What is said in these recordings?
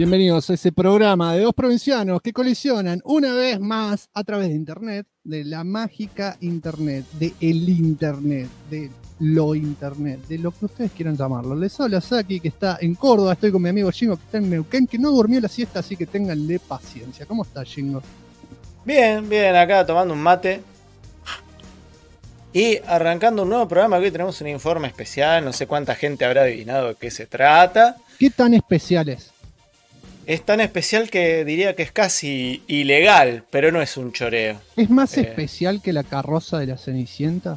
Bienvenidos a ese programa de dos provincianos que colisionan una vez más a través de Internet, de la mágica Internet, de el Internet, de lo Internet, de lo que ustedes quieran llamarlo. Les habla Saki, que está en Córdoba, estoy con mi amigo Jingo, que está en Neuquén, que no durmió la siesta, así que ténganle paciencia. ¿Cómo está, Jingo? Bien, bien, acá tomando un mate y arrancando un nuevo programa. Hoy tenemos un informe especial, no sé cuánta gente habrá adivinado de qué se trata. ¿Qué tan especial es? Es tan especial que diría que es casi ilegal, pero no es un choreo. ¿Es más Eh, especial que la carroza de la Cenicienta?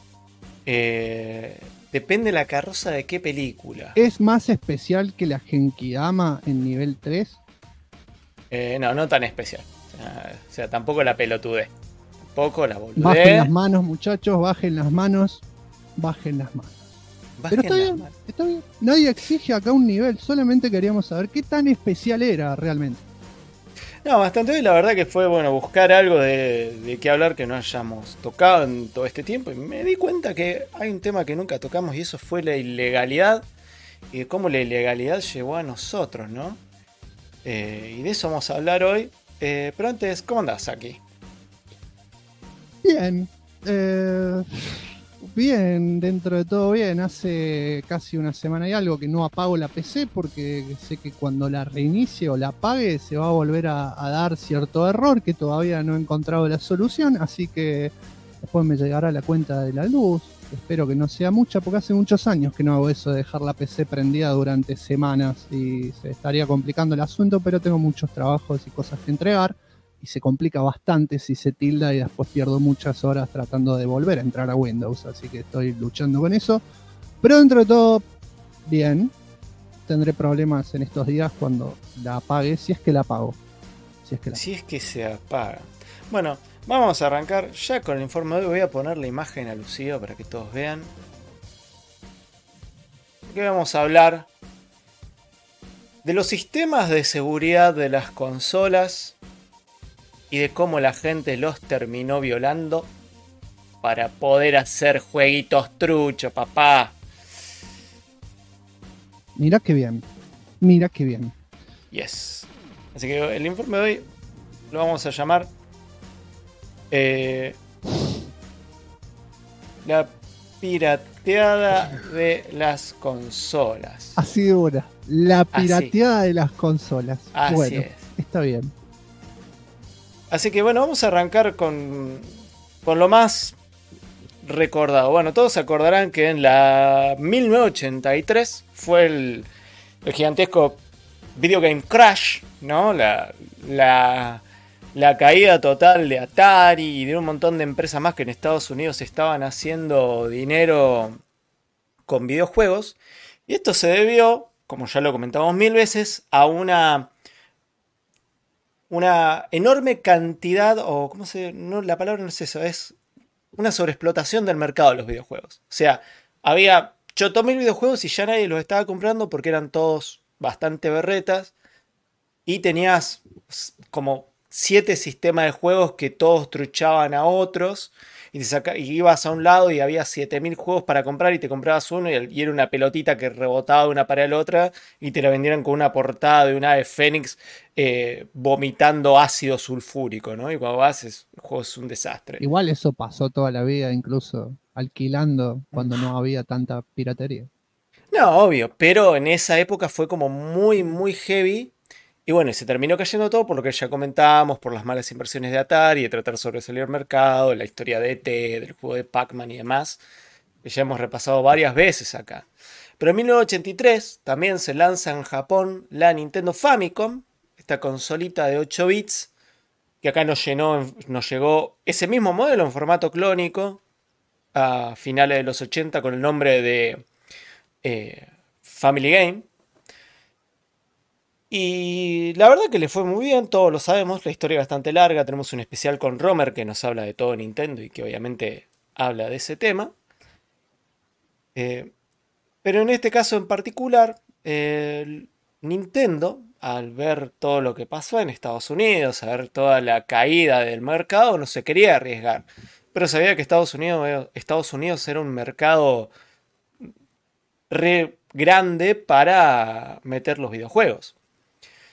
Depende la carroza de qué película. ¿Es más especial que la Genkidama en nivel 3? No, no tan especial. O sea, tampoco la pelotudez. Tampoco la Bajen las boludez. manos, muchachos, bajen las manos, bajen las manos. Pero está Bajen las bien, manos. está bien. Nadie exige acá un nivel, solamente queríamos saber qué tan especial era realmente. No, bastante bien. La verdad que fue bueno buscar algo de qué hablar que no hayamos tocado en todo este tiempo. Y me di cuenta que hay un tema que nunca tocamos y eso fue la ilegalidad y de cómo la ilegalidad llegó a nosotros, ¿no? Y de eso vamos a hablar hoy. Pero antes, ¿cómo andás aquí? Bien, bien, dentro de todo bien. Hace casi una semana y algo que no apago la PC porque sé que cuando la reinicie o la apague se va a volver a dar cierto error que todavía no he encontrado la solución, así que después me llegará la cuenta de la luz. Espero que no sea mucha porque hace muchos años que no hago eso de dejar la PC prendida durante semanas y se estaría complicando el asunto, pero tengo muchos trabajos y cosas que entregar y se complica bastante si se tilda y después pierdo muchas horas tratando de volver a entrar a Windows, así que estoy luchando con eso. Pero dentro de todo, bien. Tendré problemas en estos días cuando la apague, si es que la apago. Si es que la apago. Si es que se apaga. Bueno, vamos a arrancar ya con el informe de hoy. Voy a poner la imagen alusiva para que todos vean. Aquí vamos a hablar de los sistemas de seguridad de las consolas y de cómo la gente los terminó violando para poder hacer jueguitos truchos, papá. Mira qué bien. Mira qué bien. Yes. Así que el informe de hoy lo vamos a llamar eh, la pirateada de las consolas. Así de buena. La Así, pirateada de las consolas. así Bueno, es. está bien. Así que bueno, vamos a arrancar con lo más recordado. Bueno, todos se acordarán que en la 1983 fue el gigantesco Video Game Crash, ¿no? La caída total de Atari y de un montón de empresas más que en Estados Unidos estaban haciendo dinero con videojuegos. Y esto se debió, como ya lo comentamos mil veces, a una enorme cantidad, o ¿cómo se...? No, la palabra no es eso, es una sobreexplotación del mercado de los videojuegos. O sea, había 8.000 videojuegos y ya nadie los estaba comprando porque eran todos bastante berretas. Y tenías como 7 sistemas de juegos que todos truchaban a otros. Y ibas a un lado y había 7.000 juegos para comprar y te comprabas uno y era una pelotita que rebotaba de una pared a la otra y te la vendieran con una portada de un ave fénix vomitando ácido sulfúrico, ¿no? Y cuando vas, el juego es un desastre. Igual eso pasó toda la vida, incluso alquilando cuando no había tanta piratería. No, obvio, pero en esa época fue como muy, muy heavy. Y bueno, y se terminó cayendo todo por lo que ya comentábamos, por las malas inversiones de Atari, de tratar de sobresalir el mercado, la historia de ET, del juego de Pac-Man y demás, que ya hemos repasado varias veces acá. Pero en 1983 también se lanza en Japón la Nintendo Famicom, esta consolita de 8 bits, que acá nos llegó ese mismo modelo en formato clónico a finales de los 80 con el nombre de Family Game. Y la verdad que le fue muy bien, todos lo sabemos, la historia es bastante larga, tenemos un especial con Romer que nos habla de todo Nintendo y que obviamente habla de ese tema. Eh, pero en este caso en particular, Nintendo, al ver todo lo que pasó en Estados Unidos, a ver toda la caída del mercado, no se quería arriesgar. Pero sabía que Estados Unidos era un mercado re grande para meter los videojuegos.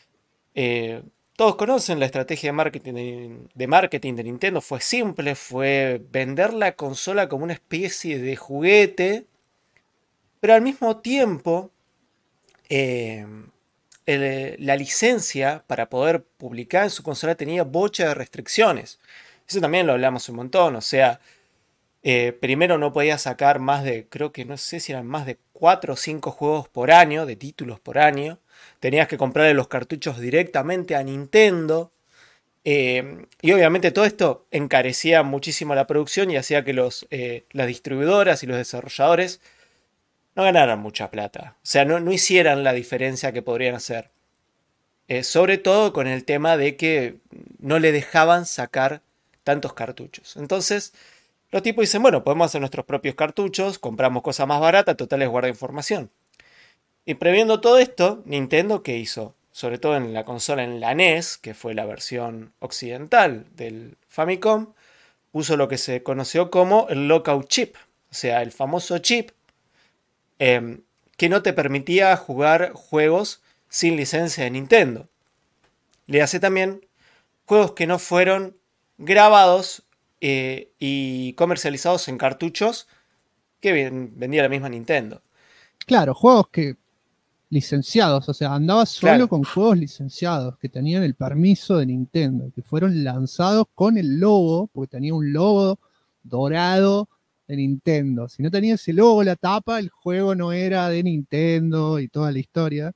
Eh, Todos conocen la estrategia de marketing de Nintendo. Fue simple, fue vender la consola como una especie de juguete, pero al mismo tiempo eh, la licencia para poder publicar en su consola tenía bocha de restricciones. Eso también lo hablamos un montón. O sea, primero no podía sacar más de, creo que no sé si eran más de 4 o 5 juegos por año, de títulos por año. Tenías que comprarle los cartuchos directamente a Nintendo. Y obviamente todo esto encarecía muchísimo la producción y hacía que las distribuidoras y los desarrolladores no ganaran mucha plata. O sea, no hicieran la diferencia que podrían hacer. Sobre todo con el tema de que no le dejaban sacar tantos cartuchos. Entonces, los tipos dicen, bueno, podemos hacer nuestros propios cartuchos, compramos cosas más baratas, total les guarda información. Y previendo todo esto, Nintendo, ¿qué hizo? Sobre todo en la consola, en la NES, que fue la versión occidental del Famicom, puso lo que se conoció como el Lockout Chip. O sea, el famoso chip eh, que no te permitía jugar juegos sin licencia de Nintendo. Le hace también juegos que no fueron grabados y comercializados en cartuchos que vendía la misma Nintendo. Claro, juegos que licenciados, o sea, andaba solo Claro, con juegos licenciados que tenían el permiso de Nintendo, que fueron lanzados con el logo, porque tenía un logo dorado de Nintendo. Si no tenía ese logo, la tapa, el juego no era de Nintendo y toda la historia.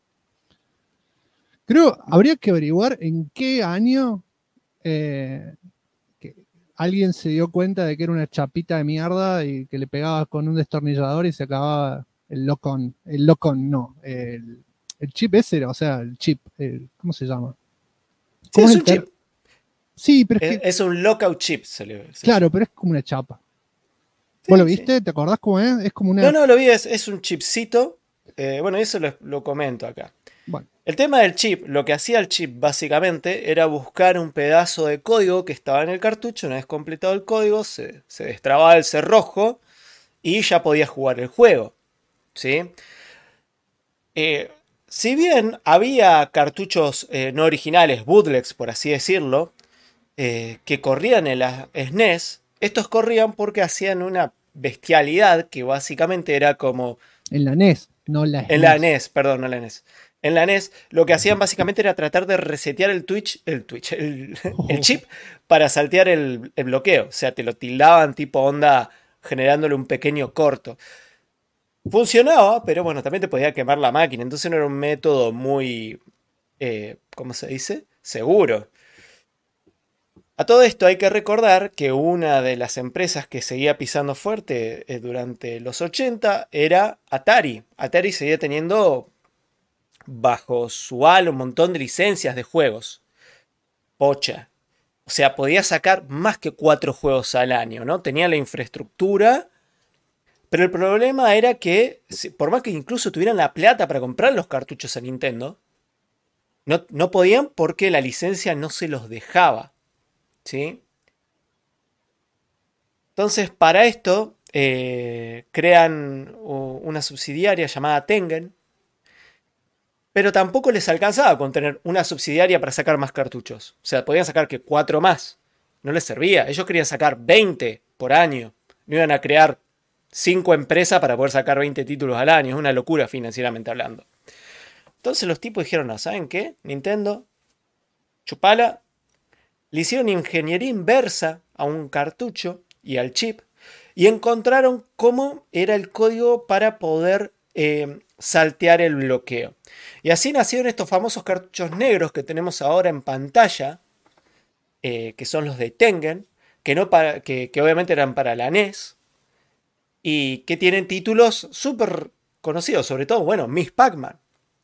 Creo, habría que averiguar en qué año eh, que alguien se dio cuenta de que era una chapita de mierda y que le pegabas con un destornillador y se acababa el locon no, el chip ese era, o sea, el chip, ¿cómo se llama? sí, ¿Cómo es es el un chip. Sí, pero es que, Es un lockout chip, se claro, llama. pero es como una chapa. ¿Vos lo Sí, sí. viste? ¿Te acordás cómo es? Es como No, una, no, lo vi, es un chipcito. Bueno, eso lo comento acá. bueno, El tema del chip, lo que hacía el chip básicamente era buscar un pedazo de código que estaba en el cartucho. Una vez completado el código, se destrababa el cerrojo y ya podías jugar el juego. ¿Sí? Eh, si bien había cartuchos no originales, bootlegs por así decirlo, que corrían en la SNES, estos corrían porque hacían una bestialidad que básicamente era como en la NES, no la en la SNES. NES, perdón, no la NES. En la NES lo que hacían básicamente era tratar de resetear el chip para saltear el bloqueo. O sea, te lo tildaban tipo onda generándole un pequeño corto. Funcionaba, pero bueno, también te podía quemar la máquina. Entonces no era un método muy, ¿cómo se dice? Seguro. A todo esto hay que recordar que una de las empresas que seguía pisando fuerte durante los 80 era Atari. Atari seguía teniendo bajo su ala un montón de licencias de juegos. Pocha. O sea, podía sacar más que 4 juegos al año, ¿no? Tenía la infraestructura, pero el problema era que, por más que incluso tuvieran la plata para comprar los cartuchos a Nintendo, no podían porque la licencia no se los dejaba, ¿sí? Entonces, para esto, crean una subsidiaria llamada Tengen, pero tampoco les alcanzaba con tener una subsidiaria para sacar más cartuchos. O sea, podían sacar que 4 más. No les servía. Ellos querían sacar 20 por año. No iban a crear 5 empresas para poder sacar 20 títulos al año. Es una locura financieramente hablando. Entonces los tipos dijeron, no, ¿saben qué? Nintendo, chupala. Le hicieron ingeniería inversa a un cartucho y al chip. Y encontraron cómo era el código para poder saltear el bloqueo. Y así nacieron estos famosos cartuchos negros que tenemos ahora en pantalla, que son los de Tengen, que obviamente eran para la NES, y que tienen títulos súper conocidos, sobre todo, bueno, Miss Pac-Man.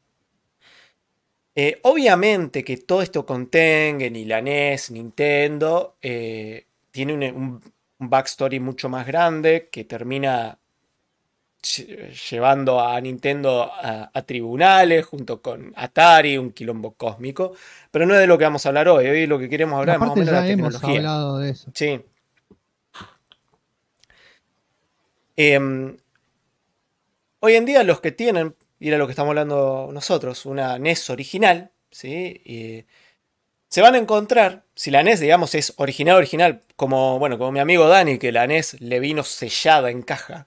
Obviamente que todo esto con Tengen y la NES, Nintendo, tiene un backstory mucho más grande que termina llevando a Nintendo a tribunales junto con Atari, un quilombo cósmico. Pero no es de lo que vamos a hablar hoy. Hoy lo que queremos hablar es más o Aparte menos de la ya hemos tecnología. hablado de eso. Sí. Eh, Hoy en día los que tienen, y era lo que estamos hablando nosotros, una NES original, ¿sí? Y se van a encontrar, si la NES, digamos, es original, como, bueno, como mi amigo Dani, que la NES le vino sellada en caja,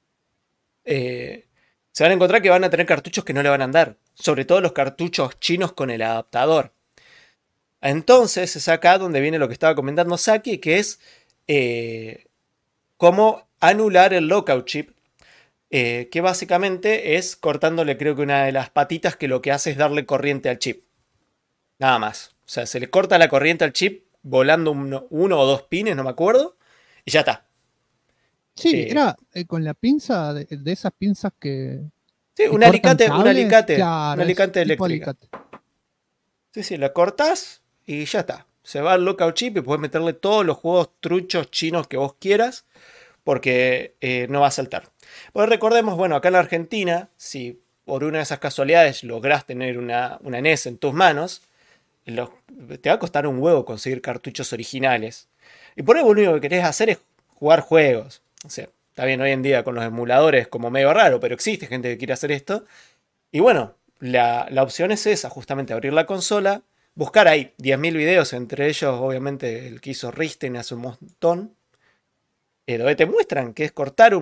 eh, se van a encontrar que van a tener cartuchos que no le van a andar, sobre todo los cartuchos chinos con el adaptador. Entonces es acá donde viene lo que estaba comentando Saki, que es eh, cómo anular el lockout chip, que básicamente es cortándole creo que una de las patitas que lo que hace es darle corriente al chip. Nada más. O sea, se le corta la corriente al chip volando uno o dos pines, no me acuerdo, y ya está. Sí, Eh, era con la pinza de esas pinzas sí, que cortan un cables. alicate, una Claro, es alicate tipo eléctrica. alicate. Sí, sí, la cortás y ya está. Se va al lockout chip y puedes meterle todos los juegos truchos chinos que vos quieras porque no va a saltar. Pues recordemos, bueno, acá en la Argentina, si por una de esas casualidades lográs tener una NES en tus manos, te va a costar un huevo conseguir cartuchos originales. Y por ahí lo único que querés hacer es jugar juegos. O sea, está bien, hoy en día con los emuladores como medio raro, pero existe gente que quiere hacer esto. Y bueno, la opción es esa, justamente abrir la consola, buscar ahí 10.000 videos, entre ellos obviamente el que hizo Risten hace un montón, donde te muestran que es cortar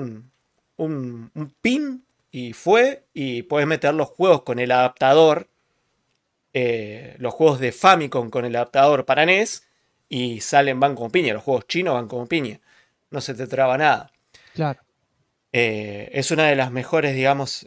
un pin y puedes meter los juegos con el adaptador, los juegos de Famicom con el adaptador para NES y van como piña, los juegos chinos van como piña, no se te traba nada. Claro. Es una de las mejores, digamos,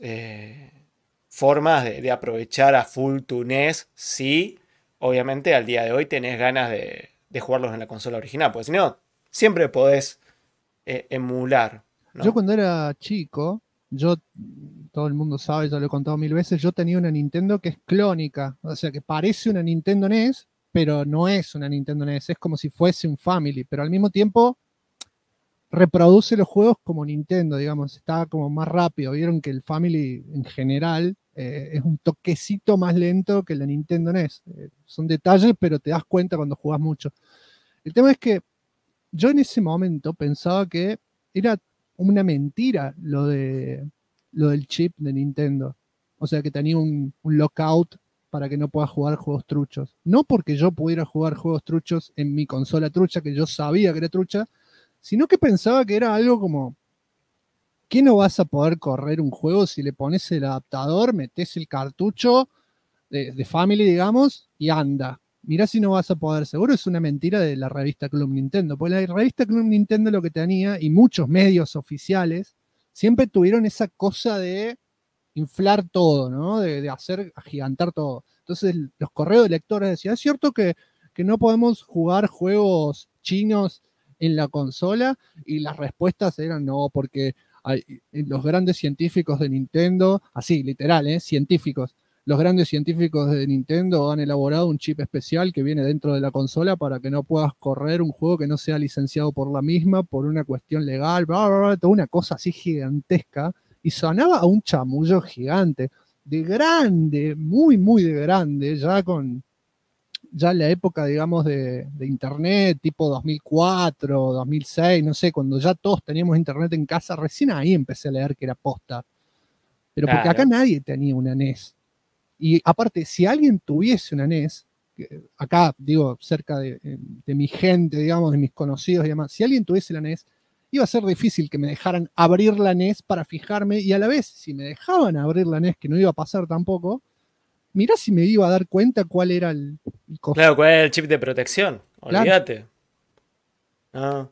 formas de aprovechar a full tu NES si, obviamente, al día de hoy tenés ganas de jugarlos en la consola original, porque si no, siempre podés emular, Yo ¿no? cuando era chico, yo, todo el mundo sabe, ya lo he contado mil veces, yo tenía una Nintendo que es clónica, o sea que parece una Nintendo NES, pero no es una Nintendo NES, es como si fuese un Family, pero al mismo tiempo reproduce los juegos como Nintendo, digamos, está como más rápido. Vieron que el Family en general es un toquecito más lento que la Nintendo NES. Son detalles, pero te das cuenta cuando jugás mucho. El tema es que yo en ese momento pensaba que era una mentira lo del chip de Nintendo. O sea, que tenía un lockout para que no pueda jugar juegos truchos. No porque yo pudiera jugar juegos truchos en mi consola trucha, que yo sabía que era trucha, sino que pensaba que era algo como, ¿qué no vas a poder correr un juego si le pones el adaptador, metes el cartucho de Family, digamos, y anda? Mirá si no vas a poder. Seguro es una mentira de la revista Club Nintendo. Porque la revista Club Nintendo lo que tenía, y muchos medios oficiales, siempre tuvieron esa cosa de inflar todo, ¿no? De hacer agigantar todo. Entonces los correos de lectores decían, ¿es cierto que no podemos jugar juegos chinos en la consola? Y las respuestas eran no, porque hay, los grandes científicos de Nintendo, así, literal, científicos, los grandes científicos de Nintendo han elaborado un chip especial que viene dentro de la consola para que no puedas correr un juego que no sea licenciado por la misma, por una cuestión legal, bla, bla, bla, toda una cosa así gigantesca, y sonaba a un chamullo gigante, de grande, muy, muy de grande, ya en la época, digamos, de internet, tipo 2004, 2006, no sé, cuando ya todos teníamos internet en casa, recién ahí empecé a leer que era posta. Pero porque acá Claro. nadie tenía una NES. Y aparte, si alguien tuviese una NES, acá digo, cerca de mi gente, digamos, de mis conocidos y demás, si alguien tuviese la NES, iba a ser difícil que me dejaran abrir la NES para fijarme y a la vez, si me dejaban abrir la NES, que no iba a pasar tampoco, mirá si me iba a dar cuenta cuál era el coso. Claro, ¿cuál es el chip de protección? Claro, Olvídate. No.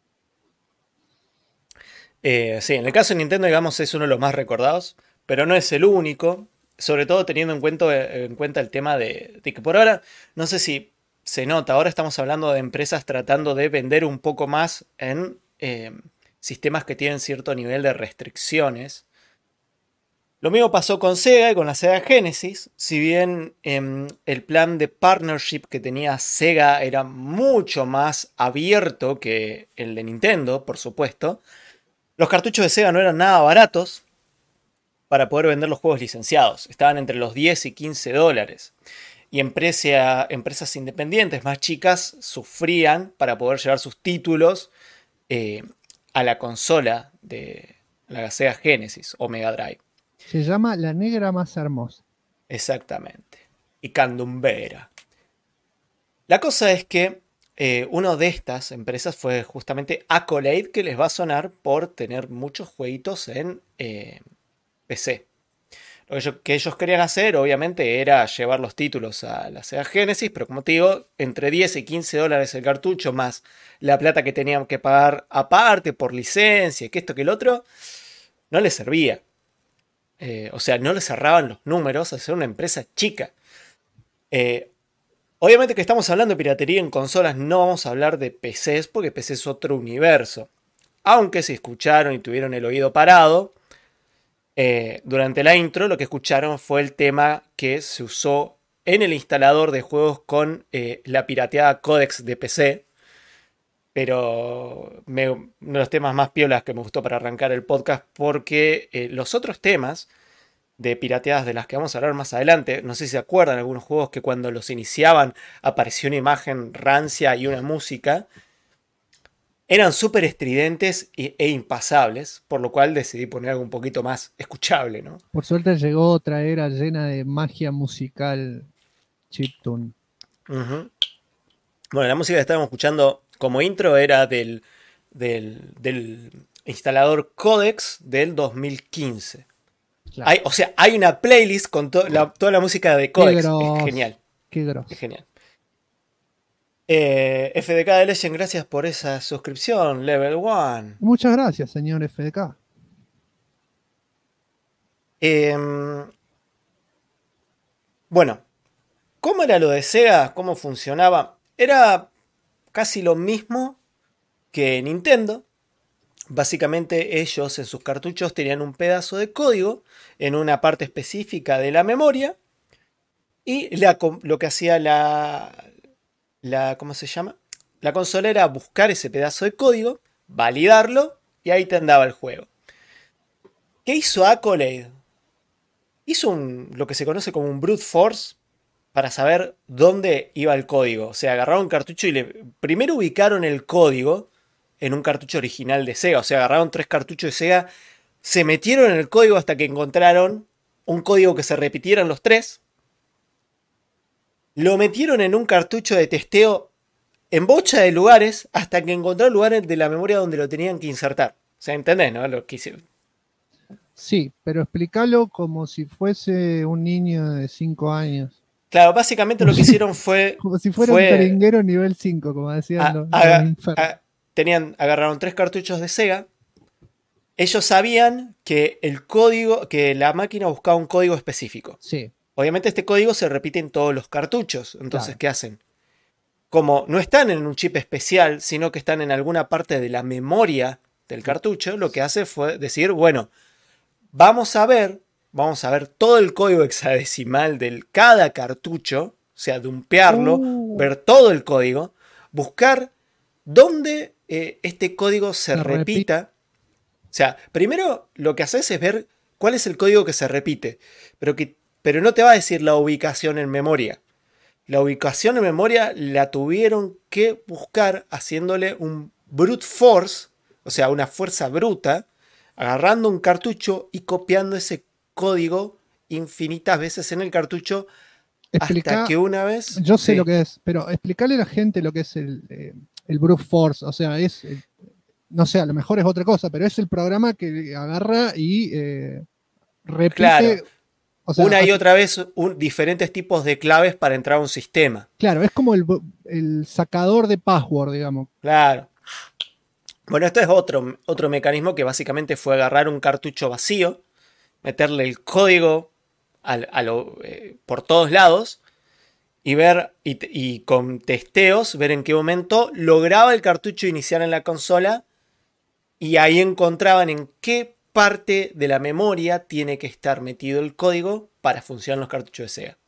Sí, en el caso de Nintendo, digamos, es uno de los más recordados, pero no es el único, sobre todo teniendo en cuenta el tema de que por ahora, no sé si se nota, ahora estamos hablando de empresas tratando de vender un poco más en sistemas que tienen cierto nivel de restricciones. Lo mismo pasó con Sega y con la Sega Genesis, si bien el plan de partnership que tenía Sega era mucho más abierto que el de Nintendo, por supuesto. Los cartuchos de Sega no eran nada baratos para poder vender los juegos licenciados. Estaban entre los 10 y 15 dólares. Y empresas independientes más chicas sufrían para poder llevar sus títulos eh, a la consola de la Sega Genesis o Mega Drive. se llama La Negra Más Hermosa. Exactamente. y candumbera. La cosa es que una de estas empresas fue justamente Accolade, que les va a sonar por tener muchos jueguitos en PC. Lo que ellos querían hacer, obviamente, era llevar los títulos a la Sega Genesis, pero como te digo, entre 10 y 15 dólares el cartucho, más la plata que tenían que pagar aparte por licencia, que esto, que el otro, no les servía. O sea, no les cerraban los números a ser una empresa chica. Obviamente que estamos hablando de piratería en consolas, no vamos a hablar de PCs, porque PC es otro universo. Aunque si escucharon y tuvieron el oído parado, durante la intro lo que escucharon fue el tema que se usó en el instalador de juegos con la pirateada códex de PC. Pero uno de los temas más piolas que me gustó para arrancar el podcast, porque los otros temas de pirateadas de las que vamos a hablar más adelante, no sé si se acuerdan algunos juegos que cuando los iniciaban apareció una imagen rancia y una música, eran súper estridentes e impasables, por lo cual decidí poner algo un poquito más escuchable, ¿no? Por suerte llegó otra era llena de magia musical chiptune. Uh-huh. Bueno, la música que estábamos escuchando como intro era del instalador Codex del 2015. Claro. Hay una playlist con toda la música de Codex. Es genial. Qué grosso. Es genial. FDK de Legend, gracias por esa suscripción, Level 1. Muchas gracias, señor FDK. Bueno, ¿cómo era lo de Sega? ¿Cómo funcionaba? Era casi lo mismo que Nintendo. Básicamente ellos en sus cartuchos tenían un pedazo de código en una parte específica de la memoria y lo que hacía ¿cómo se llama? La consola era buscar ese pedazo de código, validarlo y ahí te andaba el juego. ¿Qué hizo Accolade? Hizo lo que se conoce como un brute force para saber dónde iba el código. O sea, agarraron un cartucho y primero ubicaron el código en un cartucho original de Sega. O sea, agarraron 3 cartuchos de Sega, se metieron en el código hasta que encontraron un código que se repitieran los 3. Lo metieron en un cartucho de testeo en bocha de lugares hasta que encontraron lugares de la memoria donde lo tenían que insertar. O sea, ¿entendés, no? Lo que hicieron. Sí, pero explícalo como si fuese un niño de 5 años. Claro, básicamente lo que hicieron fue... Como si fuera un peringuero nivel 5, como decían los agarraron 3 cartuchos de Sega. Ellos sabían que el código, que la máquina buscaba un código específico. Sí. Obviamente este código se repite en todos los cartuchos. Entonces, claro. ¿Qué hacen? Como no están en un chip especial, sino que están en alguna parte de la memoria del cartucho, lo que hace fue decir, bueno, vamos a ver todo el código hexadecimal de cada cartucho, o sea, dumpearlo, ver todo el código, buscar dónde este código se repita. O sea, primero lo que haces es ver cuál es el código que se repite, pero no te va a decir la ubicación en memoria. La ubicación en memoria la tuvieron que buscar haciéndole un brute force, o sea, una fuerza bruta, agarrando un cartucho y copiando ese código infinitas veces en el cartucho hasta que una vez... Yo sé lo que es, pero explicarle a la gente lo que es el brute force, o sea, no sé, a lo mejor es otra cosa, pero es el programa que agarra y repite... Claro. O sea, una y otra vez diferentes tipos de claves para entrar a un sistema. Claro, es como el sacador de password, digamos. Claro. Bueno, esto es otro mecanismo que básicamente fue agarrar un cartucho vacío, meterle el código por todos lados y ver y con testeos ver en qué momento lograba el cartucho iniciar en la consola y ahí encontraban en qué parte de la memoria tiene que estar metido el código para funcionar los cartuchos de Sega.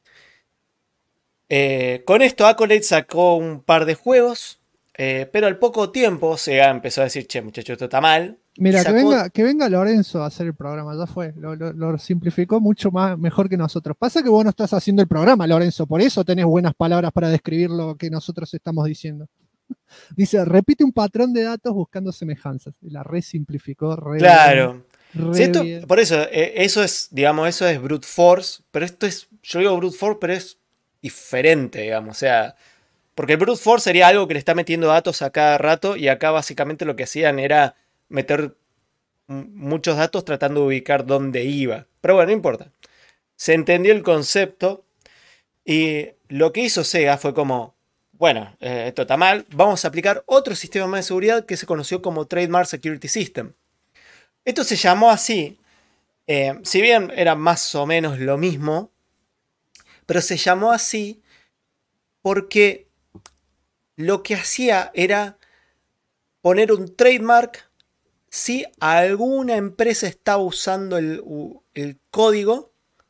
Con esto Accolade sacó un par de juegos, pero al poco tiempo Sega empezó a decir, che, muchacho, esto está mal. Mira, que venga Lorenzo a hacer el programa, ya fue, lo simplificó mucho mejor que nosotros. Pasa que vos no estás haciendo el programa, Lorenzo, por eso tenés buenas palabras para describir lo que nosotros estamos diciendo. Dice, repite un patrón de datos buscando semejanzas. Y la resimplificó. Claro. Por eso, eso es, digamos, eso es brute force, pero yo digo brute force, pero es diferente, digamos. O sea, porque el brute force sería algo que le está metiendo datos a cada rato y acá básicamente lo que hacían era meter muchos datos tratando de ubicar dónde iba. Pero bueno, no importa. Se entendió el concepto y lo que hizo Sega fue como, bueno, esto está mal, vamos a aplicar otro sistema más de seguridad que se conoció como Trademark Security System. Esto se llamó así, si bien era más o menos lo mismo, pero se llamó así porque lo que hacía era poner un trademark si alguna empresa estaba usando el código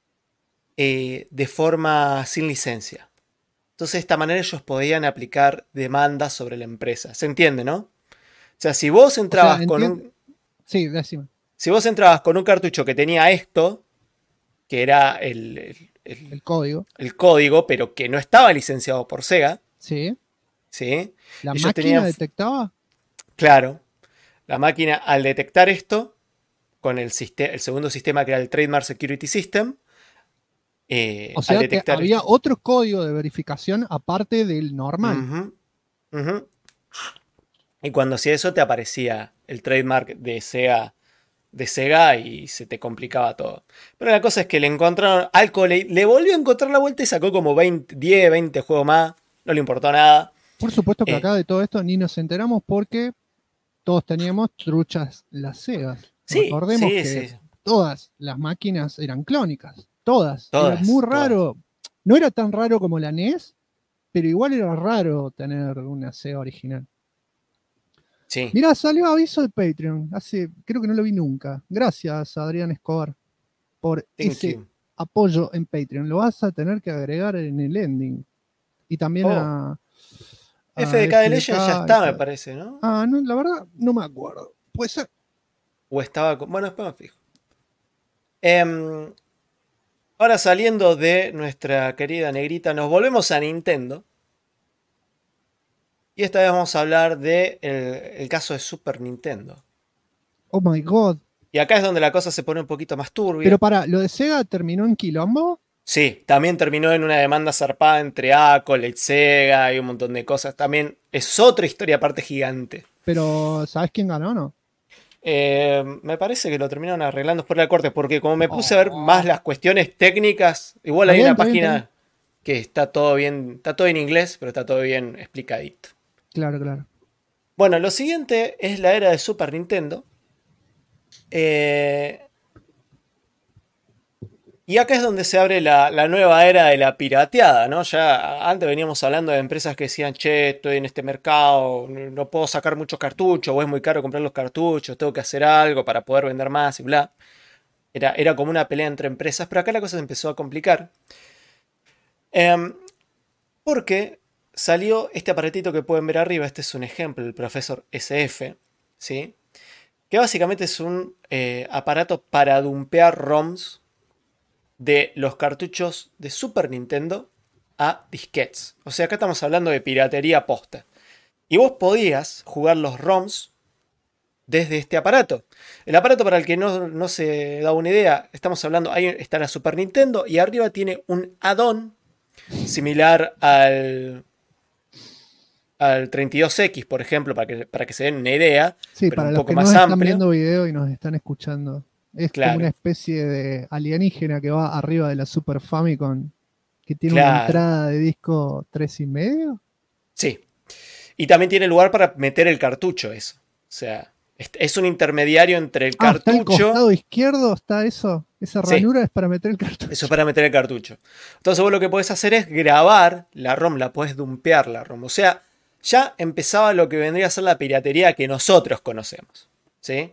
de forma sin licencia. Entonces de esta manera ellos podían aplicar demandas sobre la empresa. ¿Se entiende, no? O sea, si vos O sea, entrabas con un... Sí, decime. Si vos entrabas con un cartucho que tenía esto, que era El código. el código, pero que no estaba licenciado por Sega, Sí. ¿sí? ¿La Ellos máquina tenían, detectaba? claro, la máquina al detectar esto, con el segundo sistema que era el Trademark Security System, O al sea que detectar había esto... otro código de verificación aparte del normal. Ujú, ujú. Y cuando hacía eso te aparecía el trademark de Sega y se te complicaba todo. Pero la cosa es que le encontraron algo, le volvió a encontrar la vuelta y sacó como 10, 20 juegos más. No le importó nada. Por supuesto que Eh, acá de todo esto ni nos enteramos porque todos teníamos truchas las Segas. sí, Recordemos sí, que sí. todas las máquinas eran clónicas. Todas. Era muy Todas, todas. raro. No era tan raro como la NES, pero igual era raro tener una Sega original. Sí. Mirá, salió aviso de Patreon. Creo que no lo vi nunca. Gracias, Adrián Escobar, por Thank ese you. apoyo en Patreon. Lo vas a tener que agregar en el ending. Y también Oh, a FDK de Legends ya FDK y está, me todo. parece, ¿no? Ah, no, la verdad, no me acuerdo. Puede ser. O estaba bueno, después me fijo. Em, ahora saliendo de nuestra querida negrita, nos volvemos a Nintendo. Y esta vez vamos a hablar de el caso de Super Nintendo. Oh my god. Y acá es donde la cosa se pone un poquito más Pero turbia. para, ¿lo de Sega terminó en quilombo? Sí, también terminó en una demanda zarpada entre Accolade, Sega y un montón de cosas. También es otra historia aparte gigante. Pero, ¿sabes quién ganó o no? Me parece que lo terminaron arreglando por la corte, porque como me puse a ver más Oh. las cuestiones técnicas, igual Está hay bien, una está bien, está bien. página que está todo en inglés, pero está todo bien explicadito. Claro, claro. Bueno, lo siguiente es la era de Super Nintendo. Eh, Y acá es donde se abre la nueva era de la pirateada, ¿no? Ya antes veníamos hablando de empresas que decían, che, estoy en este mercado, no puedo sacar muchos cartuchos, o es muy caro comprar los cartuchos, tengo que hacer algo para poder vender más y bla. Era como una pelea entre empresas, pero acá la cosa se empezó a complicar. Em, porque salió este aparatito que pueden ver arriba, este es un ejemplo, el profesor SF, ¿sí? Que básicamente es un aparato para dumpear ROMs de los cartuchos de Super Nintendo a disquetes. O sea, acá estamos hablando de piratería posta. Y vos podías jugar los ROMs desde este aparato. El aparato, para el que no se da una idea, estamos hablando, ahí está la Super Nintendo y arriba tiene un add-on similar al 32X, por ejemplo, para que se den una idea, Sí, pero para un los poco que no más están amplio. viendo video y nos están escuchando, es como una Claro, especie de alienígena que va arriba de la Super Famicom, que tiene una claro. entrada de disco 3,5. Sí, y también tiene lugar para meter el cartucho, eso. O sea, es un intermediario entre el Ah, está al cartucho. costado izquierdo, está eso. Esa Sí, ranura es para meter el eso es cartucho. para meter el cartucho. Entonces vos lo que podés hacer es grabar la ROM, la podés dumpear la ROM. O sea, ya empezaba lo que vendría a ser la piratería que nosotros conocemos. ¿Sí?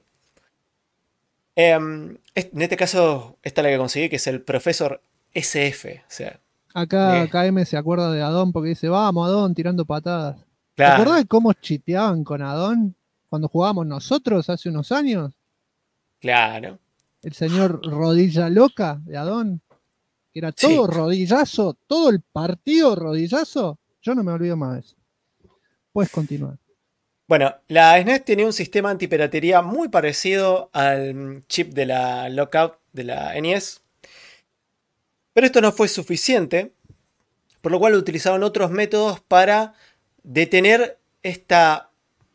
En este caso, esta es la que conseguí, que es el profesor SF. O sea, Acá KM se acuerda de Adón porque dice, vamos Adón tirando patadas. ¿Te acordás claro, de cómo chiteaban con Adón cuando jugábamos nosotros hace unos años? claro. El señor Rodilla Loca de Adón, que era todo Sí. rodillazo, todo el partido rodillazo. Yo no me olvido más de eso. Puedes continuar. Bueno, la SNES tenía un sistema antipiratería muy parecido al chip de la Lockout de la NES, pero esto no fue suficiente por lo cual utilizaban otros métodos para detener esta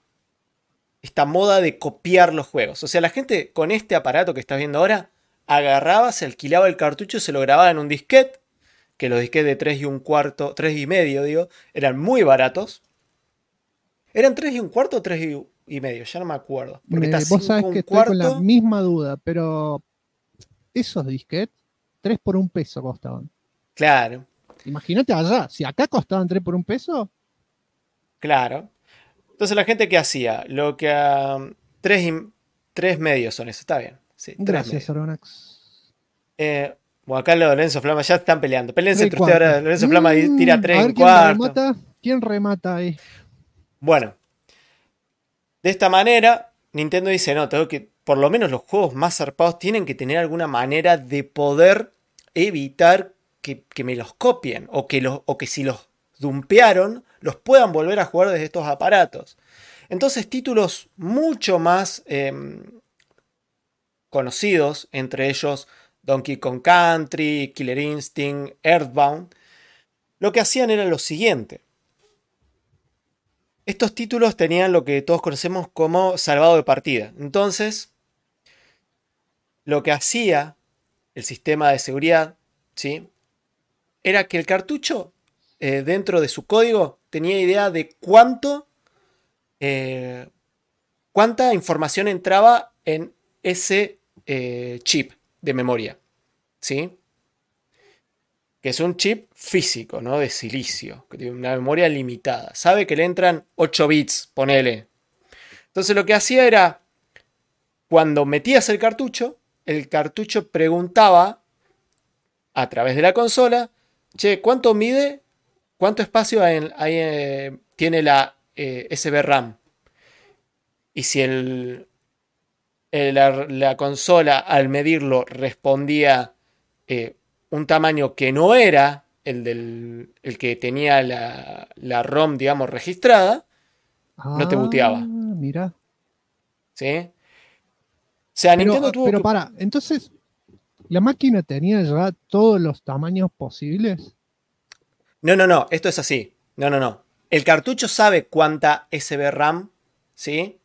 moda de copiar los juegos. O sea, la gente con este aparato que estás viendo ahora agarraba, se alquilaba el cartucho, se lo grababa en un disquete, que los disquetes de 3 y un cuarto, 3 y medio, digo, eran muy baratos. ¿Eran 3 y un cuarto o 3 y medio? Ya no me acuerdo. Porque está Vos 5 sabés un que estoy con la cuarto. misma duda, pero esos disquetes, 3 por un peso costaban. Claro, Imagínate allá, si acá costaban 3 por un peso, claro. Entonces la gente que hacía, lo que a 3 medios son eso, está bien. Sí, 3 gracias, medios. Aronax. Bueno, acá Lorenzo Flama ya están peleando. Peleense 3 y entre ustedes cuarto. ahora. Lorenzo Flama tira A 3 ver en quién cuarto. remata. ¿Quién remata ahí? Bueno, de esta manera, Nintendo dice, no, tengo que, por lo menos los juegos más zarpados tienen que tener alguna manera de poder evitar que me los copien o que si los dumpearon, los puedan volver a jugar desde estos aparatos. Entonces títulos mucho más conocidos, entre ellos Donkey Kong Country, Killer Instinct, Earthbound, lo que hacían era lo siguiente. Estos títulos tenían lo que todos conocemos como salvado de partida. Entonces, lo que hacía el sistema de seguridad, ¿sí?, era que el cartucho, dentro de su código, tenía idea de cuánta información entraba en ese chip de memoria, ¿sí? Que es un chip físico, ¿no? De silicio, que tiene una memoria limitada. Sabe que le entran 8 bits, ponele. Entonces lo que hacía era, cuando metías el cartucho preguntaba a través de la consola, che, ¿cuánto mide? ¿Cuánto espacio tiene la SB RAM? Y si la consola al medirlo respondía un tamaño que no era el que tenía la ROM, digamos, registrada, no te Ah, booteaba. mira. ¿Sí? O sea, Nintendo tuvo Pero que... para, entonces, ¿la máquina tenía ya todos los tamaños posibles? No, esto es así. No. El cartucho sabe cuánta SB RAM, ¿sí?,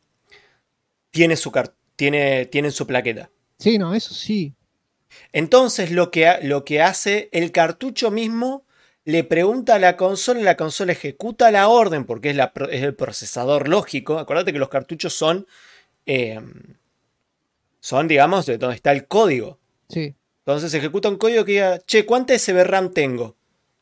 tiene en su plaqueta. Sí, no, eso sí. Entonces lo que hace el cartucho mismo, le pregunta a la consola ejecuta la orden porque es el procesador lógico. Acuérdate que los cartuchos eh, son, digamos, de donde está el código. Sí, Entonces ejecuta un código que diga, che, ¿cuánta SB RAM tengo?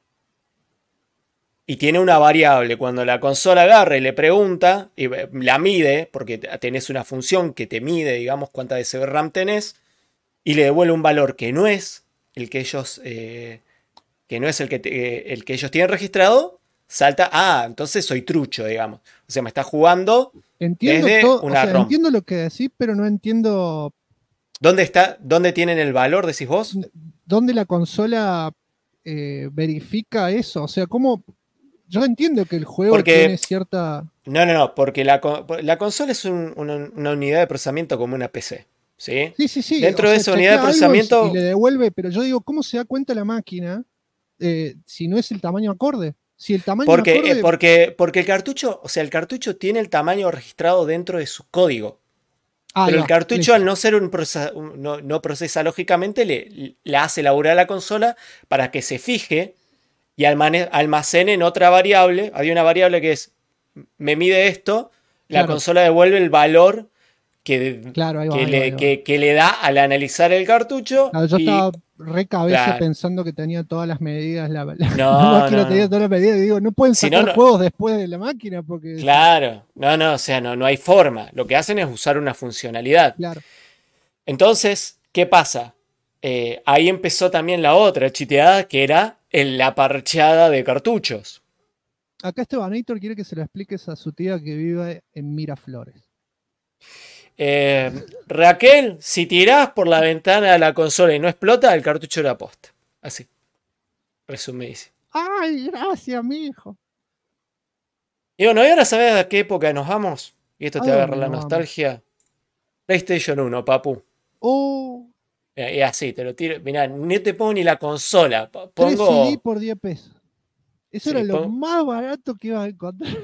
Y tiene una variable. Cuando la consola agarra y le pregunta, y la mide, porque tenés una función que te mide, digamos, cuánta SB RAM tenés, y le devuelve un valor que no es el que ellos, el que ellos tienen registrado, salta, entonces soy trucho, digamos. O sea, me está jugando entiendo desde todo, o una sea, ROM. entiendo lo que decís, pero no entiendo ¿Dónde tienen el valor, decís vos? dónde la consola verifica eso. O sea, cómo. Yo entiendo que el juego tiene Porque, cierta. no, porque la consola es una unidad de procesamiento como una PC, ¿sí? Sí, sí, sí. O Dentro de sea, esa unidad de chequea algo y le procesamiento, devuelve, pero yo digo, ¿cómo se da cuenta la máquina si no es el tamaño acorde? Si el tamaño porque, acorde. porque el cartucho, o sea, el cartucho tiene el tamaño registrado dentro de su código. Ahí Pero el va, cartucho, al listo. no ser no procesa lógicamente, le hace laburar a la consola para que se fije y almacene en otra variable. Hay una variable que es, me mide esto, la Claro, consola devuelve el valor que, claro, ahí va, que, ahí va, ahí le, va. que le da al analizar el cartucho Claro, yo y, estaba re cabeza claro, pensando que tenía todas las medidas, la no, máquina no, tenía no. todas las medidas, y digo, no pueden Si no, sacar no, juegos después de la máquina porque, claro, o sea, no hay forma. Lo que hacen es usar una funcionalidad. claro, Entonces, ¿qué pasa? Ahí empezó también la otra chiteada, que era la parcheada de cartuchos. acá Estebanator quiere que se lo expliques a su tía que vive en Miraflores. Raquel, si tirás por la ventana de la consola y no explota, el cartucho era posta. Así, resumidísimo. Ay, gracias, mi hijo. Y bueno, y ahora sabes a qué época nos vamos. Y esto ¿A te agarra dónde la nos vamos? nostalgia. PlayStation 1, papu. Oh, Y así, te lo tiro. Mirá, no te pongo ni la consola. 3 CD Pongo. por 10 pesos. Eso era Sí, lo más barato que ibas a encontrar.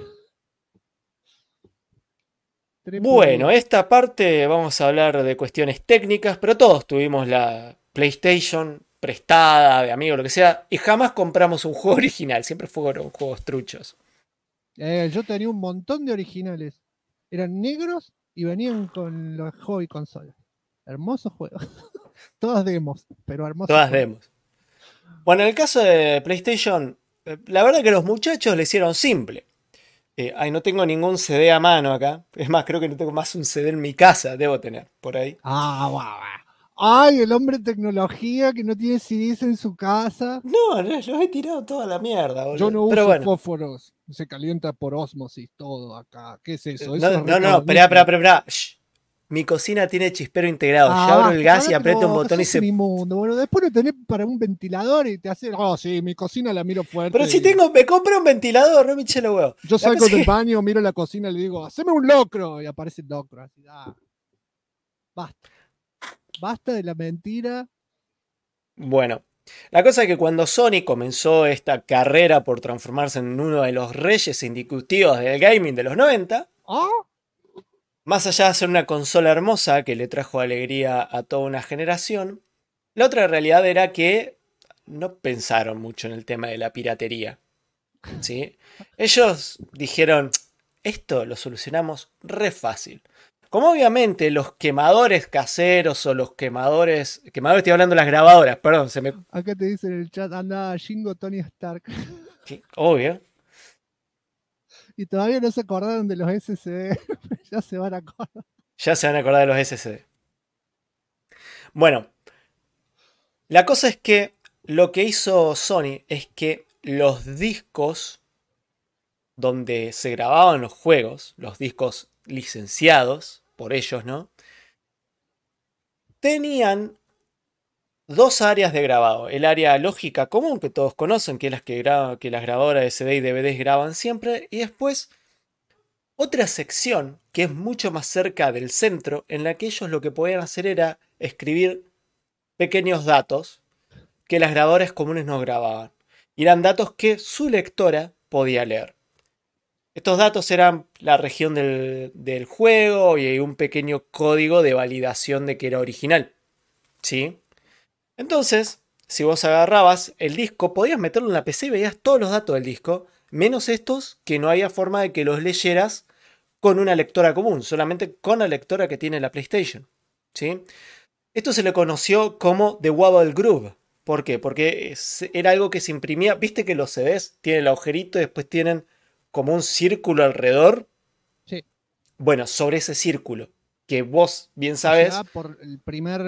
Tres por bueno, 10. esta parte vamos a hablar de cuestiones técnicas, pero todos tuvimos la PlayStation prestada, de amigo, lo que sea, y jamás compramos un juego original, siempre fueron juegos truchos. Yo tenía un montón de originales. Eran negros y venían con los hobby consolas. Hermosos juegos. Todos demos, pero hermosos Todas juegos. demos. Bueno, en el caso de PlayStation, la verdad que los muchachos le hicieron simple. Ay, no tengo ningún CD a mano acá. Es más, creo que no tengo más un CD en mi casa, debo tener por ahí. Ah, guau, guau. Ay, el hombre tecnología que no tiene CDs en su casa. No, los he tirado toda la mierda, Yo boludo. no Pero uso bueno. fósforos. Se calienta por ósmosis todo acá. ¿Qué es eso? No, Eso es no, no, esperá, esperá, recavernícola. esperá. Shh. Mi cocina tiene chispero integrado. Yo Ah, abro el basta, gas y cállate la aprieto un boca, botón y sos un se... inmundo, boludo. Después lo tenés para un ventilador y te hace. Oh, sí, mi cocina la miro Pero fuerte. si tengo, me compré un ventilador, no me eché los huevos. Yo La salgo cosa del es que... baño, miro la cocina y le digo, haceme un locro. Y aparece el locro. Así, basta. Basta de la mentira. Bueno, la cosa es que cuando Sony comenzó esta carrera por transformarse en uno de los reyes indiscutidos del gaming de los 90, ¿Ah? más allá de ser una consola hermosa que le trajo alegría a toda una generación, la otra realidad era que no pensaron mucho en el tema de la piratería. ¿Sí? Ellos dijeron, esto lo solucionamos re fácil. Como obviamente los quemadores caseros o los quemadores estoy hablando de las grabadoras, perdón, se me... Acá te dicen en el chat, anda Jingo Tony Stark. Sí, obvio, Y todavía no se acordaron de los SSD. Ya se van a acordar. ya se van a acordar de los SSD. Bueno, la cosa es que lo que hizo Sony es que los discos donde se grababan los juegos, los discos licenciados por ellos, ¿no? Tenían dos áreas de grabado. El área lógica común que todos conocen, que es que las grabadoras de CD y DVDs graban siempre. Y después otra sección que es mucho más cerca del centro, en la que ellos lo que podían hacer era escribir pequeños datos que las grabadoras comunes no grababan. Y eran datos que su lectora podía leer. Estos datos eran la región del juego y un pequeño código de validación de que era original. ¿Sí? Entonces, si vos agarrabas el disco, podías meterlo en la PC y veías todos los datos del disco, menos estos que no había forma de que los leyeras con una lectora común, solamente con la lectora que tiene la PlayStation. ¿Sí? Esto se le conoció como The Wobble Groove. ¿Por qué? Porque era algo que se imprimía. ¿Viste que los CDs tienen el agujerito y después tienen como un círculo alrededor? Sí. Bueno, sobre ese círculo, que vos bien O sea, sabes. por el primer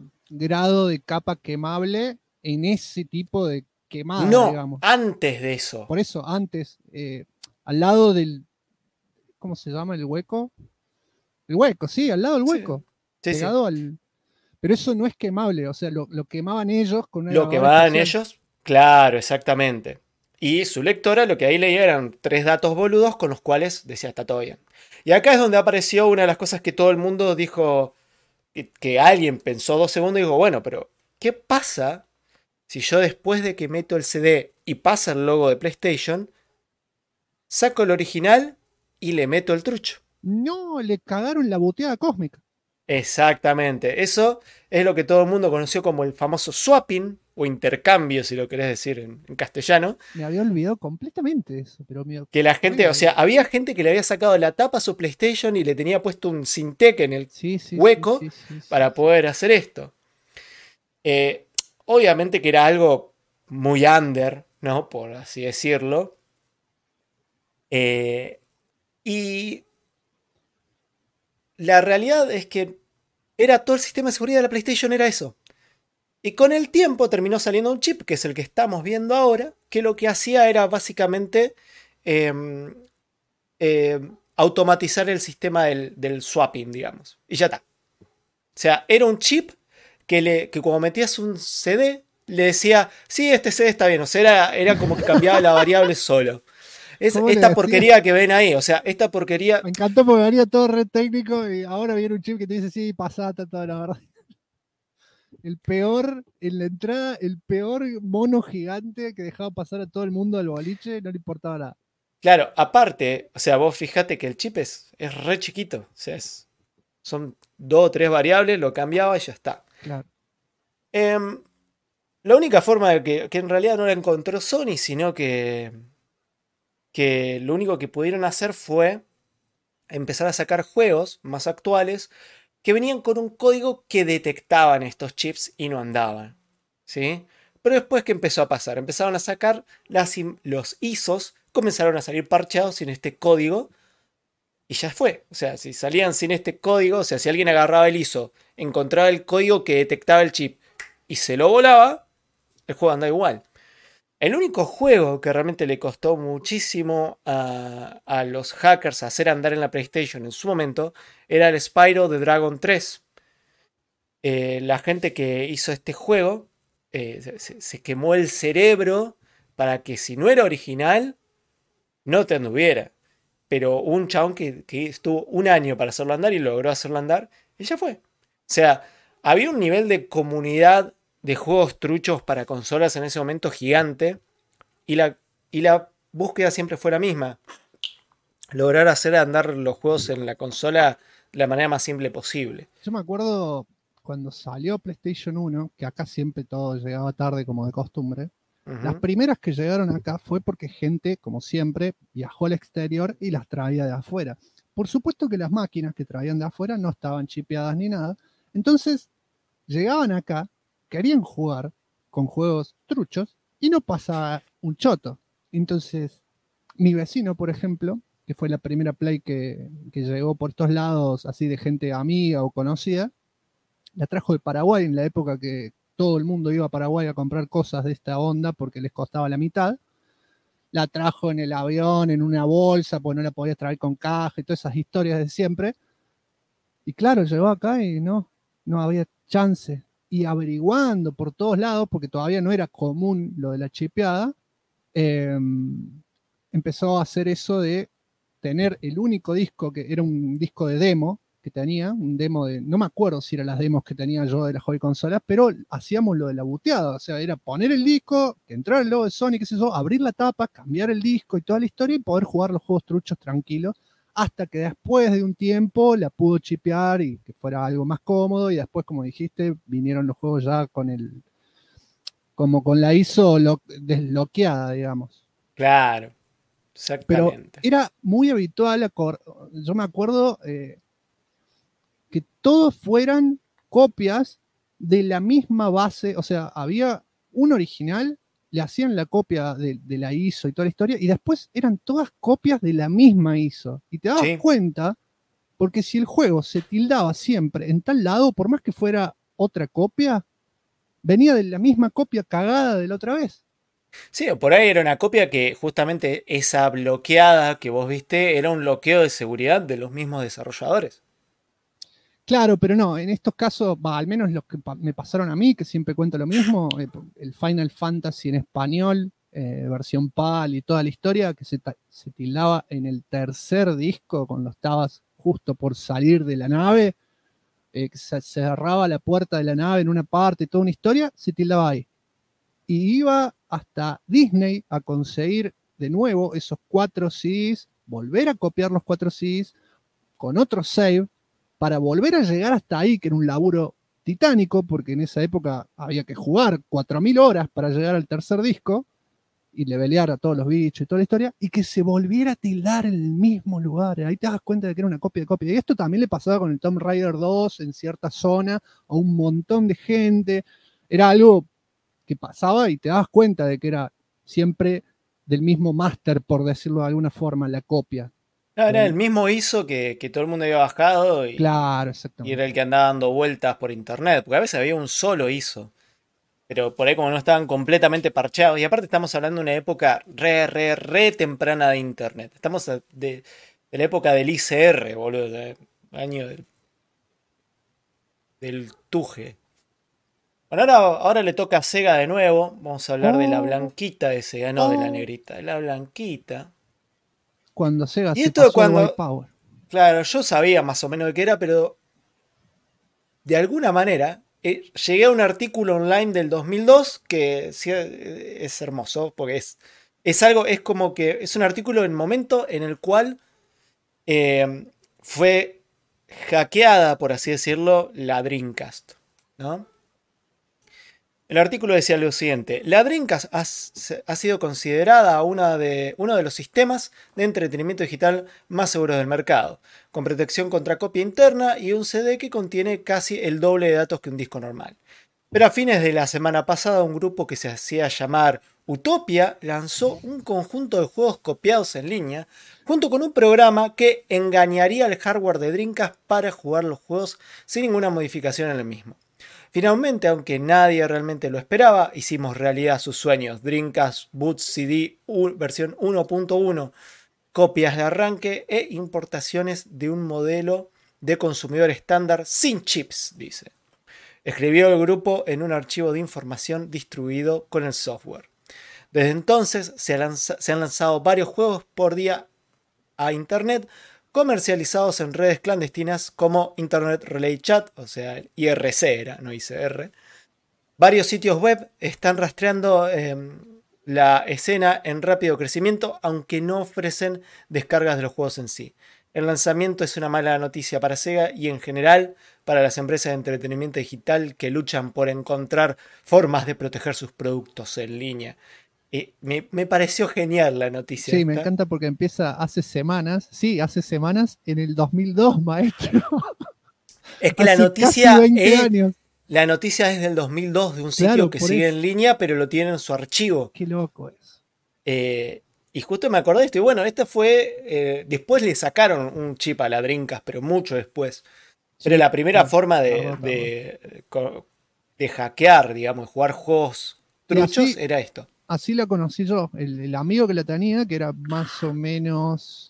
grado de capa quemable en ese tipo de quemada, No, digamos. antes de eso. Por eso, antes, al lado del. ¿Cómo se llama el hueco? El hueco, sí, al lado del Sí, hueco. sí, sí. Pegado al. Pero eso no es quemable, o sea, lo quemaban ellos con una Lo que grabadora van especial. ellos, claro, exactamente. Y su lectora lo que ahí leía eran tres datos boludos con los cuales decía está todo bien. Y acá es donde apareció una de las cosas que todo el mundo dijo, que alguien pensó 2 segundos y dijo, bueno, pero ¿qué pasa si yo después de que meto el CD y pasa el logo de PlayStation, saco el original y le meto el trucho? No, le cagaron la boteada cósmica. Exactamente, eso es lo que todo el mundo conoció como el famoso swapping o intercambio, si lo querés decir en castellano, Me había olvidado completamente de eso, pero me que la gente, o sea, olvidado. había gente que le había sacado la tapa a su PlayStation y le tenía puesto un Syntec en el Sí, sí, sí, hueco sí, sí, sí, para sí. poder hacer esto. Eh, Obviamente que era algo muy under, ¿no? Por así decirlo. Eh, y la realidad es que era todo el sistema de seguridad de la PlayStation, era eso. Y con el tiempo terminó saliendo un chip, que es el que estamos viendo ahora, que lo que hacía era básicamente eh, automatizar el sistema del swapping, digamos. Y ya está. O sea, era un chip que como metías un CD, le decía, sí, este CD está bien. O sea, era como que cambiaba la variable solo. Es ¿Cómo le esta decía? porquería que ven ahí. O sea, esta porquería... Me encantó porque venía todo re técnico y ahora viene un chip que te dice, sí, pasate toda la verdad. El peor, en la entrada, el peor mono gigante que dejaba pasar a todo el mundo al boliche, no le importaba nada. Claro, aparte, o sea, vos fijate que el chip es re chiquito. O sea, son dos o tres variables, lo cambiaba y ya está. Claro. Em, la única forma de que en realidad no la encontró Sony, sino que lo único que pudieron hacer fue empezar a sacar juegos más actuales que venían con un código que detectaban estos chips y no andaban. ¿Sí? Pero después, ¿qué empezó a pasar? Empezaron a sacar los ISOs, comenzaron a salir parcheados sin este código y ya fue. O sea, si salían sin este código, o sea, si alguien agarraba el ISO, encontraba el código que detectaba el chip y se lo volaba, el juego anda igual. El único juego que realmente le costó muchísimo a los hackers hacer andar en la PlayStation en su momento era el Spyro the Dragon 3. La gente que hizo este juego se quemó el cerebro para que si no era original, no te anduviera. Pero hubo un chabón que estuvo un año para hacerlo andar y logró hacerlo andar y ya fue. O sea, había un nivel de comunidad de juegos truchos para consolas en ese momento gigante y la búsqueda siempre fue la misma. Lograr hacer andar los juegos en la consola de la manera más simple posible. Yo me acuerdo cuando salió PlayStation 1, que acá siempre todo llegaba tarde como de costumbre. Las Ujú. primeras que llegaron acá fue porque gente, como siempre, viajó al exterior y las traía de afuera. Por supuesto que las máquinas que traían de afuera no estaban chipeadas ni nada. Entonces llegaban acá, querían jugar con juegos truchos y no pasaba un choto. Entonces, mi vecino, por ejemplo, que fue la primera Play que llegó por estos lados, así de gente amiga o conocida, la trajo de Paraguay en la época que todo el mundo iba a Paraguay a comprar cosas de esta onda porque les costaba la mitad. La trajo en el avión, en una bolsa, porque no la podías traer con caja y todas esas historias de siempre. Y claro, llegó acá y no había chance. Y averiguando por todos lados, porque todavía no era común lo de la chipeada, eh, empezó a hacer eso de tener el único disco que era un disco de demo que tenía, un demo de, no me acuerdo si eran las demos que tenía yo de las hobby consolas, pero hacíamos lo de la buteada, o sea, era poner el disco, que entrara el logo de Sony, qué sé yo, abrir la tapa, cambiar el disco y toda la historia y poder jugar los juegos truchos tranquilos, hasta que después de un tiempo la pudo chipear y que fuera algo más cómodo y después, como dijiste, vinieron los juegos ya con el, como con la ISO desbloqueada, digamos. Claro, Pero exactamente. era muy habitual, yo me acuerdo que todos fueran copias de la misma base, o sea, había un original, le hacían la copia de la ISO y toda la historia, y después eran todas copias de la misma ISO. Y te dabas Sí. cuenta, porque si el juego se tildaba siempre en tal lado, por más que fuera otra copia, venía de la misma copia cagada de la otra vez. Sí, o por ahí era una copia que justamente esa bloqueada que vos viste era un bloqueo de seguridad de los mismos desarrolladores. Claro, pero no, en estos casos, al menos los que me pasaron a mí, que siempre cuento lo mismo, el Final Fantasy en español, versión PAL y toda la historia, que se tildaba en el tercer disco, cuando estabas justo por salir de la nave, que se cerraba la puerta de la nave en una parte, toda una historia, se tildaba ahí. Y iba hasta Disney a conseguir de nuevo esos 4 CDs, volver a copiar los 4 CDs con otro save para volver a llegar hasta ahí, que era un laburo titánico, porque en esa época había que jugar 4.000 horas para llegar al tercer disco y levelear a todos los bichos y toda la historia, y que se volviera a tildar en el mismo lugar. Ahí te das cuenta de que era una copia de copia. Y esto también le pasaba con el Tomb Raider 2 en cierta zona a un montón de gente. Era algo que pasaba y te das cuenta de que era siempre del mismo máster, por decirlo de alguna forma, la copia. No, era el Del... mismo ISO que todo el mundo había bajado Claro, y era exactamente. el que andaba dando vueltas por internet, porque a veces había un solo ISO, pero por ahí como no estaban completamente parcheados, y aparte estamos hablando de una época re temprana de internet, estamos de la época del ICR, boludo, año del Tuje. Bueno, ahora le toca a Sega de nuevo. Vamos a hablar de la Oh, blanquita de Sega, no de la oh, negrita, de la blanquita. cuando Sega Y se esto de pasó de White cuando, Power. claro, yo sabía más o menos de qué era, pero de alguna manera llegué a un artículo online del 2002 que sí, es hermoso, porque es algo, es como que es un artículo en momento en el cual fue hackeada, por así decirlo, la Dreamcast, ¿no? El artículo decía lo siguiente: la Dreamcast ha sido considerada uno de los sistemas de entretenimiento digital más seguros del mercado, con protección contra copia interna y un CD que contiene casi el doble de datos que un disco normal. Pero a fines de la semana pasada, un grupo que se hacía llamar Utopia lanzó un conjunto de juegos copiados en línea, junto con un programa que engañaría el hardware de Dreamcast para jugar los juegos sin ninguna modificación en el mismo. Finalmente, aunque nadie realmente lo esperaba, hicimos realidad sus sueños. Dreamcast Boot CD versión 1.1, copias de arranque e importaciones de un modelo de consumidor estándar sin chips, dice. Escribió el grupo en un archivo de información distribuido con el software. Desde entonces se han lanzado varios juegos por día a internet, comercializados en redes clandestinas como Internet Relay Chat, o sea, el IRC era, no ICR. Varios sitios web están rastreando la escena en rápido crecimiento, aunque no ofrecen descargas de los juegos en sí. El lanzamiento es una mala noticia para Sega y en general para las empresas de entretenimiento digital que luchan por encontrar formas de proteger sus productos en línea. Me pareció genial la noticia Sí, me esta. encanta porque empieza hace semanas, sí, hace semanas, en el 2002, maestro. Es que Hace casi 20 años. la noticia es del 2002 de un sitio Claro, que por sigue eso. en línea, pero lo tiene en su archivo. Qué loco es. Y justo me acordé de esto. Y bueno, este fue. Después le sacaron un chip a la Dreamcast, pero mucho después. Pero Sí, la primera forma tardó. de hackear, digamos, de jugar juegos Y truchos así, era esto. así la conocí yo. El amigo que la tenía, que era más o menos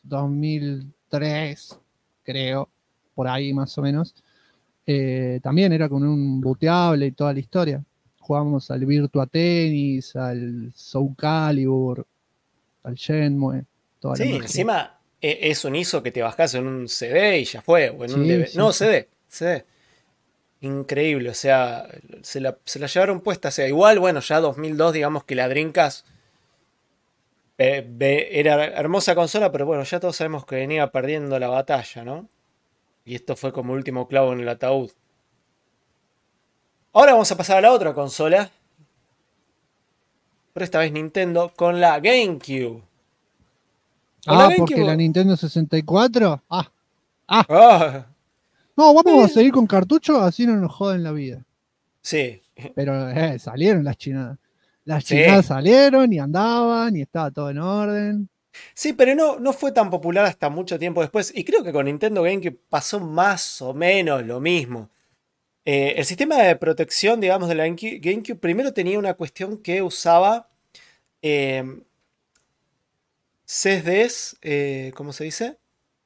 2003, creo, por ahí más o menos. También era con un booteable y toda la historia. Jugábamos al Virtua Tennis, al Soul Calibur, al Shenmue, toda la Sí, magia. encima es un ISO que te bajás en un CD y ya fue. O en un Sí, DVD. sí, No, sí. CD. CD. Increíble, o sea, se la llevaron puesta. O sea, igual, bueno, ya 2002, digamos que la Dreamcast era hermosa consola, pero bueno, ya todos sabemos que venía perdiendo la batalla, ¿no? Y esto fue como el último clavo en el ataúd. Ahora vamos a pasar a la otra consola, pero esta vez Nintendo con la GameCube. Con la Ah, porque la GameCube. Nintendo 64. Ah. Ah, No, vamos a eh, seguir con cartuchos, así no nos joden la vida. sí, Pero salieron las chinadas. Las chinadas sí. salieron y andaban y estaba todo en orden. Sí, pero no fue tan popular hasta mucho tiempo después. Y creo que con Nintendo GameCube pasó más o menos lo mismo. El sistema de protección, digamos, de la GameCube primero tenía una cuestión que usaba eh, CSDs, ¿cómo se dice?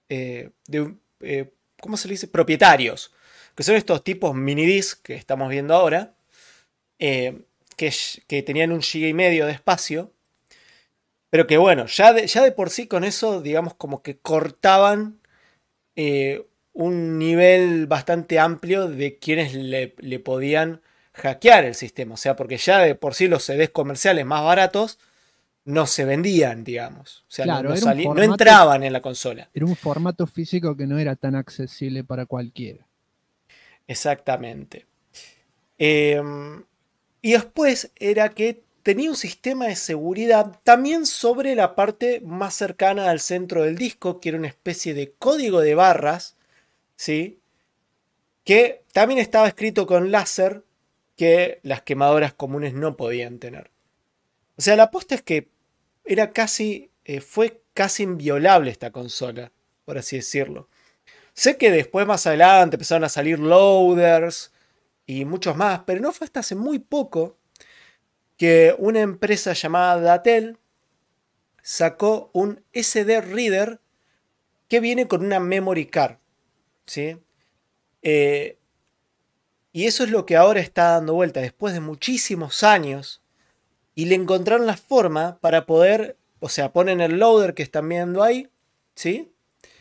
¿Cómo se le dice? Propietarios, que son estos tipos mini disc que estamos viendo ahora, eh, que tenían 1,5 GB de espacio, pero que bueno, ya de por sí con eso, digamos, como que cortaban un nivel bastante amplio de quienes le podían hackear el sistema. O sea, porque ya de por sí los CDs comerciales más baratos no se vendían, digamos. O sea, Claro, no entraban en la consola. era un formato físico que no era tan accesible para cualquiera. Exactamente. Eh, y después era que tenía un sistema de seguridad también sobre la parte más cercana al centro del disco, que era una especie de código de barras, ¿sí? Que también estaba escrito con láser que las quemadoras comunes no podían tener. O sea, la aposta es que fue casi inviolable esta consola, por así decirlo. Sé que después más adelante empezaron a salir loaders y muchos más, pero no fue hasta hace muy poco que una empresa llamada Datel sacó un SD Reader que viene con una memory card, ¿sí? Eh, y eso es lo que ahora está dando vuelta después de muchísimos años y le encontraron la forma para poder, o sea, ponen el loader que están viendo ahí, ¿sí?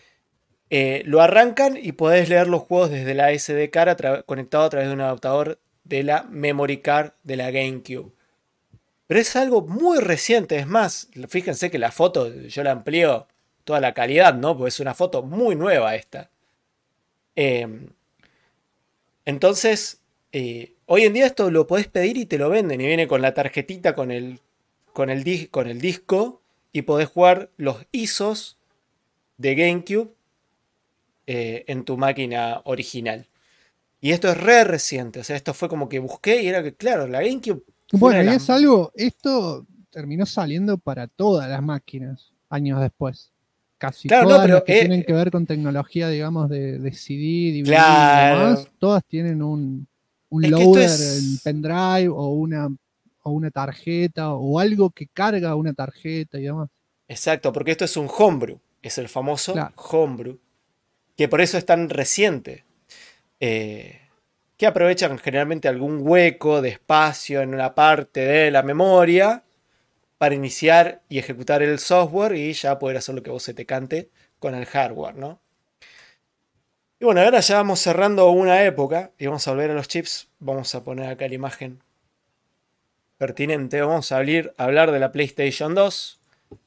Lo arrancan y podés leer los juegos desde la SD card conectado a través de un adaptador de la memory card de la GameCube. Pero es algo muy reciente, es más, fíjense que la foto yo la amplío toda la calidad, ¿no? Porque es una foto muy nueva esta. Eh, entonces, hoy en día esto lo podés pedir y te lo venden. Y viene con la tarjetita, con el disco. Y podés jugar los ISOs de GameCube en tu máquina original. Y esto es re reciente. O sea, esto fue como que busqué y era que, claro, la GameCube fue una Bueno, de y las... es algo, esto terminó saliendo para todas las máquinas años después. Casi Claro, no, todas las pero... que tienen que ver con tecnología, digamos, de CD, DVD y claro. demás, todas tienen un Es que esto loader, el es... pendrive o una tarjeta o algo que carga una tarjeta y demás. Exacto, porque esto es un homebrew. Es el famoso Claro. homebrew. Que por eso es tan reciente. eh, que aprovechan generalmente algún hueco de espacio en una parte de la memoria para iniciar y ejecutar el software y ya poder hacer lo que vos se te cante con el hardware, ¿no? Y bueno, ahora ya vamos cerrando una época y vamos a volver a los chips. Vamos a poner acá la imagen pertinente. Vamos a hablar de la PlayStation 2.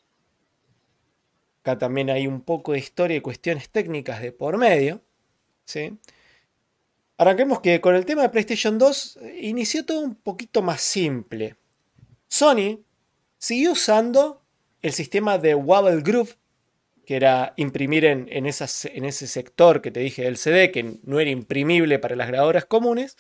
Acá también hay un poco de historia y cuestiones técnicas de por medio, ¿sí? Arranquemos que con el tema de PlayStation 2 inició todo un poquito más simple. Sony siguió usando el sistema de Wobble Group, que era imprimir en ese sector que te dije del CD, que no era imprimible para las grabadoras comunes.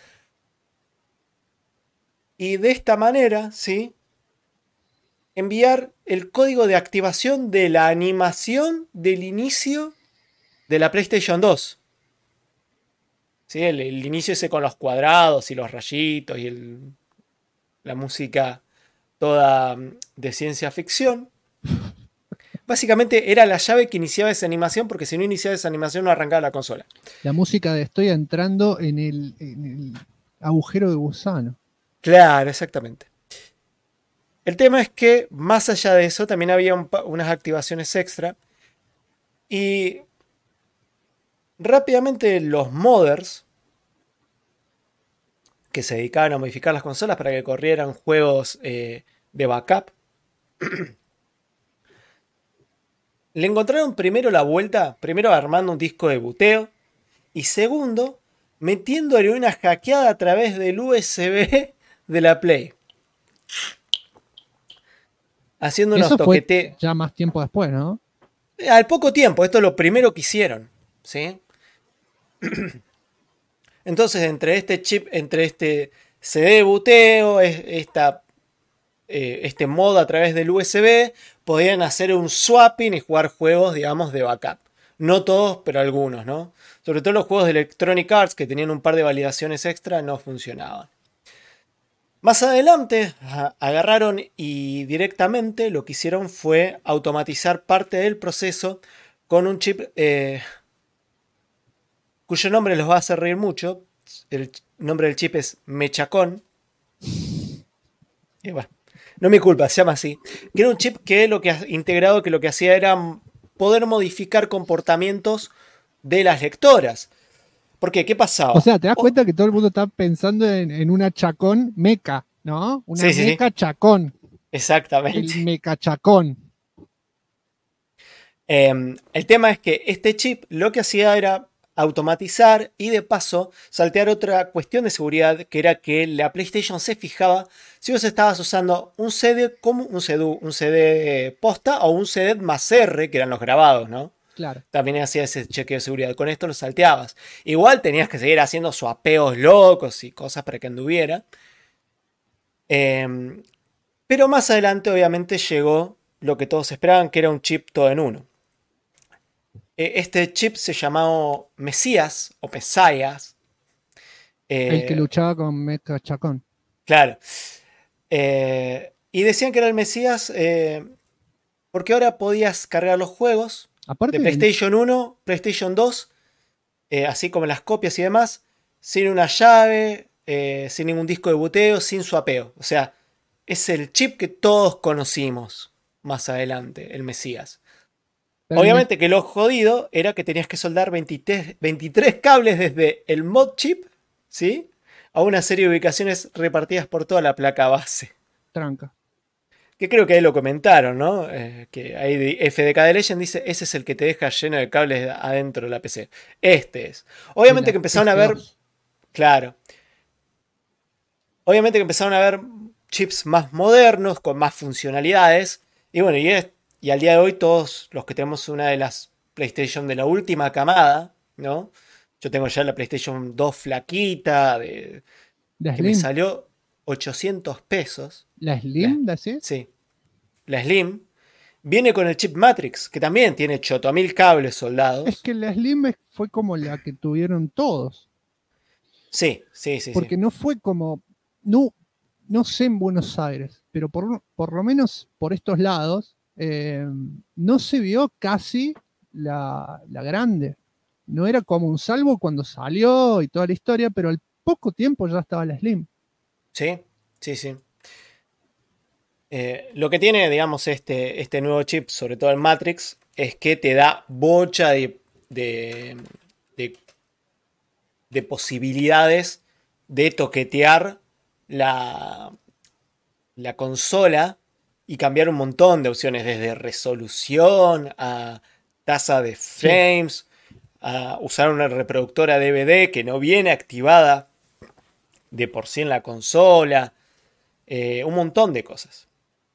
Y de esta manera, ¿sí? Enviar el código de activación de la animación del inicio de la PlayStation 2. ¿Sí? El inicio ese con los cuadrados y los rayitos y la música toda de ciencia ficción. Básicamente era la llave que iniciaba esa animación, porque si no iniciaba esa animación no arrancaba la consola. La música de estoy entrando en el agujero de gusano. Claro, exactamente. El tema es que más allá de eso también había unas activaciones extra y rápidamente los modders que se dedicaban a modificar las consolas para que corrieran juegos de backup le encontraron primero la vuelta, primero armando un disco de buteo y segundo metiéndole una hackeada a través del USB de la Play. Haciendo unos Eso fue toqueteos. ya más tiempo después, ¿no? Al poco tiempo, esto es lo primero que hicieron, ¿sí? Entonces, entre este chip, entre este CD de buteo, este modo a través del USB, podían hacer un swapping y jugar juegos, digamos, de backup. No todos, pero algunos, ¿no? Sobre todo los juegos de Electronic Arts, que tenían un par de validaciones extra, no funcionaban. Más adelante agarraron y directamente lo que hicieron fue automatizar parte del proceso con un chip cuyo nombre los va a hacer reír mucho. El nombre del chip es Mechacón. Y bueno, no me culpa, se llama así. Que era un chip que lo que integrado que lo que hacía era poder modificar comportamientos de las lectoras. Porque, ¿qué O pasaba? sea, te das cuenta que todo el mundo está pensando en una chacón meca, ¿no? Una Sí, sí, sí, meca chacón. El exactamente. meca chacón. El tema es que este chip lo que hacía era automatizar y de paso saltear otra cuestión de seguridad, que era que la PlayStation se fijaba si vos estabas usando un CD como un CD posta o un CD más R, que eran los grabados, ¿no? Claro. También hacía ese chequeo de seguridad. Con esto lo salteabas. Igual tenías que seguir haciendo swapeos locos y cosas para que anduviera. Em, pero más adelante, obviamente, llegó lo que todos esperaban, que era un chip todo en uno. Este chip se llamó Mesías o Mesías. El que Eh, luchaba con meca chacón. claro. Y decían que era el Mesías porque ahora podías cargar los juegos de Aparte, PlayStation 1, PlayStation 2, así como las copias y demás, sin una llave, sin ningún disco de buteo, sin swapeo. O sea, es el chip que todos conocimos más adelante, el Mesías. Obviamente que lo jodido era que tenías que soldar 23 cables desde el mod chip, ¿sí? a una serie de ubicaciones repartidas por toda la placa base. Tranca. Que creo que ahí lo comentaron, ¿no? Que ahí FDK de Legend dice, ese es el que te deja lleno de cables adentro de la PC. Este es. De Obviamente la que empezaron a ver, F2. claro, obviamente que empezaron a ver chips más modernos, con más funcionalidades. Y bueno, y al día de hoy todos los que tenemos una de las PlayStation de la última camada, ¿no? Yo tengo ya la PlayStation 2 flaquita, La que me Slim. salió 800 pesos. ¿La La, Slim, decís? sí, la Slim. Viene con el chip Matrix, que también tiene 8000 cables Es soldados. que la Slim fue como la que tuvieron todos. Sí, sí, sí, sí. Porque no fue como. No, no sé en Buenos Aires, pero por lo menos por estos lados, no se vio casi la grande. No era como un salvo cuando salió y toda la historia, pero al poco tiempo ya estaba la Slim. Sí, sí, sí. Lo que tiene, digamos, este nuevo chip, sobre todo el Matrix, es que te da bocha de, de- de posibilidades de toquetear la, la consola y cambiar un montón de opciones, desde resolución a tasa de Sí, frames, a usar una reproductora DVD que no viene activada de por sí en la consola, un montón de cosas.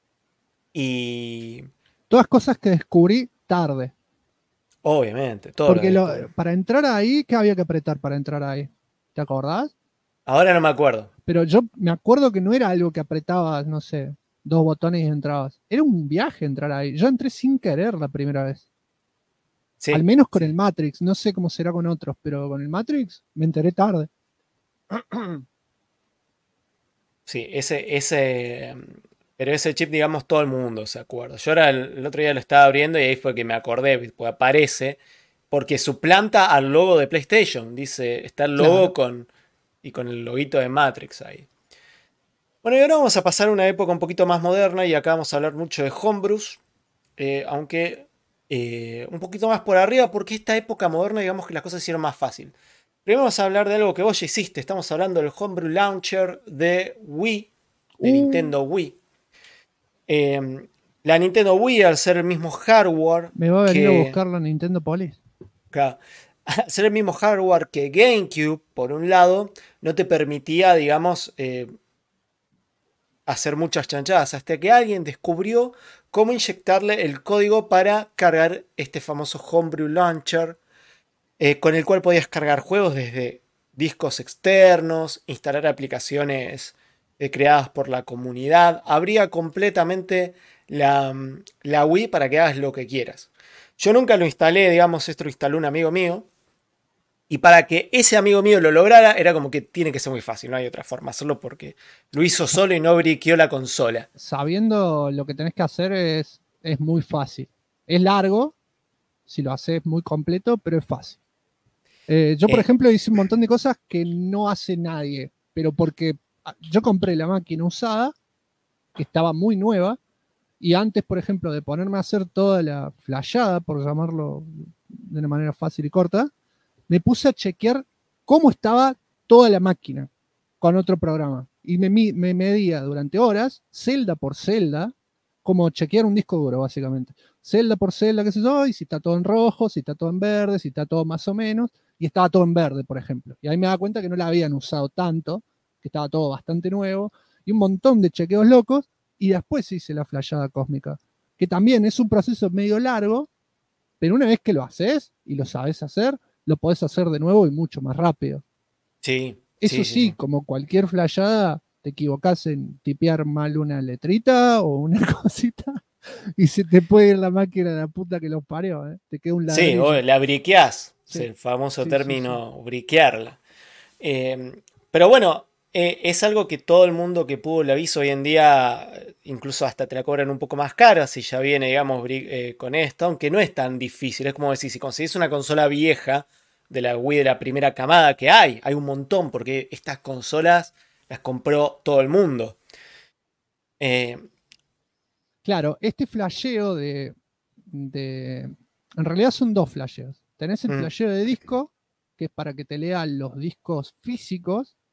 Y todas cosas que descubrí tarde. obviamente, todo lo Porque descubrí. para entrar ahí, ¿qué había que apretar para entrar ahí? ¿Te acordás? Ahora no me acuerdo. Pero yo me acuerdo que no era algo que apretabas, no sé, dos botones y entrabas. Era un viaje entrar ahí. Yo entré sin querer la primera vez. Al Sí, menos con el sí. Matrix. No sé cómo será con otros, pero con el Matrix me enteré tarde. Sí, pero ese chip, digamos, todo el mundo se acuerda. Yo ahora el otro día lo estaba abriendo y ahí fue que me acordé, pues aparece, porque suplanta al logo de PlayStation. Dice, está el logo Claro. y con el loguito de Matrix ahí. Bueno, y ahora vamos a pasar a una época un poquito más moderna y acá vamos a hablar mucho de homebrews, aunque un poquito más por arriba, porque esta época moderna, digamos que las cosas se hicieron más fácil. Primero vamos a hablar de algo que vos ya hiciste. Estamos hablando del Homebrew Launcher de Wii, de Uh, Nintendo Wii. Eh, la Nintendo Wii, al ser el mismo hardware Me va a venir a que, buscar la Nintendo Police. claro, al ser el mismo hardware que GameCube, por un lado, no te permitía, digamos, hacer muchas chanchadas, hasta que alguien descubrió cómo inyectarle el código para cargar este famoso Homebrew Launcher, con el cual podías cargar juegos desde discos externos, instalar aplicaciones creadas por la comunidad. Abría completamente la Wii para que hagas lo que quieras. Yo nunca lo instalé, digamos, esto lo instaló un amigo mío. Y para que ese amigo mío lo lograra, era como que tiene que ser muy fácil, no hay otra forma de hacerlo porque lo hizo Sa- solo y no briqueó la consola. Sabiendo lo que tenés que hacer es muy fácil. Es largo, si lo haces muy completo, pero es fácil. Yo, por Eh, ejemplo, hice un montón de cosas que no hace nadie, pero porque yo compré la máquina usada, que estaba muy nueva, y antes, por ejemplo, de ponerme a hacer toda la flashada, por llamarlo de una manera fácil y corta, me puse a chequear cómo estaba toda la máquina con otro programa. Y me medía durante horas, celda por celda, como chequear un disco duro, básicamente. Celda por celda, qué sé yo, y si está todo en rojo, si está todo en verde, si está todo más o menos, y estaba todo en verde, por ejemplo. Y ahí me da cuenta que no la habían usado tanto, que estaba todo bastante nuevo, y un montón de chequeos locos, y después hice la flashada cósmica, que también es un proceso medio largo, pero una vez que lo haces y lo sabes hacer, lo podés hacer de nuevo y mucho más rápido. sí, Eso sí, sí, sí, sí. como cualquier flayada, te equivocás en tipear mal una letrita o una cosita y se te puede ir la máquina de la puta que los parió, ¿eh? Te queda un Sí, ladrillo. la briqueás, es Sí, el famoso sí, sí, sí. término briquearla. Pero bueno, es algo que todo el mundo que pudo la hizo hoy en día, incluso hasta te la cobran un poco más cara si ya viene, digamos, con esto, aunque no es tan difícil. Es como decir, si conseguís una consola vieja de la Wii de la primera camada, que hay un montón, porque estas consolas las compró todo el mundo. Eh, Claro, este flasheo en realidad son dos flasheos. Tenés el mm, flasheo de disco, que es para que te lean los discos físicos,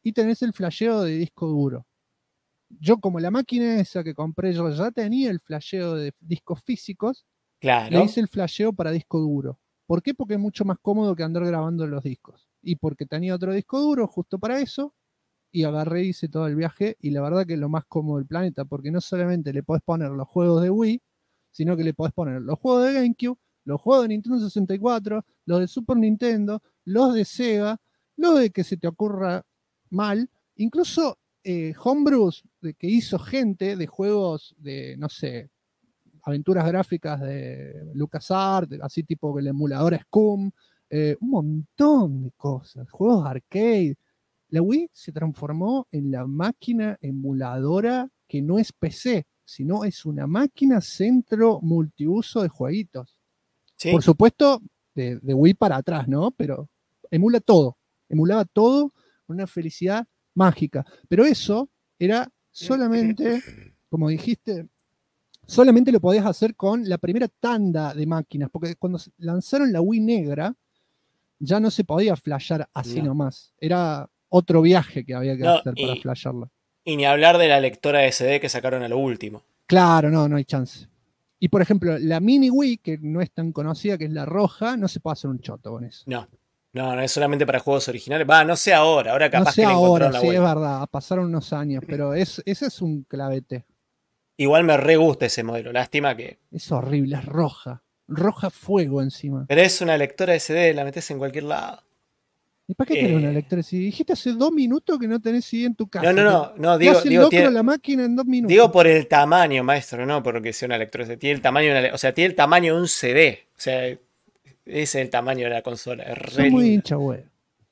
y tenés el flasheo de disco duro. Yo, como la máquina esa que compré yo ya tenía el flasheo de discos físicos, le Claro. hice el flasheo para disco duro. ¿Por qué? Porque es mucho más cómodo que andar grabando los discos. Y porque tenía otro disco duro justo para eso, y agarré y hice todo el viaje, y la verdad que es lo más cómodo del planeta, porque no solamente le podés poner los juegos de Wii, sino que le podés poner los juegos de GameCube, los juegos de Nintendo 64, los de Super Nintendo, los de Sega, los de que se te ocurra mal, incluso homebrews que hizo gente de juegos de, no sé, aventuras gráficas de LucasArts, así tipo el emulador Scum, un montón de cosas, juegos arcade. La Wii se transformó en la máquina emuladora que no es PC, sino es una máquina centro multiuso de jueguitos. Por Sí. supuesto, de Wii para atrás, ¿no? Pero emula todo, emulaba todo, una felicidad mágica. Pero eso era solamente, como dijiste, solamente lo podías hacer con la primera tanda de máquinas, porque cuando lanzaron la Wii negra, ya no se podía flashear así No. nomás. Era otro viaje que había que No, hacer para flashearla. y ni hablar de la lectora SD que sacaron a lo último. Claro, no, no hay chance. Y por ejemplo, la mini Wii, que no es tan conocida, que es la roja, no se puede hacer un choto con eso. No. No, no es solamente para juegos originales. Va, no sé ahora. Ahora No capaz sé que le ahora, encontraron la sí, es vuelta. verdad, pasaron unos años, pero ese es un clavete. Igual me re gusta ese modelo. Lástima que. Es horrible, es roja. Roja fuego encima. Pero es una lectora SD, la metes en cualquier lado. ¿Y para qué querés una Eh, lectora? Si dijiste hace 2 minutos que no tenés CD en tu no, casa, no, no, no, te hace el digo, locro la máquina en 2 minutos. digo por el tamaño, maestro, no porque sea una lectora SD. Tiene el tamaño de o sea, tiene el tamaño de un CD. O sea, ese es el tamaño de la consola. Es Son re muy linda. hincha, güey.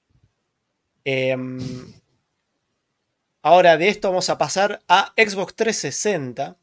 Em, Ahora de esto vamos a pasar a Xbox 360.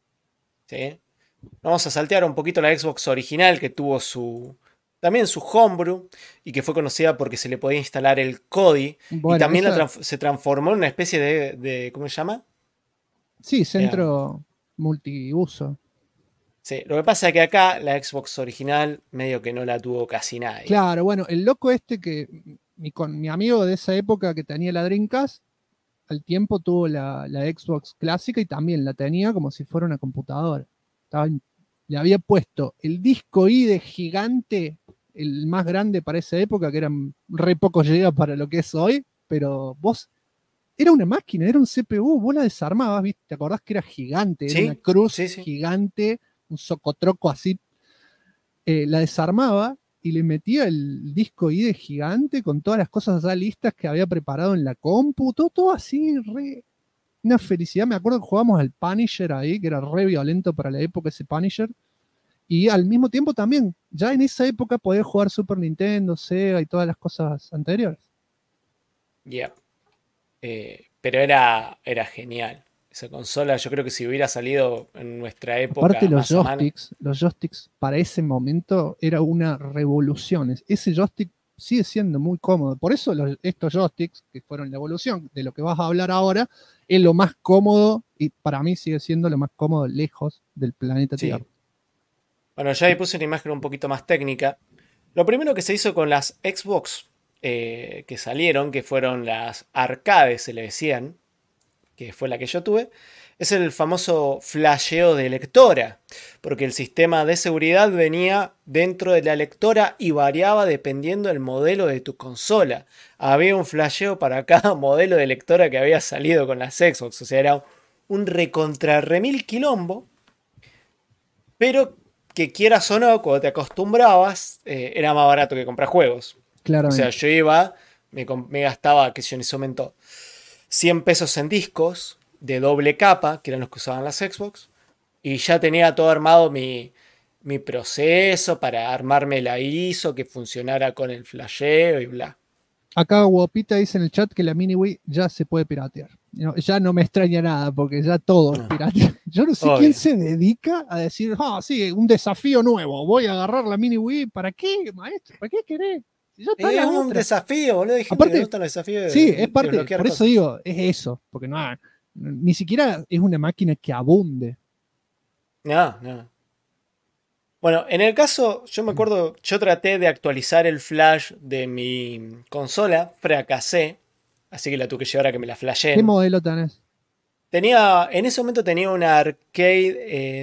¿Sí? Vamos a saltear un poquito la Xbox original que tuvo también su homebrew y que fue conocida porque se le podía instalar el CODI y Bueno, también esa, se transformó en una especie ¿cómo se llama? sí, Eh, centro multiuso. sí, lo que pasa es que acá la Xbox original medio que no la tuvo casi nadie. Claro, bueno, el loco este que con mi amigo de esa época que tenía la Dreamcast, al tiempo tuvo la Xbox clásica y también la tenía como si fuera una computadora. Le había puesto el disco IDE gigante, el más grande para esa época, que eran re pocos gigas para lo que es hoy, pero vos, era una máquina, era un CPU, vos la desarmabas, ¿viste? ¿Te acordás que era gigante? Era una ¿Sí? cruz Sí, sí. gigante, un socotroco así, la desarmaba y le metía el disco IDE gigante con todas las cosas ya listas que había preparado en la compu, todo así, una felicidad. Me acuerdo que jugábamos al Punisher ahí, que era re violento para la época ese Punisher. Y al mismo tiempo también, ya en esa época podías jugar Super Nintendo, Sega y todas las cosas anteriores. Yeah. Pero era genial. Esa consola, yo creo que si hubiera salido en nuestra Aparte época más a mano. los joysticks para ese momento era una revolución. Ese joystick sigue siendo muy cómodo. Por eso estos joysticks, que fueron la evolución de lo que vas a hablar ahora, es lo más cómodo y para mí sigue siendo lo más cómodo lejos del planeta Tierra. Sí. Bueno, ya ahí puse una imagen un poquito más técnica. Lo primero que se hizo con las Xbox que salieron, que fueron las arcades, se le decían, que fue la que yo tuve, es el famoso flasheo de lectora, porque el sistema de seguridad venía dentro de la lectora y variaba dependiendo del modelo de tu consola. Había un flasheo para cada modelo de lectora que había salido con las Xbox, o sea, era un recontra remil quilombo, pero que quieras o no, cuando te acostumbrabas, era más barato que comprar juegos. O sea, Claramente. yo iba, me gastaba, que yo en ese momento, 100 pesos en discos de doble capa, que eran los que usaban las Xbox, y ya tenía todo armado mi proceso para armarme la ISO, que funcionara con el flasheo y bla. Acá Guapita dice en el chat que la mini Wii ya se puede piratear. No, ya no me extraña nada porque ya todo es Ah, pirata. Yo no sé quién obvio. se dedica a decir, sí, un desafío nuevo, voy a agarrar la mini Wii. ¿Para qué, maestro? ¿Para qué querés? Si ya está Es la un otra. desafío, boludo. Hay gente que le Aparte, gusta los desafíos sí, es de parte, desbloquear por eso cosas. digo, es eso, porque no, ni siquiera es una máquina que abunde. No, no. Bueno, en el caso, yo me acuerdo, yo traté de actualizar el flash de mi consola, fracasé. así que la tuve que llevar a que me la ¿Qué flasheen. modelo tenés? En ese momento tenía una arcade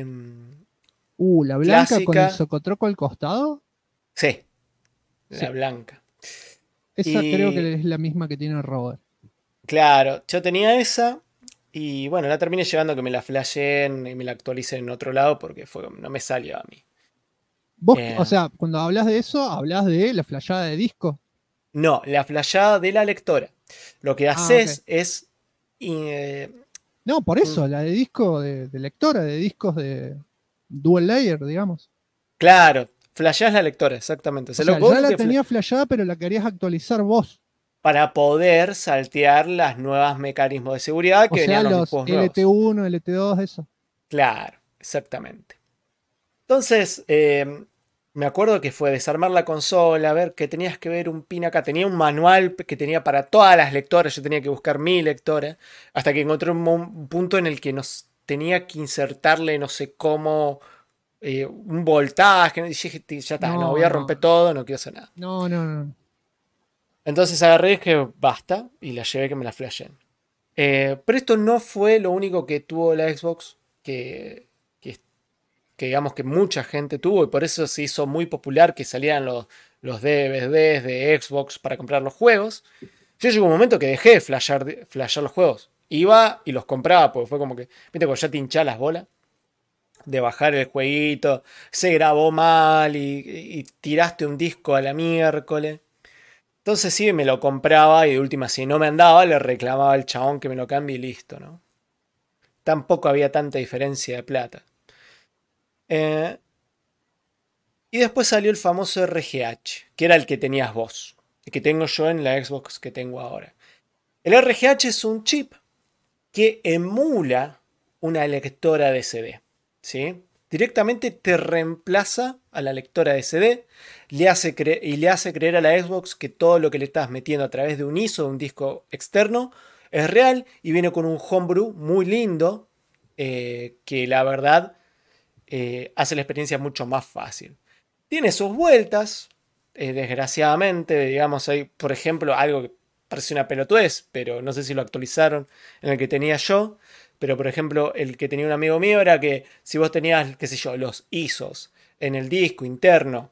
La blanca con el clásica, socotroco al costado. sí, la Sí, blanca. esa creo que Y es la misma que tiene Robert. claro, yo tenía esa y bueno, la terminé llevando a que me la flasheen y me la actualicen en otro lado porque no me salió a mí. Vos, o Eh, sea, cuando hablas de eso, hablas de la flayada de disco. no, la flashada de la lectora. Lo que Ah, ok. haces es... eh, No, por eso, la de disco de lectora, de discos de dual layer, digamos. claro, flasheás la lectora, exactamente. O O sea, sea, vos ya lo la que tenía flayada, pero la querías actualizar vos. para poder saltear las nuevas mecanismos de seguridad O que sea, venían los los juegos nuevos. LT1, LT2, eso. Claro, exactamente. Entonces, me acuerdo que fue desarmar la consola, ver que tenías que ver un pin acá. Tenía un manual que tenía para todas las lectoras. Yo tenía que buscar mi lectora. Hasta que encontré un punto en el que nos tenía que insertarle, no sé cómo, un voltaje. Y dije, ya está, no voy No, a romper no, todo, no quiero hacer nada. no, no, no. Entonces agarré y dije, basta. Y la llevé que me la flashen. Pero esto no fue lo único que tuvo la Xbox que que digamos que mucha gente tuvo y por eso se hizo muy popular que salían los DVDs de Xbox para comprar los juegos. Yo llegó un momento que dejé de flashear los juegos. Iba y los compraba, porque fue como que, viste, cuando ya te hinchás las bolas de bajar el jueguito, se grabó mal y tiraste un disco a la miércoles. Entonces sí, me lo compraba y de última, si no me andaba, le reclamaba al chabón que me lo cambie y listo, ¿no? Tampoco había tanta diferencia de plata. Eh, Y después salió el famoso RGH, que era el que tenías vos, el que tengo yo en la Xbox que tengo ahora. El RGH es un chip que emula una lectora de CD, ¿sí? Directamente te reemplaza a la lectora de CD y le hace creer a la Xbox que todo lo que le estás metiendo a través de un ISO, de un disco externo, es real y viene con un homebrew muy lindo que la verdad hace la experiencia mucho más fácil. Tiene sus vueltas, desgraciadamente, digamos, hay, por ejemplo, algo que parece una pelotudez, pero no sé si lo actualizaron en el que tenía yo, pero por ejemplo, el que tenía un amigo mío era que si vos tenías, qué sé yo, los ISOs en el disco interno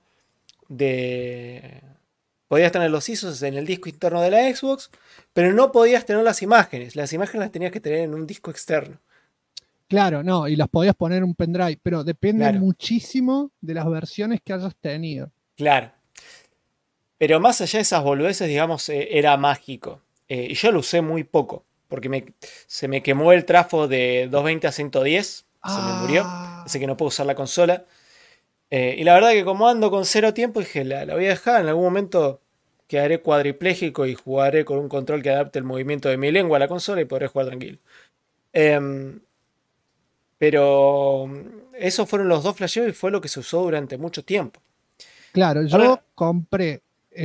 de... Podías tener los ISOs en el disco interno de la Xbox, pero no podías tener las imágenes. Las imágenes las tenías que tener en un disco externo. Claro, no, y las podías poner en un pendrive, pero depende Claro, muchísimo de las versiones que hayas tenido. claro. Pero más allá de esas boludeces, digamos, era mágico. Y yo lo usé muy poco, porque se me quemó el trafo de 220 a 110, se me murió, así Ah, que no puedo usar la consola. Y la verdad que como ando con cero tiempo, dije, la voy a dejar, en algún momento quedaré cuadripléjico y jugaré con un control que adapte el movimiento de mi lengua a la consola y podré jugar tranquilo. Em, pero esos fueron los dos flasheos y fue lo que se usó durante mucho tiempo. claro, yo Ahora, compré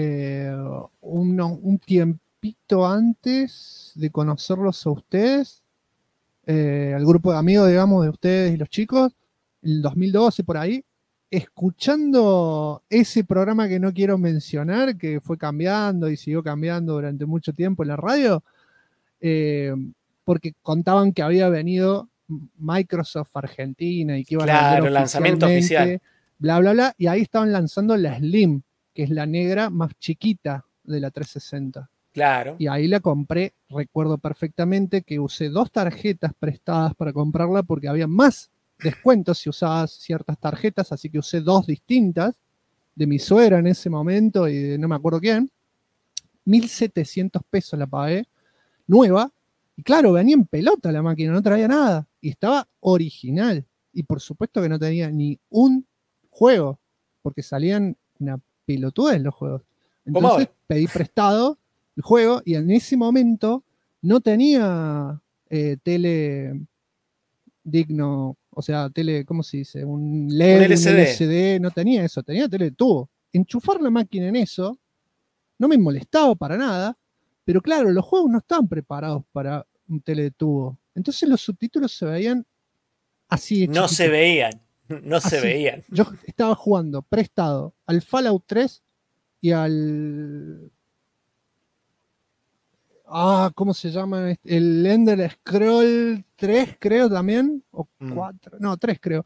un tiempito antes de conocerlos a ustedes, al grupo de amigos, digamos, de ustedes y los chicos, el 2012 por ahí, escuchando ese programa que no quiero mencionar, que fue cambiando y siguió cambiando durante mucho tiempo en la radio, eh, porque contaban que había venido Microsoft Argentina y que iban a vender claro, lanzamiento oficial. oficialmente, bla, bla, bla, y ahí estaban lanzando la Slim, que es la negra más chiquita de la 360. Claro. Y ahí la compré, recuerdo perfectamente que usé dos tarjetas prestadas para comprarla porque había más descuentos si usabas ciertas tarjetas, así que usé dos distintas de mi suegra en ese momento y de no me acuerdo quién. 1.700 pesos la pagué, nueva, y claro, venía en pelota la máquina, no traía nada, y estaba original. Y por supuesto que no tenía ni un juego, porque salían una pelotudez los juegos. Como Entonces ahora. pedí prestado el juego y en ese momento no tenía tele digno, o sea, tele, ¿cómo se dice? Un Un LED, un LCD. LCD, no tenía eso, tenía tele de tubo. Enchufar la máquina en eso no me molestaba para nada, pero claro, los juegos no estaban preparados para un teletubo. Entonces los subtítulos se veían así de No se chiquitos, veían. No se así. veían. Yo estaba jugando prestado al Fallout 3 y al ¿Cómo se llama? El Ender Scroll 3, creo también, o 4, no, 3 creo.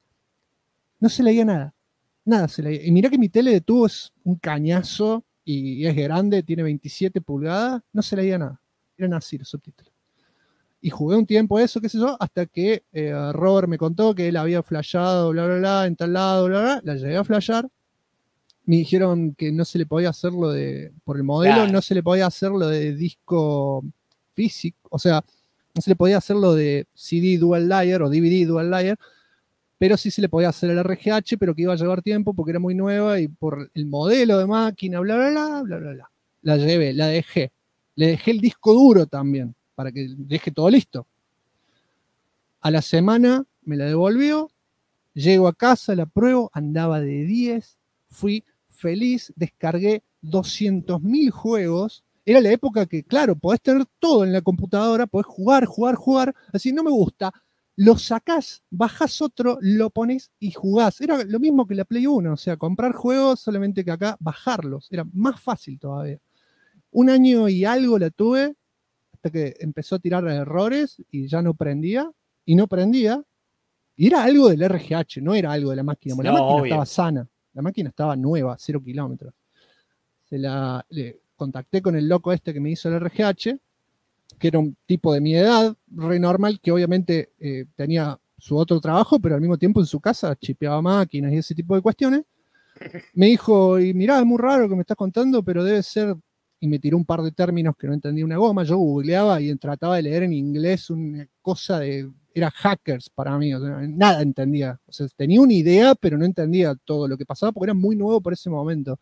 No se leía nada, nada se leía. Y mirá que mi tele de tubo es un cañazo y es grande, tiene 27 pulgadas, no se leía nada. Eran así los subtítulos. Y jugué un tiempo eso, qué sé yo, hasta que Robert me contó que él había flashado, bla, bla, bla, en tal lado, bla, bla, la llegué a flashar. Me dijeron que no se le podía hacer lo de, por el modelo, Claro. no se le podía hacer lo de disco físico, o sea, no se le podía hacer lo de CD Dual Layer o DVD Dual Layer, pero sí se le podía hacer el RGH, pero que iba a llevar tiempo porque era muy nueva y por el modelo de máquina, bla, bla, bla, bla, bla, bla. La llevé, la dejé. Le dejé el disco duro también, para que deje todo listo. A la semana me la devolvió, llego a casa, la pruebo, andaba de 10, fui feliz, descargué 200.000 juegos. Era la época que, claro, podés tener todo en la computadora, podés jugar, jugar, jugar. Así, no me gusta, lo sacás, bajás otro, lo pones y jugás. Era lo mismo que la Play 1, o sea, comprar juegos, solamente que acá bajarlos. Era más fácil todavía. Un año y algo la tuve, hasta que empezó a tirar errores y ya no prendía. Y no prendía, y era algo del RGH, no era algo de la máquina. La No, máquina estaba obvio. sana, la máquina estaba nueva, 0 kilómetros. Le contacté con el loco este que me hizo el RGH, que era un tipo de mi edad, re normal, que obviamente tenía su otro trabajo, pero al mismo tiempo en su casa chipeaba máquinas y ese tipo de cuestiones. Me dijo, y mirá, es muy raro que me estás contando, pero debe ser, y me tiró un par de términos que no entendía una goma. Yo googleaba y trataba de leer en inglés una cosa de, era hackers para mí, o sea, nada entendía. O sea, tenía una idea, pero no entendía todo lo que pasaba porque era muy nuevo por ese momento.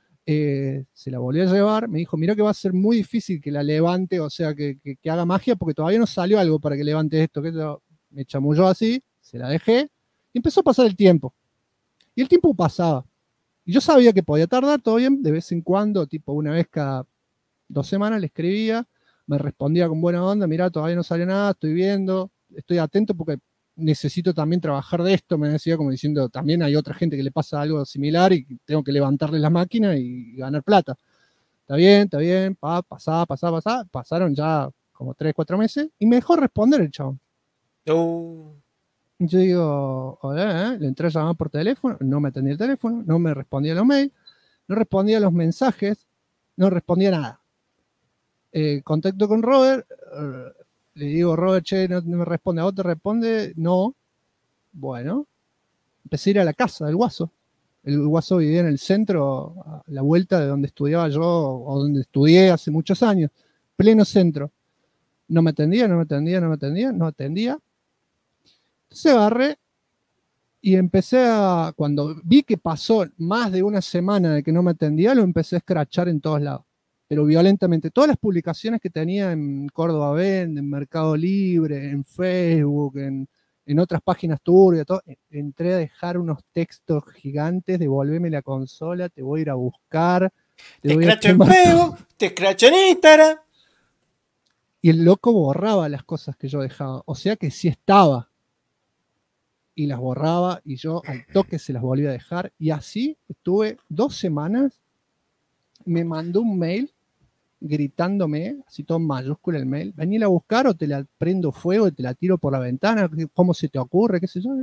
Se la volví a llevar, me dijo, mira que va a ser muy difícil que la levante, o sea, que haga magia, porque todavía no salió algo para que levante esto, que yo, me chamulló así, se la dejé, y empezó a pasar el tiempo. Y el tiempo pasaba. Y yo sabía que podía tardar, todo bien, de vez en cuando, tipo una vez cada 2 semanas le escribía, me respondía con buena onda, mira, todavía no salió nada, estoy viendo, estoy atento porque necesito también trabajar de esto, me decía como diciendo, también hay otra gente que le pasa algo similar y tengo que levantarle la máquina y ganar plata. Está bien, pasaron ya como 3, 4 meses y me dejó responder el chabón. Uh, Y yo digo, hola, le entré a llamar por teléfono, no me atendía el teléfono, no me respondía los mails, no respondía los mensajes, no respondía nada. Contacto con Robert, le digo, Robert, che, no me responde, ¿a vos te responde? No. Bueno, empecé a ir a la casa del Guaso. El Guaso vivía en el centro, a la vuelta de donde estudiaba yo, o donde estudié hace muchos años, pleno centro. No me atendía, no me atendía, no me atendía, no atendía. Entonces agarré y empecé a, cuando vi que pasó más de una semana de que no me atendía, lo empecé a escrachar en todos lados, pero violentamente. Todas las publicaciones que tenía en Córdoba Vende, en Mercado Libre, en Facebook, en otras páginas turbias, todo, entré a dejar unos textos gigantes, devolveme la consola, te voy a ir a buscar, te te voy a escracho en quemar todo. Facebook, te escracho en Instagram. Y el loco borraba las cosas que yo dejaba, o sea que sí estaba, y las borraba y yo al toque se las volvía a dejar. Y así estuve 2 semanas. Me mandó un mail gritándome, así todo en mayúscula el mail, vení a buscar o te la prendo fuego y te la tiro por la ventana, ¿cómo se te ocurre? ¿Qué sé yo?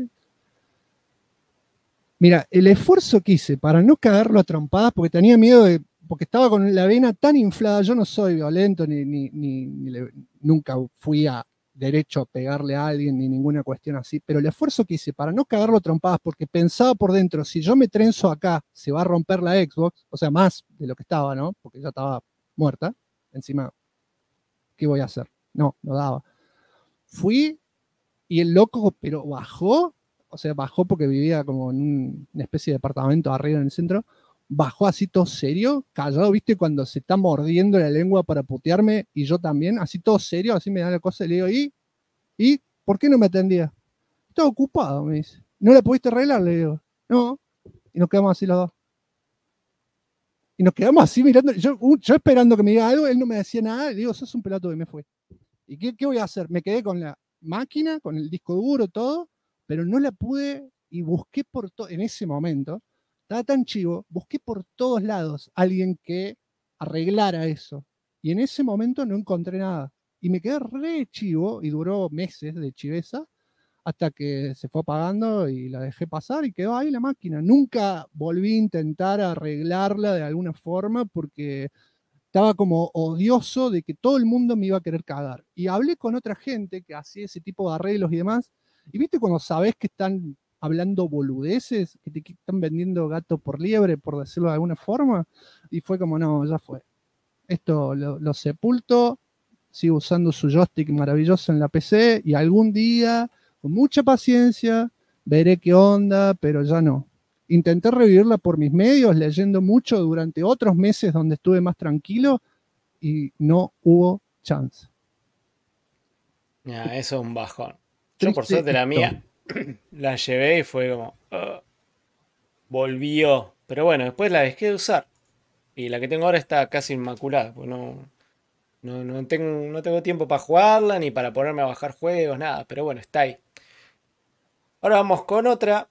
Mira, el esfuerzo que hice para no cagarlo a trompadas, porque tenía miedo de, porque estaba con la vena tan inflada, yo no soy violento, nunca fui a derecho a pegarle a alguien, ni ninguna cuestión así, pero el esfuerzo que hice para no cagarlo a trompadas, porque pensaba por dentro, si yo me trenzo acá, se va a romper la Xbox, o sea, más de lo que estaba, ¿no? Porque ya estaba muerta, encima, ¿qué voy a hacer? No, no daba. Fui y el loco, pero bajó, o sea, bajó porque vivía como en una especie de departamento arriba en el centro, bajó así todo serio, callado, ¿viste? Cuando se está mordiendo la lengua para putearme y yo también, así todo serio, así me da la cosa y le digo, ¿y por qué no me atendía? Estaba ocupado, me dice. ¿No la pudiste arreglar? Le digo, no, y nos quedamos así los dos. Y nos quedamos así mirando, yo esperando que me diga algo, él no me decía nada, le digo, sos un pelotudo y me fue. ¿Y qué voy a hacer? Me quedé con la máquina, con el disco duro, todo, pero no la pude y busqué por todo, en ese momento, estaba tan chivo, busqué por todos lados alguien que arreglara eso. Y en ese momento no encontré nada. Y me quedé re chivo y duró meses de chiveza hasta que se fue apagando y la dejé pasar y quedó ahí la máquina. Nunca volví a intentar arreglarla de alguna forma porque estaba como odioso de que todo el mundo me iba a querer cagar. Y hablé con otra gente que hacía ese tipo de arreglos y demás. Y viste cuando sabés que están hablando boludeces, que te están vendiendo gato por liebre, por decirlo de alguna forma. Y fue como, no, ya fue. Esto lo sepulto, sigo usando su joystick maravilloso en la PC y algún día, con mucha paciencia, veré qué onda, pero ya no. Intenté revivirla por mis medios, leyendo mucho durante otros meses donde estuve más tranquilo y no hubo chance. Ya, eso es un bajón. Yo por Triste suerte la historia. mía la llevé y fue como... volvió. Pero bueno, después la dejé de usar. Y la que tengo ahora está casi inmaculada. Pues no tengo tiempo para jugarla ni para ponerme a bajar juegos, nada. Pero bueno, está ahí. Ahora vamos con otra.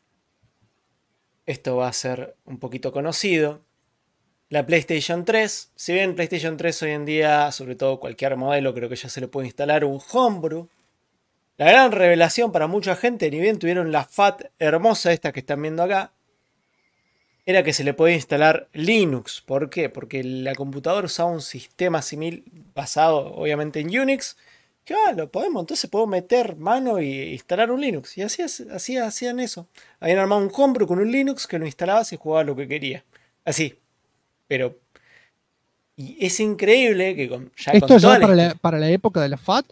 Esto va a ser un poquito conocido. La PlayStation 3. Si bien PlayStation 3 hoy en día, sobre todo cualquier modelo, creo que ya se le puede instalar un homebrew. La gran revelación para mucha gente, ni bien tuvieron la FAT hermosa esta que están viendo acá, era que se le podía instalar Linux. ¿Por qué? Porque la computadora usaba un sistema similar basado obviamente en Unix. Que lo podemos, entonces puedo meter mano y instalar un Linux. Y así hacían eso. Habían armado un homebrew con un Linux que lo instalabas y jugabas lo que quería. Así. Pero. Y es increíble que ya Esto con ya toda la. para la época de la FAT,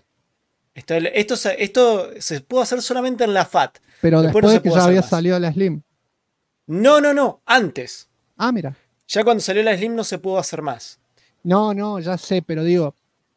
Esto se pudo hacer solamente en la FAT. pero Después no después de se que pudo ya hacer había más. salido la Slim. No. Antes. Ah, mira. Ya cuando salió la Slim no se pudo hacer más. No, ya sé, pero digo,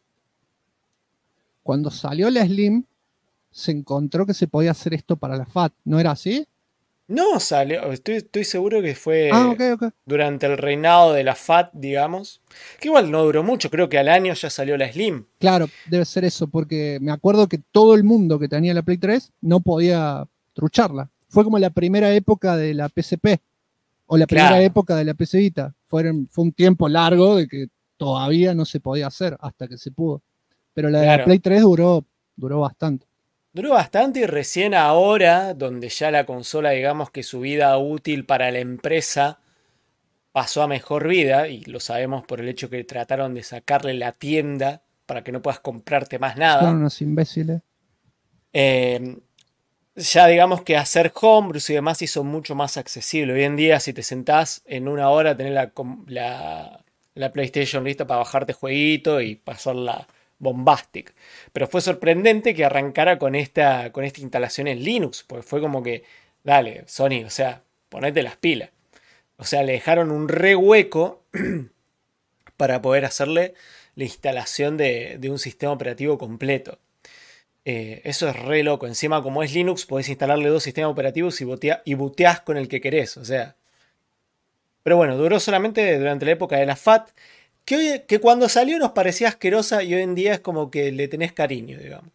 cuando salió la Slim, se encontró que se podía hacer esto para la FAT, ¿no era así? No salió, estoy seguro que Ah, ok, fue ok. durante el reinado de la FAT, digamos. Que igual no duró mucho, creo que al año ya salió la Slim. Claro, debe ser eso, porque me acuerdo que todo el mundo que tenía la Play 3 no podía trucharla. Fue como la primera época de la PSP o la primera Claro, época de la PC Vita. Fue un tiempo largo de que todavía no se podía hacer hasta que se pudo. Pero la de la claro. Play 3 duró bastante. Duró bastante y recién ahora, donde ya la consola, digamos que su vida útil para la empresa pasó a mejor vida, y lo sabemos por el hecho que trataron de sacarle la tienda para que no puedas comprarte más Son nada. unos imbéciles. Eh, ya digamos que hacer homebrews y demás hizo mucho más accesible. Hoy en día, si te sentás en una hora, tenés la PlayStation lista para bajarte jueguito y pasarla bombastic. Pero fue sorprendente que arrancara con esta instalación en Linux, porque fue como que, dale, Sony, o sea, ponete las pilas. O sea, le dejaron un re hueco para poder hacerle la instalación de un sistema operativo completo. Eso es re loco. Encima, como es Linux, podés instalarle dos sistemas operativos y booteás con el que querés. O sea. Pero bueno, duró solamente durante la época de la FAT. Que cuando salió nos parecía asquerosa y hoy en día es como que le tenés cariño, digamos.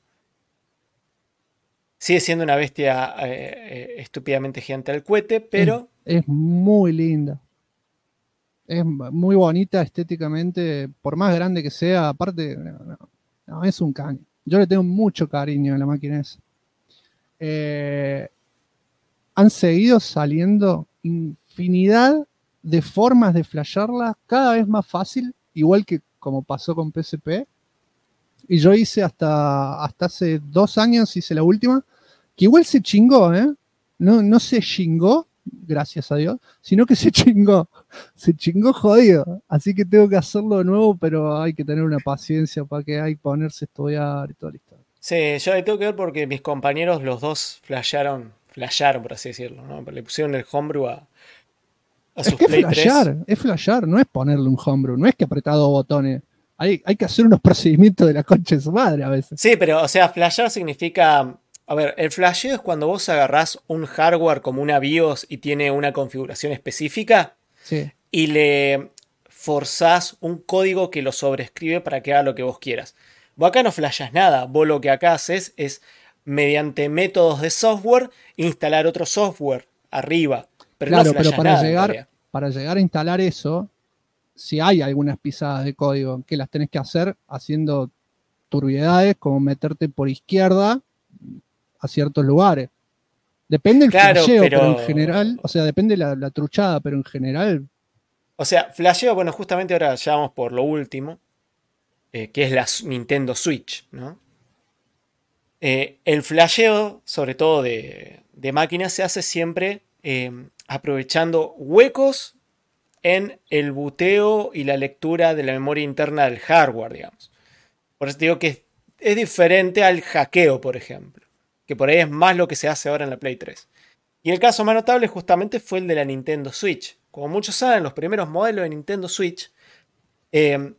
Sigue siendo una bestia estúpidamente gigante al cohete, pero. Es muy linda. Es muy bonita estéticamente, por más grande que sea, aparte, no, es un caño. Yo le tengo mucho cariño a la máquina esa. Eh, Han seguido saliendo infinidad de formas de flashearla, cada vez más fácil, igual que como pasó con PSP. Y yo hice hasta hace 2 años, hice la última, que igual se chingó, ¿eh? No se chingó, gracias a Dios, sino que se chingó. Se chingó jodido. Así que tengo que hacerlo de nuevo, pero hay que tener una paciencia para que hay que ponerse a estudiar y todo listo. Sí, yo le tengo que ver porque mis compañeros, los dos, flasharon por así decirlo, ¿no? Le pusieron el homebrew a Es sus que Play 3. es flashear, no es ponerle un homebrew, no es que apretar dos botones. Hay que hacer unos procedimientos de la concha de su madre a veces. Sí, pero, o sea, flashear significa. A ver, el flasheo es cuando vos agarrás un hardware como una BIOS y tiene una configuración específica Sí, y le forzás un código que lo sobrescribe para que haga lo que vos quieras. Vos acá no flasheás nada, vos lo que acá haces es, mediante métodos de software, instalar otro software arriba, pero no claro, pero flasheás nada en realidad. para llegar a instalar eso, si hay algunas pisadas de código que las tenés que hacer haciendo turbiedades como meterte por izquierda a ciertos lugares. Depende el Claro, flasheo, pero en pero. general, o sea, depende la truchada, pero en general, O sea, flasheo, bueno, justamente ahora ya vamos por lo último, que es la Nintendo Switch, ¿no? El flasheo, sobre todo de máquinas, se hace siempre aprovechando huecos en el buteo y la lectura de la memoria interna del hardware, digamos. Por eso te digo que es diferente al hackeo, por ejemplo, que por ahí es más lo que se hace ahora en la Play 3. Y el caso más notable justamente fue el de la Nintendo Switch. Como muchos saben, los primeros modelos de Nintendo Switch eh,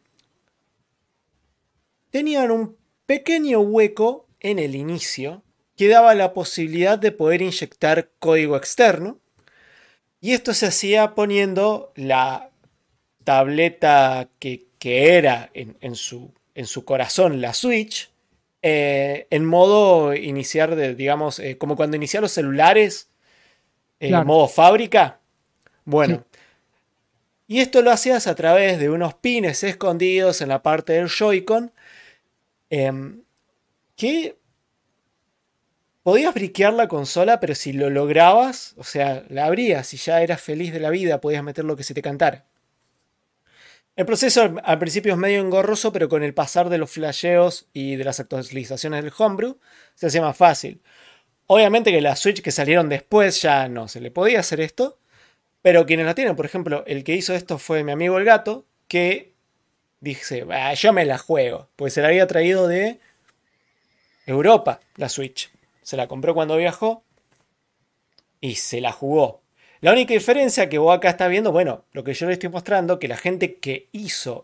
tenían un pequeño hueco en el inicio que daba la posibilidad de poder inyectar código externo. Y esto se hacía poniendo la tableta que era en su corazón la Switch en modo iniciar, digamos, como cuando iniciaron los celulares, claro, modo fábrica. sí, Bueno, y esto lo hacías a través de unos pines escondidos en la parte del Joy-Con eh, que podías briquear la consola, pero si lo lograbas, o sea, la abrías y ya eras feliz de la vida, podías meter lo que se te cantara. El proceso al principio es medio engorroso, pero con el pasar de los flasheos y de las actualizaciones del Homebrew, se hacía más fácil. Obviamente que las Switch que salieron después ya no se le podía hacer esto, pero quienes la tienen, por ejemplo, el que hizo esto fue mi amigo el gato, que dice, yo me la juego, pues se la había traído de Europa, la Switch. Se la compró cuando viajó y se la jugó. La única diferencia que vos acá estás viendo, bueno, lo que yo le estoy mostrando, que la gente que hizo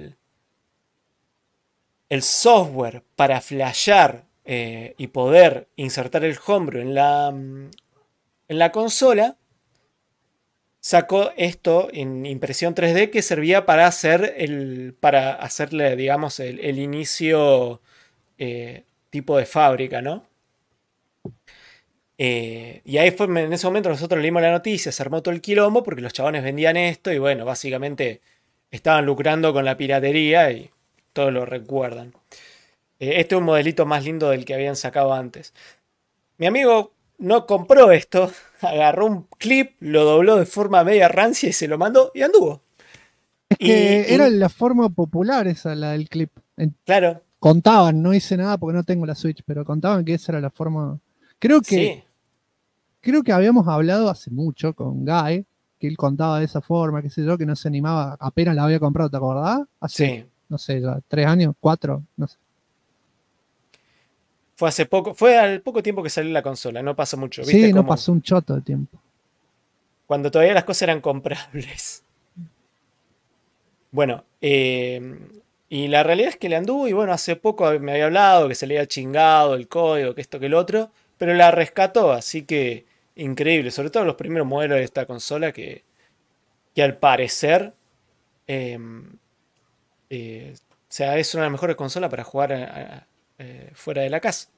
el software para flashear y poder insertar el Homebrew en la consola, sacó esto en impresión 3D que servía para para hacerle, digamos, el inicio tipo de fábrica, ¿no? Y ahí fue, en ese momento nosotros leímos la noticia, se armó todo el quilombo porque los chabones vendían esto y bueno, básicamente estaban lucrando con la piratería y todos lo recuerdan. Este es un modelito más lindo del que habían sacado antes. Mi amigo no compró esto, agarró un clip, lo dobló de forma media rancia y se lo mandó y anduvo. es que era Y la forma popular esa, la del clip. claro, Contaban, no hice nada porque no tengo la Switch, pero contaban que esa era la forma. Creo que, sí, creo que habíamos hablado hace mucho con Guy, que él contaba de esa forma, qué sé yo, que no se animaba, apenas la había comprado, ¿te acordás? Hace, sí. no sé, ya, 3 años, 4, no sé. Fue hace poco, fue al poco tiempo que salió la consola, no pasó mucho, ¿viste? Sí, no Como pasó un choto de tiempo. cuando todavía las cosas eran comprables. Bueno, y la realidad es que le anduvo y bueno, hace poco me había hablado que se le había chingado el código, que esto, que el otro, pero la rescató, así que increíble, sobre todo los primeros modelos de esta consola que al parecer, eh, o sea, es una de las mejores consolas para jugar fuera de la casa.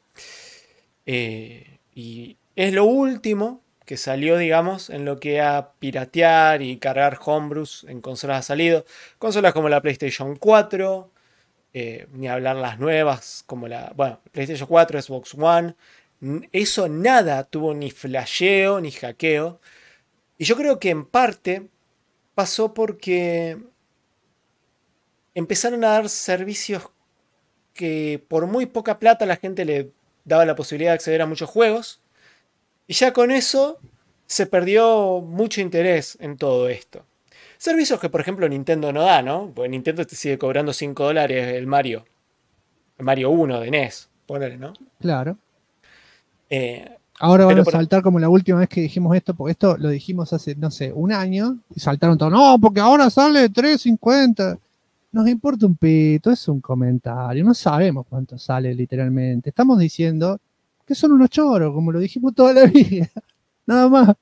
Y es lo último que salió, digamos, en lo que a piratear y cargar homebrews en consolas ha salido. Consolas como la PlayStation 4, ni hablar las nuevas, como bueno, PlayStation 4, Xbox One. Eso nada tuvo ni flasheo ni hackeo. Y yo creo que en parte pasó porque empezaron a dar servicios que por muy poca plata la gente le daba la posibilidad de acceder a muchos juegos. Y ya con eso se perdió mucho interés en todo esto. Servicios que, por ejemplo, Nintendo no da, ¿no? Porque Nintendo te sigue cobrando $5 el Mario 1 de NES, ponele, ¿no? Claro. Eh, Ahora van pero a saltar como la última vez que dijimos esto, porque esto lo dijimos hace, no sé, un año, y saltaron todos, no, porque ahora sale 3.50. Nos importa un pito, es un comentario, no sabemos cuánto sale literalmente. Estamos diciendo que son unos choros, como lo dijimos toda la vida. Nada más.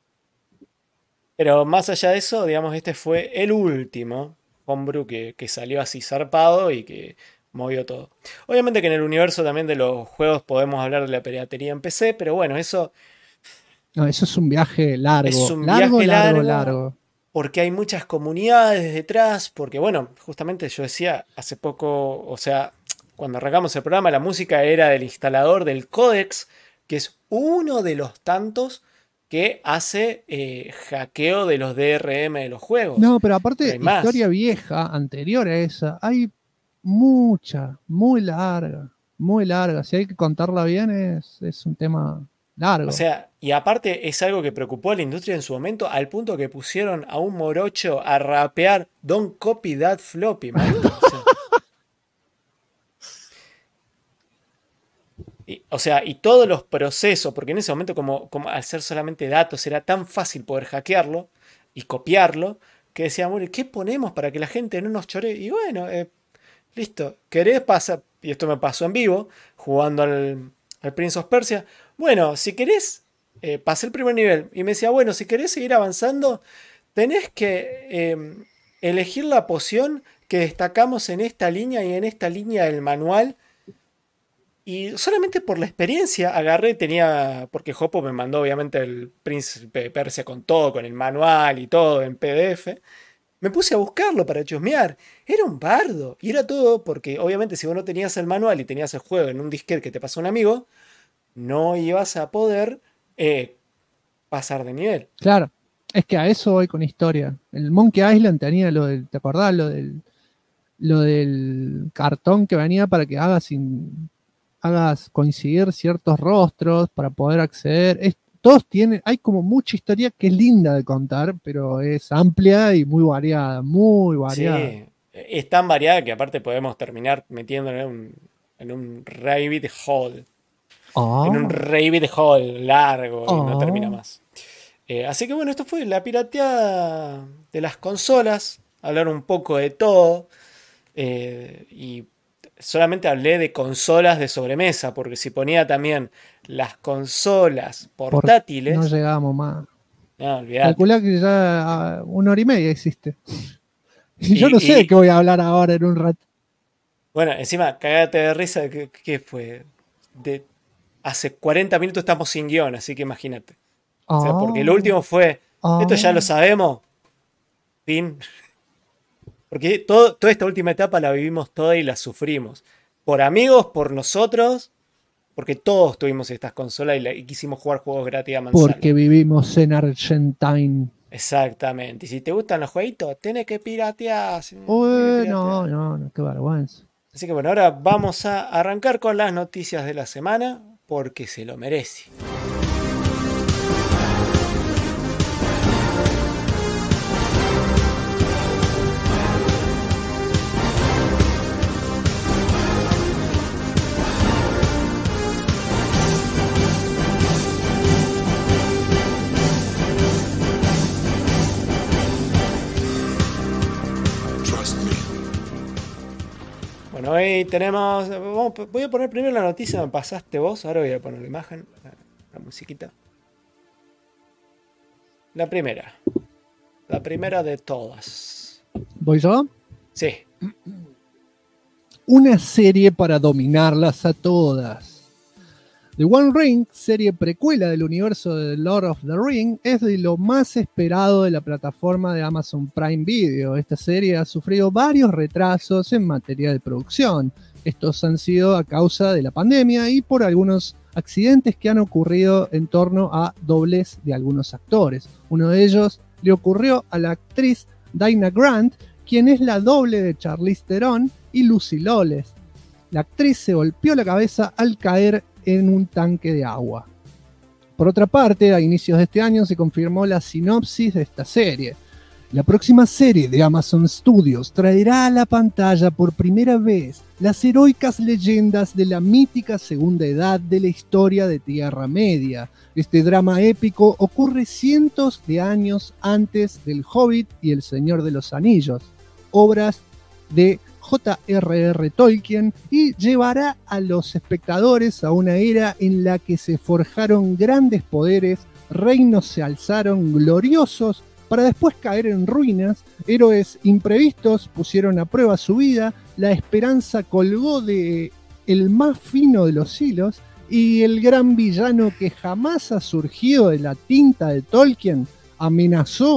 pero más allá de eso, digamos, este fue el último homebrew que salió así zarpado y que movió todo. Obviamente que en el universo también de los juegos podemos hablar de la piratería en PC, pero bueno, eso No, eso es un viaje es largo, un largo, viaje largo, largo. largo. porque hay muchas comunidades detrás, porque bueno, justamente yo decía hace poco, o sea, cuando arrancamos el programa, la música era del instalador del Codex, que es uno de los tantos que hace hackeo de los DRM de los juegos. No, pero Pero aparte, hay más. historia vieja, anterior a esa, hay mucha, muy larga. Si hay que contarla bien, es un tema largo. O sea, y aparte es algo que preocupó a la industria en su momento, al punto que pusieron a un morocho a rapear Don't copy that floppy, man. Y todos los procesos, porque en ese momento como al ser solamente datos era tan fácil poder hackearlo y copiarlo, que decíamos, bueno, ¿qué ponemos para que la gente no nos choree? Y bueno, listo, ¿querés pasar? Y esto me pasó en vivo, jugando al Prince of Persia. Bueno, si querés, pasé el primer nivel. Y me decía, bueno, si querés seguir avanzando, tenés que elegir la poción que destacamos en esta línea y en esta línea del manual. Y solamente por la experiencia agarré, porque Jopo me mandó obviamente el Príncipe de Persia con todo, con el manual y todo en PDF. Me puse a buscarlo para chusmear. Era un bardo. Y era todo porque obviamente si vos no tenías el manual y tenías el juego en un disquete que te pasó un amigo, no ibas a poder pasar de nivel. Claro, es que a eso voy con historia. El Monkey Island tenía lo del, ¿te acordás? Lo del cartón que venía para que hagas coincidir ciertos rostros para poder acceder. Todos tienen, hay como mucha historia que es linda de contar, pero es amplia y muy variada, muy variada. Sí, es tan variada que aparte podemos terminar metiéndonos en un rabbit hole. En un rabbit hole largo y no termina más. Así que bueno, esto fue la pirateada de las consolas. Hablar un poco de todo. Y solamente hablé de consolas de sobremesa, porque si ponía también las consolas portátiles. No llegamos más. No, olvidate. Calculá que ya 1 hora y media existe. Y yo no sé qué voy a hablar ahora en un rato. Bueno, encima, cagate de risa, ¿qué fue? Hace 40 minutos estamos sin guión, así que imagínate. O sea, porque lo último fue, esto ya lo sabemos, fin. Porque toda esta última etapa la vivimos toda y la sufrimos. Por amigos, por nosotros, porque todos tuvimos estas consolas y quisimos jugar juegos gratis a mansalva. Porque vivimos en Argentine. Exactamente. Y si te gustan los jueguitos, tenés que piratear. No, qué vergüenza. Así que bueno, ahora vamos a arrancar con las noticias de la semana, porque se lo merece. Bueno, hoy tenemos... voy a poner primero la noticia, me pasaste vos, ahora voy a poner la imagen, la musiquita. La primera de todas. ¿Voy yo? Sí. Una serie para dominarlas a todas. The One Ring, serie precuela del universo de Lord of the Ring, es de lo más esperado de la plataforma de Amazon Prime Video. Esta serie ha sufrido varios retrasos en materia de producción. Estos han sido a causa de la pandemia y por algunos accidentes que han ocurrido en torno a dobles de algunos actores. Uno de ellos le ocurrió a la actriz Dinah Grant, quien es la doble de Charlize Theron y Lucy Lawless. La actriz se golpeó la cabeza al caer en un tanque de agua. Por otra parte, a inicios de este año se confirmó la sinopsis de esta serie. La próxima serie de Amazon Studios traerá a la pantalla por primera vez las heroicas leyendas de la mítica segunda edad de la historia de Tierra Media. Este drama épico ocurre cientos de años antes del Hobbit y El Señor de los Anillos, obras de J.R.R. Tolkien, y llevará a los espectadores a una era en la que se forjaron grandes poderes, reinos se alzaron gloriosos para después caer en ruinas, héroes imprevistos pusieron a prueba su vida, la esperanza colgó de el más fino de los hilos y el gran villano que jamás ha surgido de la tinta de Tolkien amenazó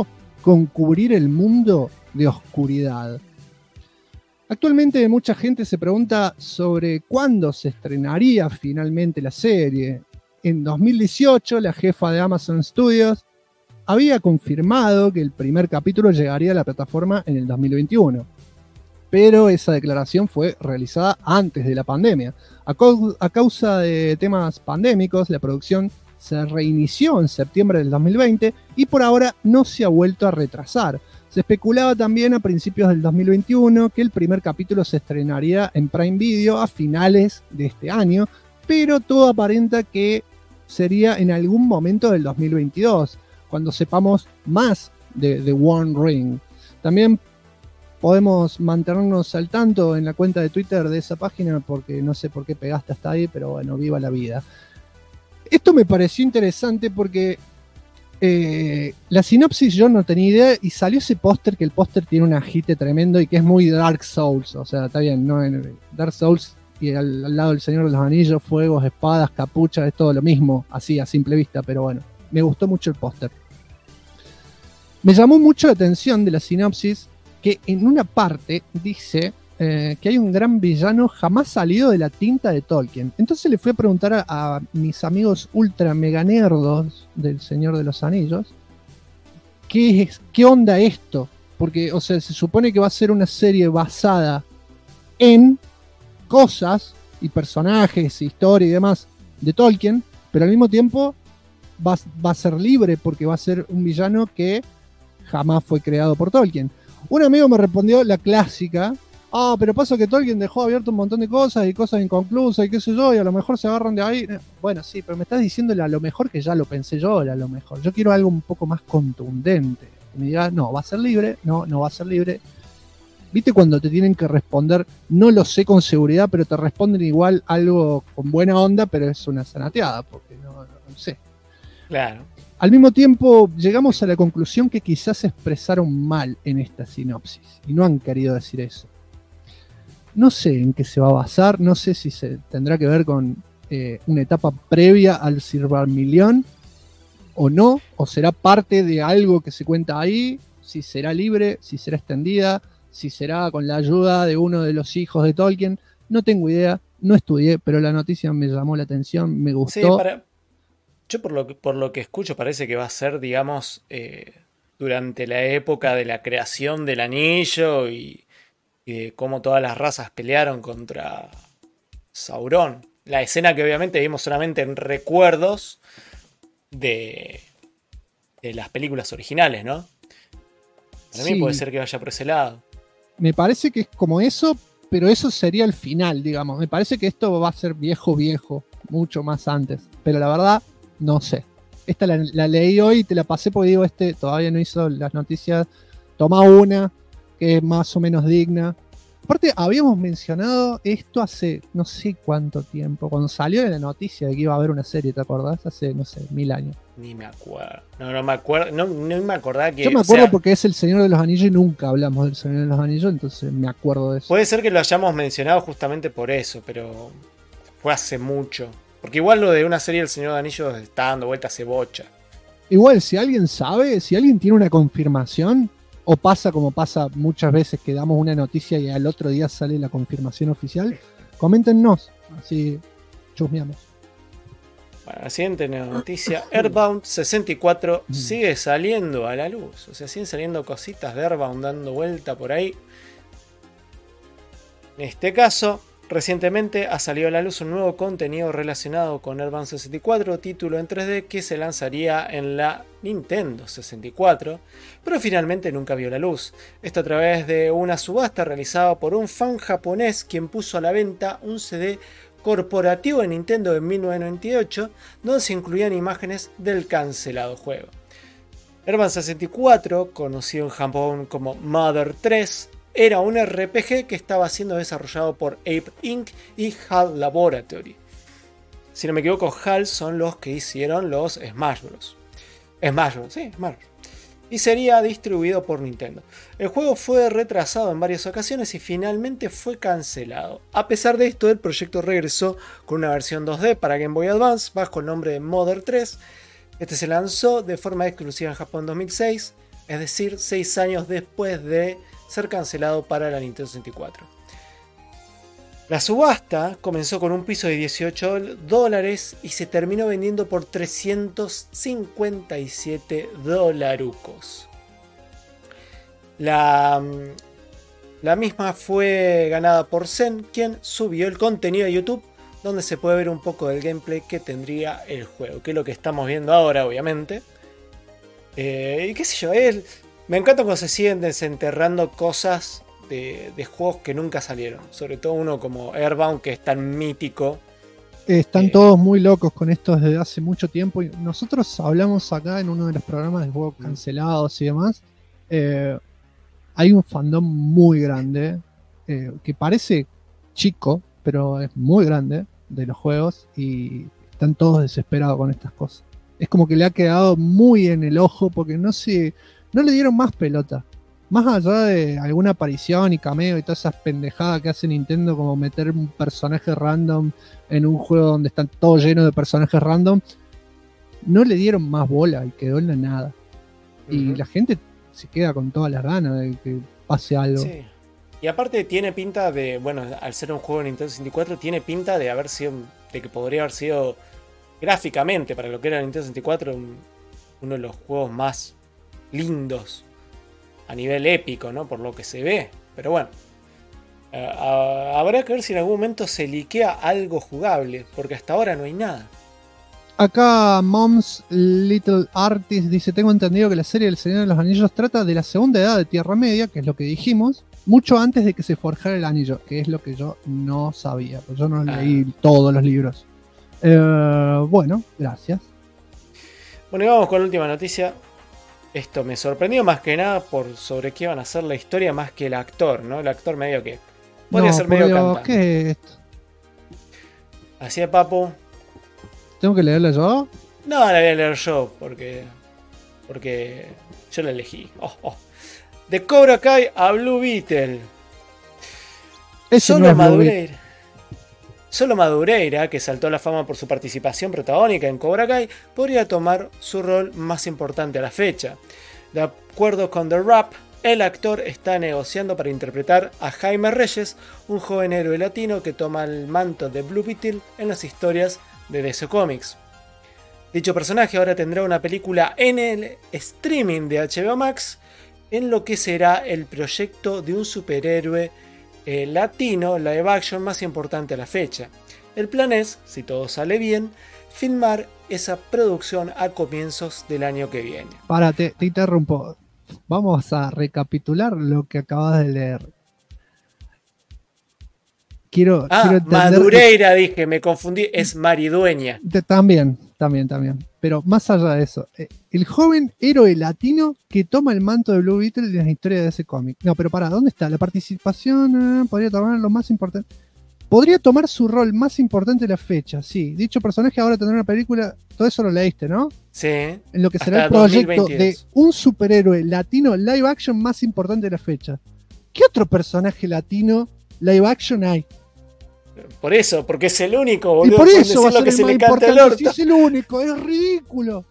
con cubrir el mundo de oscuridad. Actualmente mucha gente se pregunta sobre cuándo se estrenaría finalmente la serie. En 2018, la jefa de Amazon Studios había confirmado que el primer capítulo llegaría a la plataforma en el 2021. Pero esa declaración fue realizada antes de la pandemia. A causa de temas pandémicos, la producción se reinició en septiembre del 2020 y por ahora no se ha vuelto a retrasar. Se especulaba también a principios del 2021 que el primer capítulo se estrenaría en Prime Video a finales de este año, pero todo aparenta que sería en algún momento del 2022, cuando sepamos más de The One Ring. También podemos mantenernos al tanto en la cuenta de Twitter de esa página, porque no sé por qué pegaste hasta ahí, pero bueno, viva la vida. Esto me pareció interesante porque la sinopsis yo no tenía idea y salió ese póster, que el póster tiene un agite tremendo y que es muy Dark Souls, o sea, está bien, ¿no? En Dark Souls y al lado del Señor de los Anillos, fuegos, espadas, capuchas, es todo lo mismo, así a simple vista, pero bueno, me gustó mucho el póster. Me llamó mucho la atención de la sinopsis que en una parte dice que hay un gran villano jamás salido de la tinta de Tolkien. Entonces le fui a preguntar a mis amigos ultra mega nerdos del Señor de los Anillos ¿qué onda esto? Porque, o sea, se supone que va a ser una serie basada en cosas y personajes, historia y demás de Tolkien, pero al mismo tiempo va a ser libre porque va a ser un villano que jamás fue creado por Tolkien. Un amigo me respondió la clásica: pero pasa que Tolkien dejó abierto un montón de cosas y cosas inconclusas y qué sé yo, y a lo mejor se agarran de ahí. Bueno, sí, pero me estás diciendo a lo mejor que ya lo pensé yo, a lo mejor. Yo quiero algo un poco más contundente. Que me diga, no, va a ser libre, no va a ser libre. ¿Viste cuando te tienen que responder, no lo sé con seguridad, pero te responden igual algo con buena onda, pero es una zanateada, porque no sé? Claro. Al mismo tiempo, llegamos a la conclusión que quizás se expresaron mal en esta sinopsis, y no han querido decir eso. No sé en qué se va a basar, no sé si se tendrá que ver con una etapa previa al Silmarillion o no, o será parte de algo que se cuenta ahí, si será libre, si será extendida, si será con la ayuda de uno de los hijos de Tolkien. No tengo idea, no estudié, pero la noticia me llamó la atención, me gustó. Sí, yo por lo que escucho parece que va a ser, digamos, durante la época de la creación del anillo y de cómo todas las razas pelearon contra Sauron. La escena que obviamente vimos solamente en recuerdos de las películas originales, ¿no? Para mí puede ser que vaya por ese lado. Me parece que es como eso, pero eso sería el final, digamos. Me parece que esto va a ser viejo, mucho más antes. Pero la verdad, no sé. Esta la leí hoy y te la pasé porque digo, todavía no hizo las noticias. Toma una, que es más o menos digna. Aparte, habíamos mencionado esto hace no sé cuánto tiempo, cuando salió la noticia de que iba a haber una serie, ¿te acordás? Hace, no sé, 1000 años. Ni me acuerdo. No me acuerdo. No me acordaba que... Yo me acuerdo porque es el Señor de los Anillos y nunca hablamos del Señor de los Anillos, entonces me acuerdo de eso. Puede ser que lo hayamos mencionado justamente por eso, pero fue hace mucho. Porque igual lo de una serie del Señor de los Anillos está dando vuelta hace bocha. Igual, si alguien sabe, si alguien tiene una confirmación, o pasa como pasa muchas veces que damos una noticia y al otro día sale la confirmación oficial, coméntenos, así chusmeamos. Bueno, la siguiente noticia: Earthbound 64 sigue saliendo a la luz. O sea, siguen saliendo cositas de Earthbound dando vuelta por ahí. En este caso, recientemente ha salido a la luz un nuevo contenido relacionado con Earthbound 64, título en 3D que se lanzaría en la Nintendo 64, pero finalmente nunca vio la luz. Esto a través de una subasta realizada por un fan japonés quien puso a la venta un CD corporativo de Nintendo en 1998, donde se incluían imágenes del cancelado juego. Earthbound 64, conocido en Japón como Mother 3, era un RPG que estaba siendo desarrollado por Ape Inc. y HAL Laboratory. Si no me equivoco, HAL son los que hicieron los Smash Bros. Smash Bros. Y sería distribuido por Nintendo. El juego fue retrasado en varias ocasiones y finalmente fue cancelado. A pesar de esto, el proyecto regresó con una versión 2D para Game Boy Advance bajo el nombre de Mother 3. Este se lanzó de forma exclusiva en Japón en 2006. es decir, 6 años después de ser cancelado para la Nintendo 64. La subasta comenzó con un piso de $18 y se terminó vendiendo por $357. La misma fue ganada por Zen, quien subió el contenido a YouTube, donde se puede ver un poco del gameplay que tendría el juego, que es lo que estamos viendo ahora, obviamente. Y qué sé yo, me encanta cuando se siguen desenterrando cosas de juegos que nunca salieron. Sobre todo uno como Airbound, que es tan mítico. Están todos muy locos con esto desde hace mucho tiempo. Y nosotros hablamos acá en uno de los programas de juegos cancelados y demás. Hay un fandom muy grande, que parece chico, pero es muy grande, de los juegos, y están todos desesperados con estas cosas. Es como que le ha quedado muy en el ojo porque no le dieron más pelota. Más allá de alguna aparición y cameo y todas esas pendejadas que hace Nintendo, como meter un personaje random en un juego donde están todos llenos de personajes random, no le dieron más bola y quedó en la nada. Y la gente se queda con todas las ganas de que pase algo. Sí. Y aparte tiene pinta de, bueno, al ser un juego de Nintendo 64, tiene pinta de haber sido, de que podría haber sido gráficamente, para lo que era Nintendo 64, uno de los juegos más lindos a nivel épico, ¿no? Por lo que se ve. Pero bueno, habrá que ver si en algún momento se liquea algo jugable, porque hasta ahora no hay nada. Acá Mom's Little Artist dice: tengo entendido que la serie del Señor de los Anillos trata de la segunda edad de Tierra Media, que es lo que dijimos, mucho antes de que se forjara el anillo, que es lo que yo no sabía, pues yo no leí todos los libros. Bueno, gracias. Bueno, y vamos con la última noticia. Esto me sorprendió más que nada por sobre qué van a ser la historia más que el actor, ¿no? El actor medio que podría ser medio cantante. ¿Qué es esto? Así de papu. ¿Tengo que leerla yo? No, la voy a leer yo porque yo la elegí. De Cobra Kai a Blue Beetle. Solo Madureira, que saltó a la fama por su participación protagónica en Cobra Kai, podría tomar su rol más importante a la fecha. De acuerdo con The Wrap, el actor está negociando para interpretar a Jaime Reyes, un joven héroe latino que toma el manto de Blue Beetle en las historias de DC Comics. Dicho personaje ahora tendrá una película en el streaming de HBO Max, en lo que será el proyecto de un superhéroe latino live action más importante a la fecha. El plan es, si todo sale bien, filmar esa producción a comienzos del año que viene. Te interrumpo. Vamos a recapitular lo que acabas de leer. Quiero Madureira, dije, me confundí, es Maridueña. También. Pero más allá de eso, el joven héroe latino que toma el manto de Blue Beetle en la historia de ese cómic. No, pero ¿dónde está? La participación podría tomar lo más importante. Podría tomar su rol más importante de la fecha, sí. Dicho personaje ahora tendrá una película, todo eso lo leíste, ¿no? Sí. En lo que será el proyecto 2022. De un superhéroe latino live action más importante de la fecha. ¿Qué otro personaje latino live action hay? Por eso, porque es el único, boludo. Y por eso va a ser lo que el se más le canta el importante, orto. si es el único, es ridículo.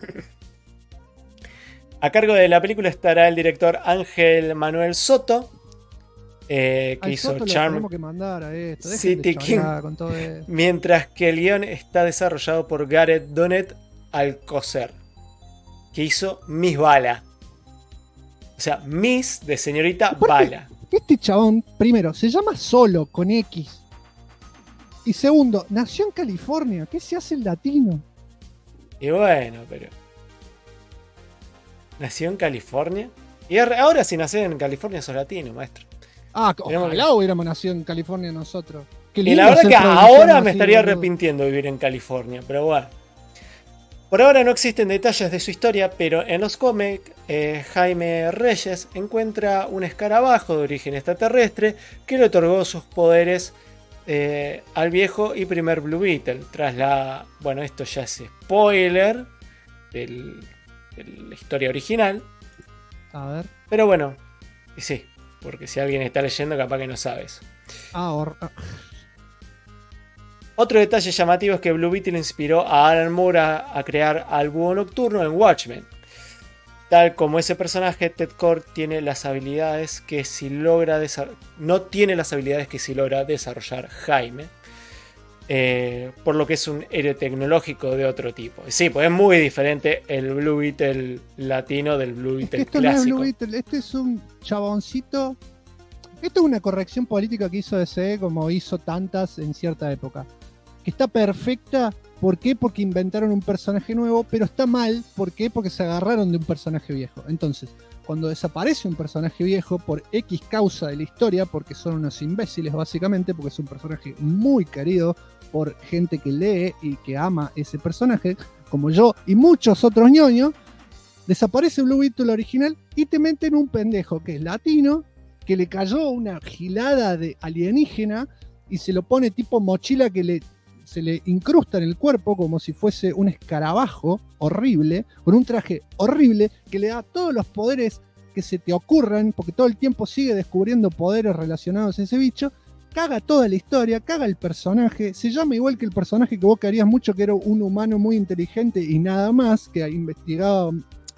A cargo de la película estará el director Ángel Manuel Soto, que hizo Charm City King, mientras que el guión está desarrollado por Gareth Donet Alcocer, que hizo Miss Bala. O sea, Miss de señorita Bala. Este chabón, primero, se llama Solo con X. Y segundo, nació en California. ¿Qué se hace el latino? Y bueno, pero... ¿Nació en California? Y ahora si nacés en California sos latino, maestro. Ojalá hubiéramos nacido en California nosotros. Y la verdad que ahora me estaría arrepintiendo de vivir en California, pero bueno. Por ahora no existen detalles de su historia, pero en los cómics Jaime Reyes encuentra un escarabajo de origen extraterrestre que le otorgó sus poderes al viejo y primer Blue Beetle. Bueno, esto ya es spoiler de la historia original. A ver. Pero bueno, y sí, porque si alguien está leyendo capaz que no sabe eso. Otro detalle llamativo es que Blue Beetle inspiró a Alan Moore a crear al Búho Nocturno en Watchmen. tal como ese personaje, Ted Kord tiene las habilidades que si logra no tiene las habilidades que si logra desarrollar Jaime. Por lo que es un héroe tecnológico de otro tipo. Sí, pues es muy diferente el Blue Beetle latino del Blue Beetle esto clásico. No es Blue Beetle, este es un chaboncito. Esto es una corrección política que hizo DC, como hizo tantas en cierta época. Que está perfecta. ¿Por qué? Porque inventaron un personaje nuevo, pero está mal. ¿Por qué? Porque se agarraron de un personaje viejo. Entonces, cuando desaparece un personaje viejo por X causa de la historia, porque son unos imbéciles básicamente, porque es un personaje muy querido por gente que lee y que ama ese personaje, como yo y muchos otros ñoños, desaparece Blue Beetle original y te meten un pendejo que es latino, que le cayó una gilada de alienígena y se lo pone tipo mochila que se le incrusta en el cuerpo como si fuese un escarabajo horrible, con un traje horrible que le da todos los poderes que se te ocurran, porque todo el tiempo sigue descubriendo poderes relacionados a ese bicho, caga toda la historia, caga el personaje, se llama igual que el personaje que vos querías mucho, que era un humano muy inteligente y nada más, que investigaba,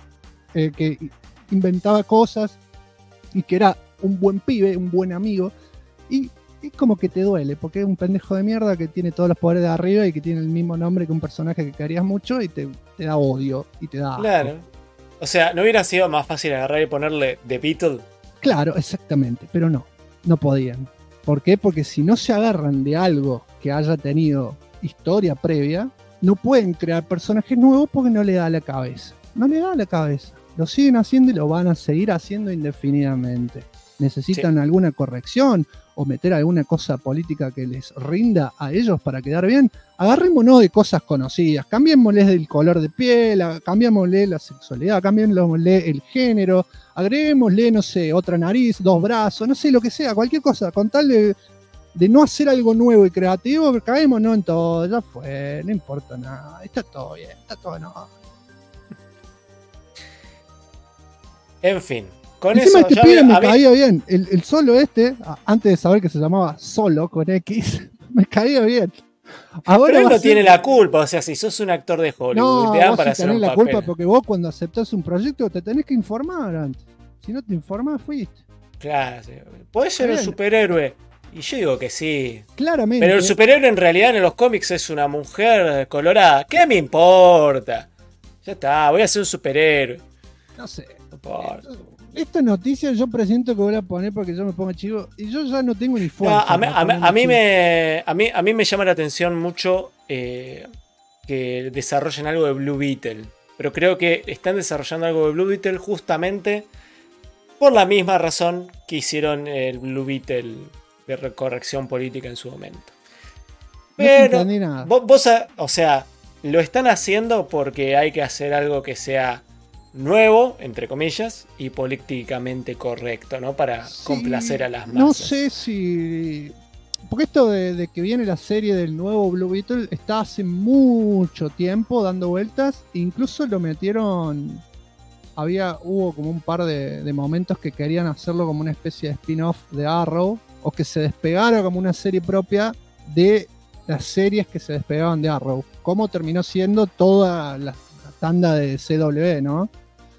que inventaba cosas y que era un buen pibe, un buen amigo, y es como que te duele, porque es un pendejo de mierda que tiene todos los poderes de arriba y que tiene el mismo nombre que un personaje que querías mucho y te da odio y te da asco. Claro. O sea, ¿no hubiera sido más fácil agarrar y ponerle The Beetle? Claro, exactamente, pero no podían. ¿Por qué? Porque si no se agarran de algo que haya tenido historia previa, no pueden crear personajes nuevos porque no le da la cabeza. No le da la cabeza. Lo siguen haciendo y lo van a seguir haciendo indefinidamente. Necesitan alguna corrección o meter alguna cosa política que les rinda a ellos para quedar bien. Agarrémonos de cosas conocidas, cambiémosles del color de piel, cambiémosle la sexualidad, cambiémosle el género, agreguémosle, no sé, otra nariz, 2 brazos, no sé, lo que sea, cualquier cosa, con tal de no hacer algo nuevo y creativo, caémonos en todo, ya fue, no importa nada, está todo bien, está todo no. En fin. Con encima eso, este pibe me caía bien. El Solo antes de saber que se llamaba Solo con X, me caía bien. Ahora pero él no tiene la culpa, o sea, si sos un actor de Hollywood, no, te dan vos para sí hacer un tenés la papel. culpa porque vos cuando aceptás un proyecto te tenés que informar antes. Si no te informás, fuiste. Claro, sí. Podés ser un superhéroe. Y yo digo que sí. Claramente. Pero el superhéroe en realidad en los cómics es una mujer colorada. ¿Qué me importa? Ya está, voy a ser un superhéroe. No sé. No importa. Esta noticia yo presiento que voy a poner porque yo me pongo chivo y yo ya no tengo ni fuerza. No, a mí me llama la atención mucho que desarrollen algo de Blue Beetle. Pero creo que están desarrollando algo de Blue Beetle justamente por la misma razón que hicieron el Blue Beetle de corrección política en su momento. Pero no entendí nada. Vos, o sea, lo están haciendo porque hay que hacer algo que sea nuevo, entre comillas, y políticamente correcto, ¿no? Para complacer a las masas. No sé si... Porque esto de que viene la serie del nuevo Blue Beetle está hace mucho tiempo dando vueltas. Incluso lo metieron... Hubo como un par de momentos que querían hacerlo como una especie de spin-off de Arrow, o que se despegara como una serie propia de las series que se despegaban de Arrow. Como terminó siendo toda la tanda de CW, ¿no?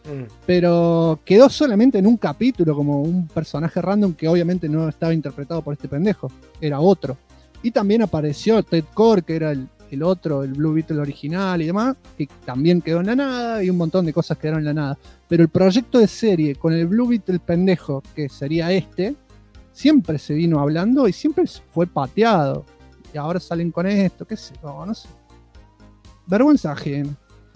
Pero quedó solamente en un capítulo como un personaje random que obviamente no estaba interpretado por este pendejo, era otro. Y también apareció Ted Kord, que era el otro, el Blue Beetle original y demás, que también quedó en la nada, y un montón de cosas quedaron en la nada. Pero el proyecto de serie con el Blue Beetle pendejo, que sería siempre se vino hablando y siempre fue pateado. Y ahora salen con esto, qué sé yo, no sé. Vergüenza ajena.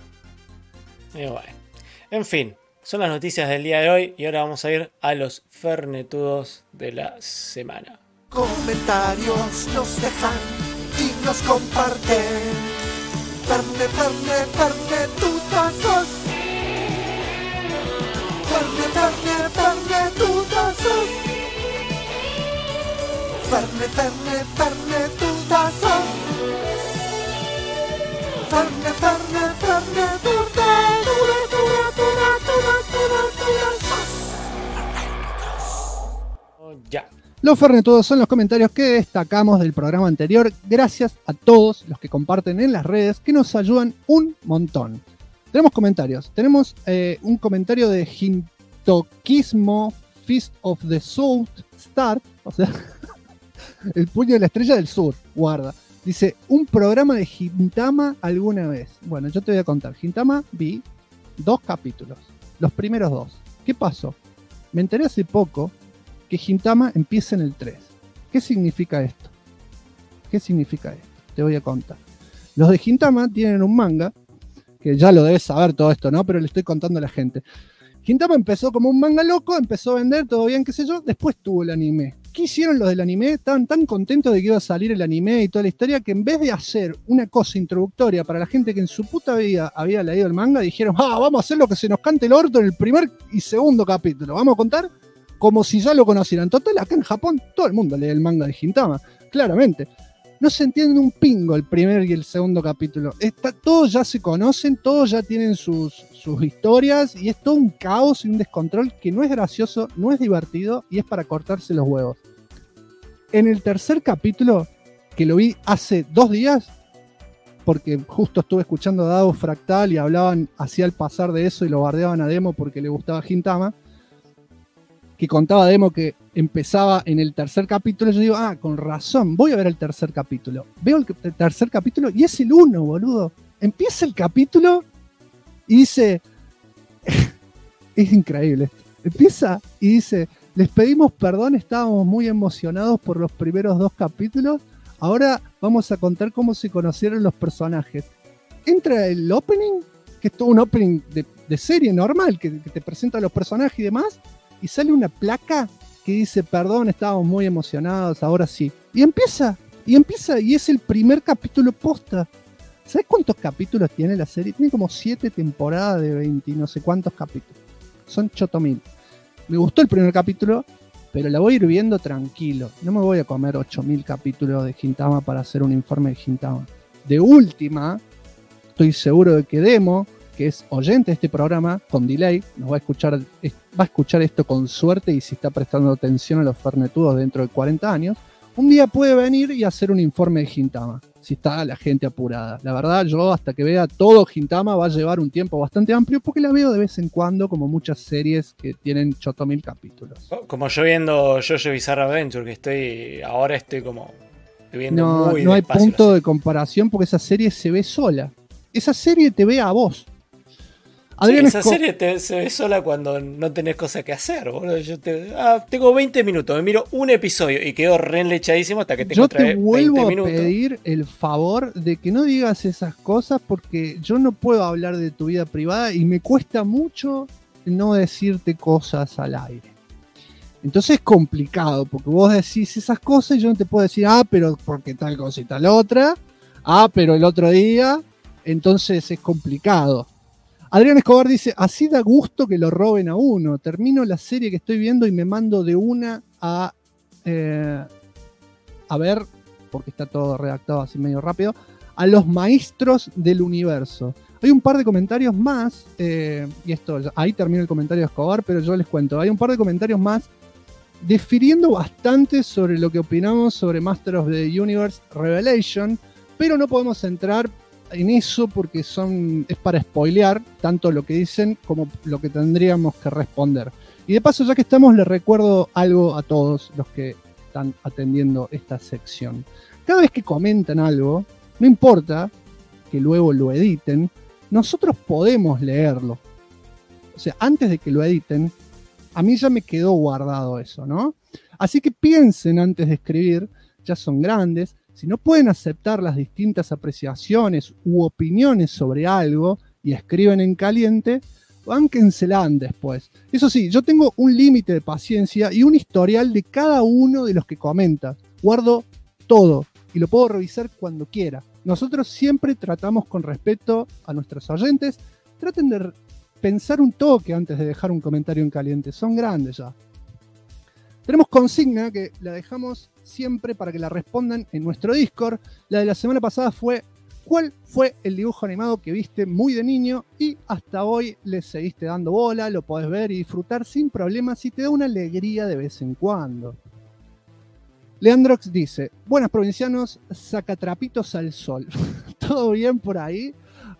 Y bueno. En fin, son las noticias del día de hoy y ahora vamos a ir a los fernetudos de la semana. Comentarios nos dejan y nos comparten. Fernetutazos. Fernetutazos. Fernetutazos. Ya. Los fernetudos son los comentarios que destacamos del programa anterior. Gracias a todos los que comparten en las redes, que nos ayudan un montón. Tenemos comentarios. Tenemos un comentario de Hintokismo Fist of the South Start, o sea, el puño de la estrella del sur, guarda. Dice, un programa de Gintama alguna vez. Bueno, yo te voy a contar. Gintama vi 2 capítulos, los primeros 2. ¿Qué pasó? Me enteré hace poco que Gintama empieza en el 3. ¿Qué significa esto? ¿Qué significa esto? Te voy a contar. Los de Gintama tienen un manga, que ya lo debes saber todo esto, ¿no? Pero le estoy contando a la gente. Gintama empezó como un manga loco, empezó a vender, todo bien, qué sé yo, después tuvo el anime. ¿Qué hicieron los del anime? Estaban tan contentos de que iba a salir el anime y toda la historia que en vez de hacer una cosa introductoria para la gente que en su puta vida había leído el manga, dijeron, vamos a hacer lo que se nos cante el orto en el primer y segundo capítulo. Vamos a contar como si ya lo conocieran. Total, acá en Japón todo el mundo lee el manga de Gintama, claramente. No se entiende un pingo el primer y el segundo capítulo. Todos ya se conocen, todos ya tienen sus historias y es todo un caos y un descontrol que no es gracioso, no es divertido y es para cortarse los huevos. En el tercer capítulo, que lo vi hace 2 días, porque justo estuve escuchando a Dado Fractal y hablaban hacia el pasar de eso y lo bardeaban a Demo porque le gustaba Gintama, que contaba Demo que empezaba en el tercer capítulo, yo digo, con razón, voy a ver el tercer capítulo. Veo el tercer capítulo y es el 1, boludo. Empieza el capítulo y dice, es increíble esto. Empieza y dice, les pedimos perdón, estábamos muy emocionados por los primeros 2 capítulos, ahora vamos a contar cómo se conocieron los personajes. Entra el opening, que es todo un opening de serie normal, que te presenta a los personajes y demás, y sale una placa que dice, perdón, estábamos muy emocionados, ahora sí. Y empieza, y es el primer capítulo posta. ¿Sabes cuántos capítulos tiene la serie? Tiene como 7 temporadas de 20 y no sé cuántos capítulos. Son chotomil. Me gustó el primer capítulo, pero la voy a ir viendo tranquilo. No me voy a comer 8000 capítulos de Gintama para hacer un informe de Gintama. De última, estoy seguro de que Demo, que es oyente de este programa, con delay, va a escuchar esto con suerte y si está prestando atención a los fernetudos dentro de 40 años, un día puede venir y hacer un informe de Gintama, si está la gente apurada. La verdad, yo hasta que vea todo Gintama va a llevar un tiempo bastante amplio porque la veo de vez en cuando, como muchas series que tienen 8000 capítulos. Como yo viendo JoJo Bizarre Adventure, que ahora estoy como viendo muy no hay despacio punto de comparación porque esa serie se ve sola. Esa serie te ve a vos. Adrián, esa serie se ve sola cuando no tenés cosa que hacer, boludo. Yo tengo 20 minutos, me miro un episodio y quedo reenlechadísimo hasta que tengo otra vez 20 minutos. Yo te vuelvo a pedir el favor de que no digas esas cosas porque yo no puedo hablar de tu vida privada y me cuesta mucho no decirte cosas al aire. Entonces es complicado porque vos decís esas cosas y yo no te puedo decir, pero porque tal cosa y tal otra, pero el otro día, entonces es complicado. Adrián Escobar dice, así da gusto que lo roben a uno. Termino la serie que estoy viendo y me mando de una a ver, porque está todo redactado así medio rápido, a los maestros del universo. Hay un par de comentarios más, y esto, ahí termina el comentario de Escobar, pero yo les cuento. Hay un par de comentarios más difiriendo bastante sobre lo que opinamos sobre Master of the Universe Revelation, pero no podemos entrar en eso porque es para spoilear tanto lo que dicen como lo que tendríamos que responder. Y de paso, ya que estamos, les recuerdo algo a todos los que están atendiendo esta sección. Cada vez que comentan algo, no importa que luego lo editen, nosotros podemos leerlo. O sea, antes de que lo editen, a mí ya me quedó guardado eso, ¿no? Así que piensen antes de escribir, ya son grandes. Si no pueden aceptar las distintas apreciaciones u opiniones sobre algo y escriben en caliente, bánquensela después. Eso sí, yo tengo un límite de paciencia y un historial de cada uno de los que comenta. Guardo todo y lo puedo revisar cuando quiera. Nosotros siempre tratamos con respeto a nuestros oyentes. Traten de pensar un toque antes de dejar un comentario en caliente. Son grandes ya. Tenemos consigna que la dejamos siempre para que la respondan en nuestro Discord. La de la semana pasada fue ¿cuál fue el dibujo animado que viste muy de niño y hasta hoy le seguiste dando bola? Lo podés ver y disfrutar sin problemas y te da una alegría de vez en cuando. Leandrox dice, buenas provincianos, sacatrapitos al sol. ¿Todo bien por ahí?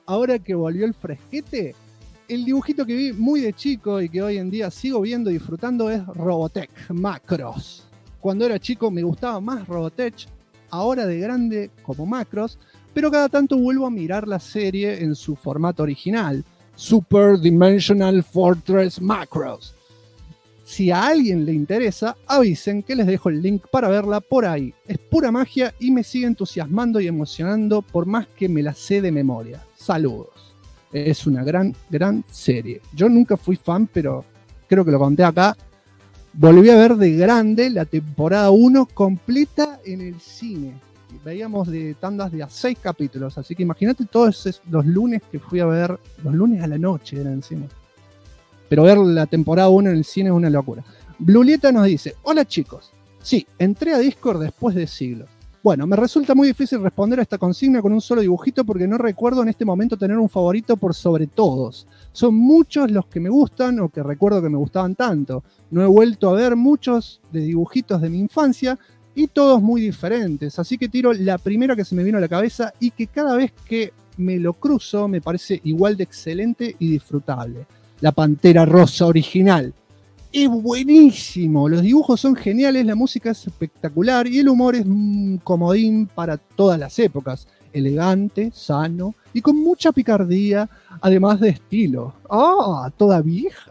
ahora que volvió el fresquete, el dibujito que vi muy de chico y que hoy en día sigo viendo y disfrutando es Robotech Macros. Cuando era chico me gustaba más Robotech, ahora de grande como Macros, pero cada tanto vuelvo a mirar la serie en su formato original, Super Dimensional Fortress Macros. Si a alguien le interesa, avisen que les dejo el link para verla por ahí. Es pura magia y me sigue entusiasmando y emocionando por más que me la sé de memoria. Saludos. Es una gran serie. Yo nunca fui fan, pero creo que lo conté acá. Volví a ver de grande la temporada 1 completa en el cine. Veíamos de tandas de a 6 capítulos. Así que imagínate todos los lunes que fui a ver. Los lunes a la noche eran encima. Pero ver la temporada 1 en el cine es una locura. Blulieta nos dice: hola chicos. Sí, entré a Discord después de siglos. Bueno, me resulta muy difícil responder a esta consigna con un solo dibujito porque no recuerdo en este momento tener un favorito por sobre todos. Son muchos los que me gustan o que recuerdo que me gustaban tanto. No he vuelto a ver muchos de dibujitos de mi infancia y todos muy diferentes. Así que tiro la primera que se me vino a la cabeza y que cada vez que me lo cruzo me parece igual de excelente y disfrutable. La Pantera Rosa original. Es buenísimo, los dibujos son geniales, la música es espectacular y el humor es un comodín para todas las épocas. Elegante, sano y con mucha picardía, además de estilo. ¡Ah! Toda vieja.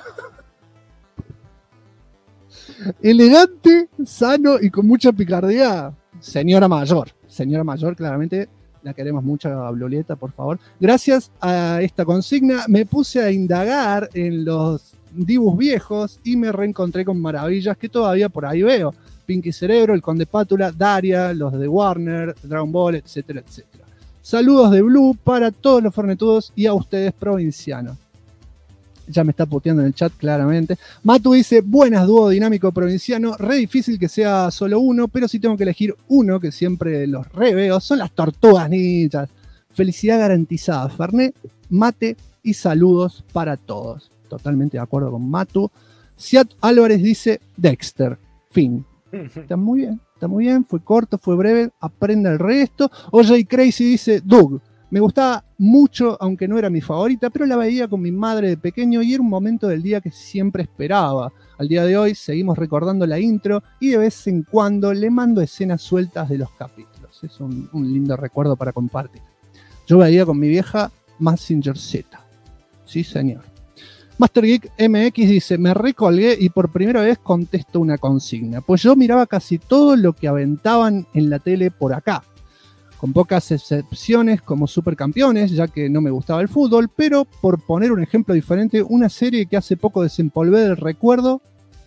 Elegante, sano y con mucha picardía. Señora mayor, claramente. La queremos mucho a Blulieta, por favor. Gracias a esta consigna me puse a indagar en los dibujos viejos y me reencontré con maravillas que todavía por ahí veo. Pinky Cerebro, El Conde Pátula, Daria, los de Warner, Dragon Ball, etcétera, etcétera. Saludos de Blue para todos los fornetudos y a ustedes provincianos. Ya me está puteando en el chat claramente. Matu dice: buenas, dúo dinámico provinciano. Re difícil que sea solo uno, pero si tengo que elegir uno, que siempre los reveo, son las Tortugas Ninjas. Felicidad garantizada. Fernet, mate y saludos para todos. Totalmente de acuerdo con Matu. Siat Álvarez dice: Dexter. Fin. Está muy bien. Fue corto, fue breve. Aprenda el resto. OJ Crazy dice: Doug. Me gustaba mucho, aunque no era mi favorita, pero la veía con mi madre de pequeño y era un momento del día que siempre esperaba. Al día de hoy seguimos recordando la intro y de vez en cuando le mando escenas sueltas de los capítulos. Es un lindo recuerdo para compartir. Yo veía con mi vieja Mazinger Z. Sí, señor. Master Geek MX dice: me recolgué y por primera vez contesto una consigna, pues yo miraba casi todo lo que aventaban en la tele por acá. Con pocas excepciones como Supercampeones, ya que no me gustaba el fútbol, pero por poner un ejemplo diferente, una serie que hace poco desempolvé del recuerdo,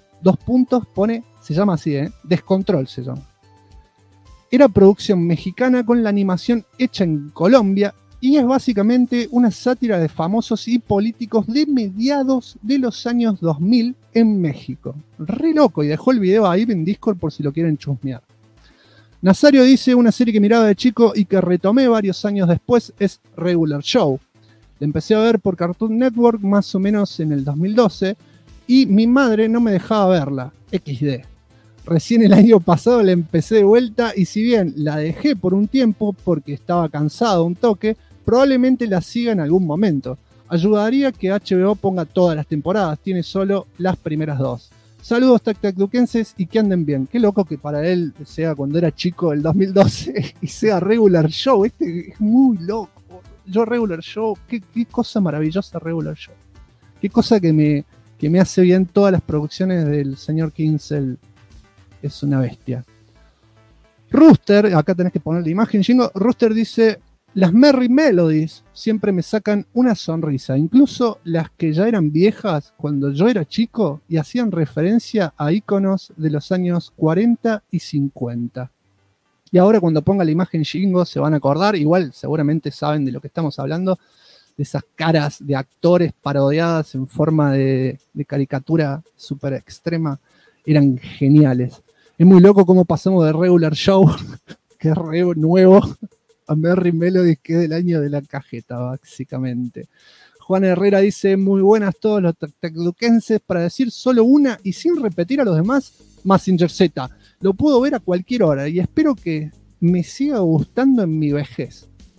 se llama así, Descontrol se llama. Era producción mexicana con la animación hecha en Colombia y es básicamente una sátira de famosos y políticos de mediados de los años 2000 en México. Re loco, y dejó el video ahí en Discord por si lo quieren chusmear. Nazario dice: una serie que miraba de chico y que retomé varios años después es Regular Show. La empecé a ver por Cartoon Network más o menos en el 2012 y mi madre no me dejaba verla, XD. Recién el año pasado la empecé de vuelta y si bien la dejé por un tiempo porque estaba cansado un toque, probablemente la siga en algún momento. Ayudaría que HBO ponga todas las temporadas, tiene solo las primeras 2. Saludos tactacduquenses y que anden bien. Qué loco que para él sea cuando era chico el 2012 y sea Regular Show. Es muy loco. Yo Regular Show, qué cosa maravillosa Regular Show. Qué cosa que me hace bien todas las producciones del señor Kinsel. Es una bestia. Rooster, acá tenés que poner la imagen, Jingo. Rooster dice: las Merry Melodies siempre me sacan una sonrisa, incluso las que ya eran viejas cuando yo era chico y hacían referencia a íconos de los años 40 y 50. Y ahora cuando ponga la imagen Jingo se van a acordar, igual seguramente saben de lo que estamos hablando, de esas caras de actores parodiadas en forma de caricatura súper extrema, eran geniales. Es muy loco cómo pasamos de Regular Show, que es re nuevo, a Merry Melodies, que es del año de la cajeta, básicamente. Juan Herrera dice: muy buenas todos los tactacduquenses, para decir solo una y sin repetir a los demás, Mazinger Z. Lo puedo ver a cualquier hora y espero que me siga gustando en mi vejez.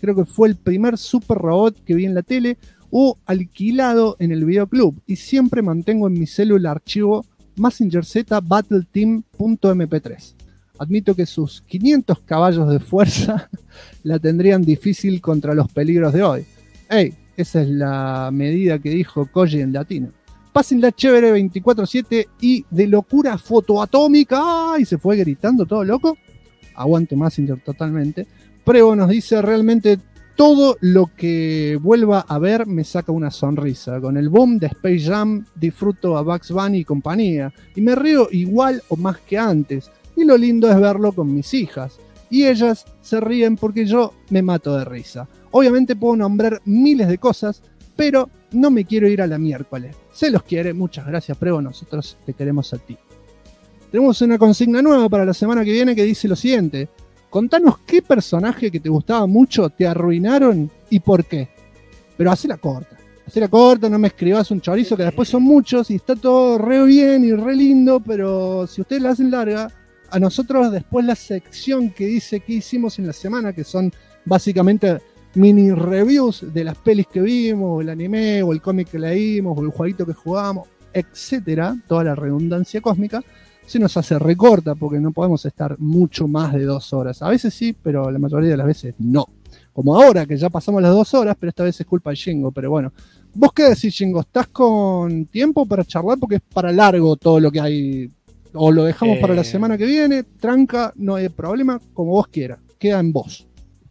creo que fue el primer super robot que vi en la tele o alquilado en el videoclub, y siempre mantengo en mi celular archivo Mazinger Z battleteam.mp3. Admito que sus 500 caballos de fuerza la tendrían difícil contra los peligros de hoy. ¡Ey! Esa es la medida que dijo Koji en latino. Pásenla chévere 24/7 y de locura fotoatómica. ¡Ay! Se fue gritando todo loco. Aguante Mazinger totalmente. Prevo nos dice: realmente todo lo que vuelva a ver me saca una sonrisa. Con el boom de Space Jam disfruto a Bugs Bunny y compañía. Y me río igual o más que antes. Y lo lindo es verlo con mis hijas. Y ellas se ríen porque yo me mato de risa. Obviamente puedo nombrar miles de cosas, pero no me quiero ir a la miércoles. Se los quiere. Muchas gracias, Prevo. Nosotros te queremos a ti. Tenemos una consigna nueva para la semana que viene que dice lo siguiente: contanos qué personaje que te gustaba mucho te arruinaron y por qué. Pero hacela corta, no me escribas un chorizo, que después son muchos y está todo re bien y re lindo, pero si ustedes la hacen larga, a nosotros después la sección que dice qué hicimos en la semana, que son básicamente mini reviews de las pelis que vimos, o el anime, o el cómic que leímos, o el jueguito que jugamos, etcétera, toda la redundancia cósmica, se nos hace recorta porque no podemos estar mucho más de 2 horas. A veces sí, pero la mayoría de las veces no. Como ahora, que ya pasamos las 2 horas, pero esta vez es culpa de Jingo. Pero bueno, ¿vos qué decís, Jingo? ¿Estás con tiempo para charlar? Porque es para largo todo lo que hay. O lo dejamos para la semana que viene, tranca, no hay problema, como vos quieras. Queda en vos.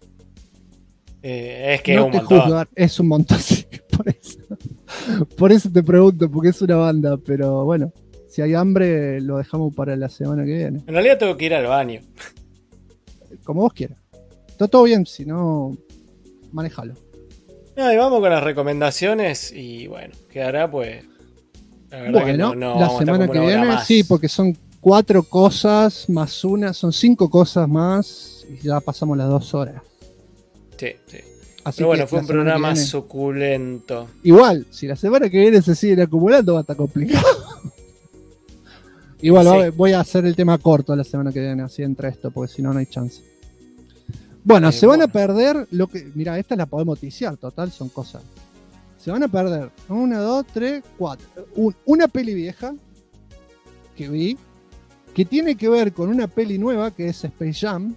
Es que no es un te montón. juzgar, es un montón, sí, por eso te pregunto, porque es una banda, pero bueno, si hay hambre lo dejamos para la semana que viene. En realidad tengo que ir al baño. Como vos quieras. Está todo bien, si no, manejalo. No, y vamos con las recomendaciones y bueno, quedará pues... La verdad Bueno, que no la vamos a estar semana como que una hora viene, más. sí, porque son 4 cosas más una, son 5 cosas más y ya pasamos las 2 horas. Sí, sí. Así Pero bueno, que fue la un semana que programa viene- suculento. Igual, si la semana que viene se siguen acumulando va a estar complicado. Igual Sí. voy a hacer el tema corto la semana que viene, así entre esto, porque si no, no hay chance. Bueno, se van a perder lo que... Mira, esta la podemos ticiar, total, son cosas. Se van a perder 1, 2, 3, 4. Una peli vieja que vi, que tiene que ver con una peli nueva, que es Space Jam.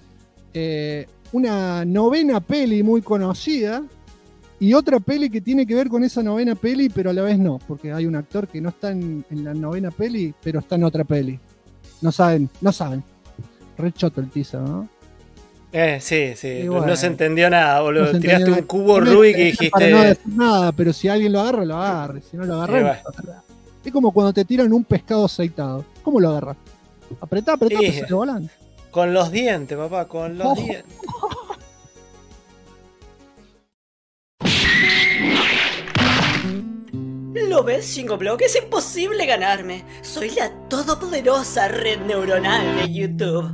Una novena peli muy conocida y otra peli que tiene que ver con esa novena peli, pero a la vez no, porque hay un actor que no está en la novena peli, pero está en otra peli. No saben. Re choto el teaser, ¿no? Sí, sí. Y No bueno, se entendió nada, boludo. No se Tiraste entendió un cubo nada. Rubik y Para dijiste... no decir nada, pero si alguien lo agarra, lo agarre. Si no lo agarra, Y no bueno. lo agarra. Es como cuando te tiran un pescado aceitado. ¿Cómo lo agarras? Apretá, Sí. pues se lo volan. Con los dientes, papá, con los dientes. ¿Lo ves, Shingoblock? Es imposible ganarme. Soy la todopoderosa red neuronal de YouTube.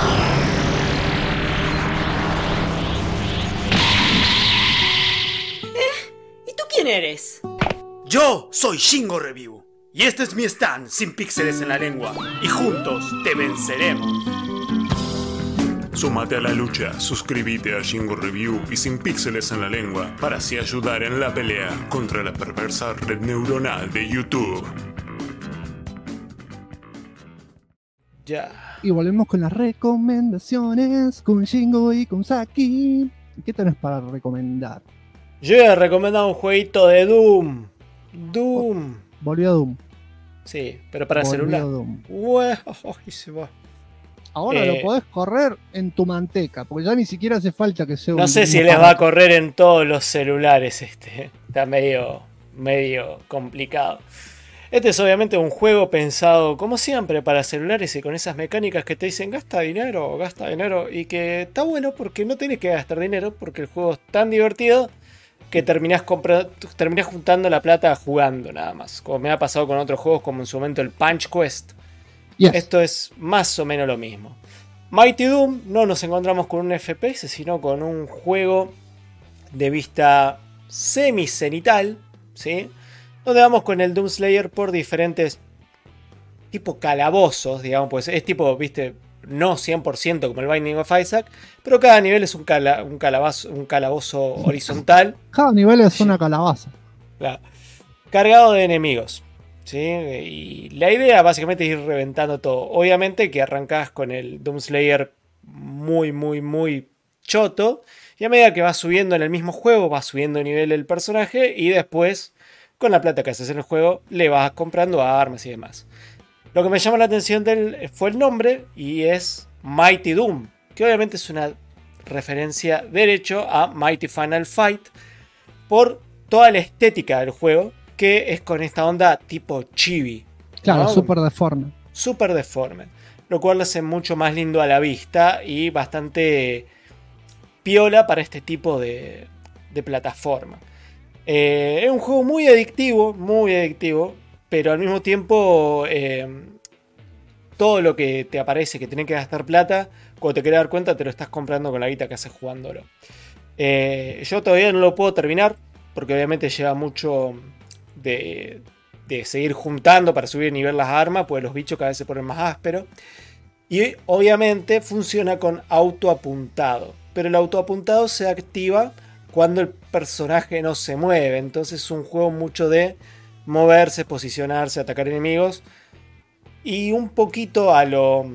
¿Y tú quién eres? Yo soy Shingo Review y este es mi stand sin píxeles en la lengua y juntos te venceremos. Súmate a la lucha, suscríbete a Shingo Review y Sin Píxeles en la Lengua para así ayudar en la pelea contra la perversa red neuronal de YouTube. Ya. Y volvemos con las recomendaciones, con Shingo y con Saki. ¿Qué tenés para recomendar? Yo he recomendado un jueguito de Doom. Doom. Volvió Doom. Sí, pero para Volvió celular. Doom. Y se va. Ahora lo podés correr en tu manteca, porque ya ni siquiera hace falta que sea No un... sé si les va a correr en todos los celulares este. Está medio complicado. Este es obviamente un juego pensado, como siempre, para celulares y con esas mecánicas que te dicen gasta dinero, y que está bueno porque no tienes que gastar dinero porque el juego es tan divertido que terminás juntando la plata jugando nada más. Como me ha pasado con otros juegos como en su momento el Punch Quest. Yes. Esto es más o menos lo mismo. Mighty Doom no nos encontramos con un FPS, sino con un juego de vista semi-cenital, ¿sí? Donde vamos con el Doom Slayer por diferentes tipo calabozos, digamos, pues es tipo, viste, no 100% como el Binding of Isaac, pero cada nivel es un calabozo horizontal. Cada nivel es una calabaza. Claro, cargado de enemigos. ¿Sí? Y la idea básicamente es ir reventando todo. Obviamente que arrancás con el Doomslayer muy choto. Y a medida que vas subiendo en el mismo juego, vas subiendo de nivel el personaje. Y después, con la plata que haces en el juego, le vas comprando armas y demás. Lo que me llama la atención fue el nombre. Y es Mighty Doom. Que obviamente es una referencia derecho a Mighty Final Fight. Por toda la estética del juego. Que es con esta onda tipo chibi. Claro, ¿no? súper deforme. Súper deforme. Lo cual lo hace mucho más lindo a la vista y bastante piola para este tipo de plataforma. Es un juego muy adictivo, pero al mismo tiempo todo lo que te aparece que tenés que gastar plata, cuando te querés dar cuenta te lo estás comprando con la guita que haces jugándolo. Yo todavía no lo puedo terminar, porque obviamente lleva mucho de seguir juntando para subir el nivel las armas, pues los bichos cada vez se ponen más ásperos. Y obviamente funciona con autoapuntado, pero el autoapuntado se activa cuando el personaje no se mueve. Entonces es un juego mucho de moverse, posicionarse, atacar enemigos. Y un poquito a lo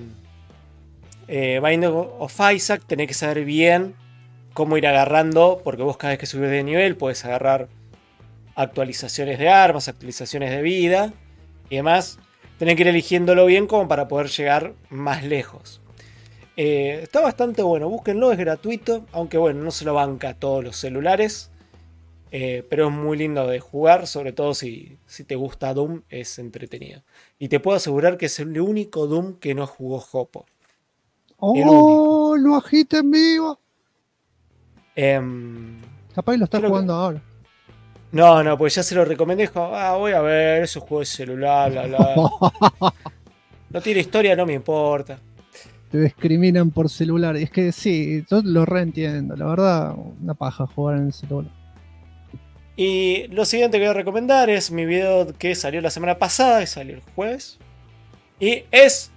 Binding of Isaac, tenés que saber bien cómo ir agarrando, porque vos cada vez que subís de nivel podés agarrar actualizaciones de armas, actualizaciones de vida y demás. Tenés que ir eligiéndolo bien como para poder llegar más lejos. Está bastante bueno, búsquenlo, es gratuito, aunque bueno, no se lo banca a todos los celulares. Pero es muy lindo de jugar, sobre todo si te gusta Doom, es entretenido. Y te puedo asegurar que es el único Doom que no jugó Jopo. ¡Oh! ¡Lo agita en vivo! Capaz lo está jugando ahora. No, pues ya se lo recomendé. Voy a ver, esos juegos de celular, bla, bla. No tiene historia, no me importa. Te discriminan por celular. Y es que sí, yo lo reentiendo. La verdad, una paja jugar en el celular. Y lo siguiente que voy a recomendar es mi video que salió la semana pasada, que salió el jueves. Y es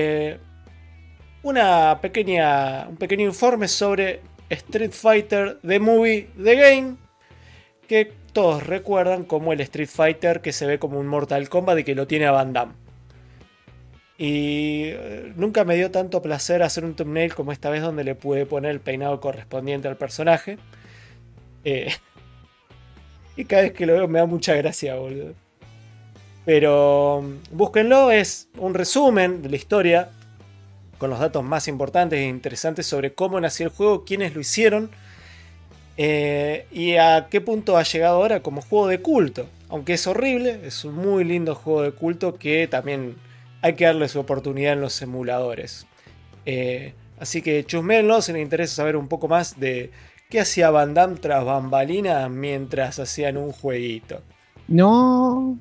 un pequeño informe sobre Street Fighter The Movie The Game, que todos recuerdan como el Street Fighter que se ve como un Mortal Kombat y que lo tiene a Van Damme. Y nunca me dio tanto placer hacer un thumbnail como esta vez, donde le pude poner el peinado correspondiente al personaje. Y cada vez que lo veo me da mucha gracia, boludo. Pero búsquenlo, es un resumen de la historia con los datos más importantes e interesantes sobre cómo nació el juego, quiénes lo hicieron y a qué punto ha llegado ahora como juego de culto. Aunque es horrible, es un muy lindo juego de culto que también hay que darle su oportunidad en los emuladores. Así que chusméenlo si les interesa saber un poco más de qué hacía Van Damme tras bambalinas mientras hacían un jueguito. No.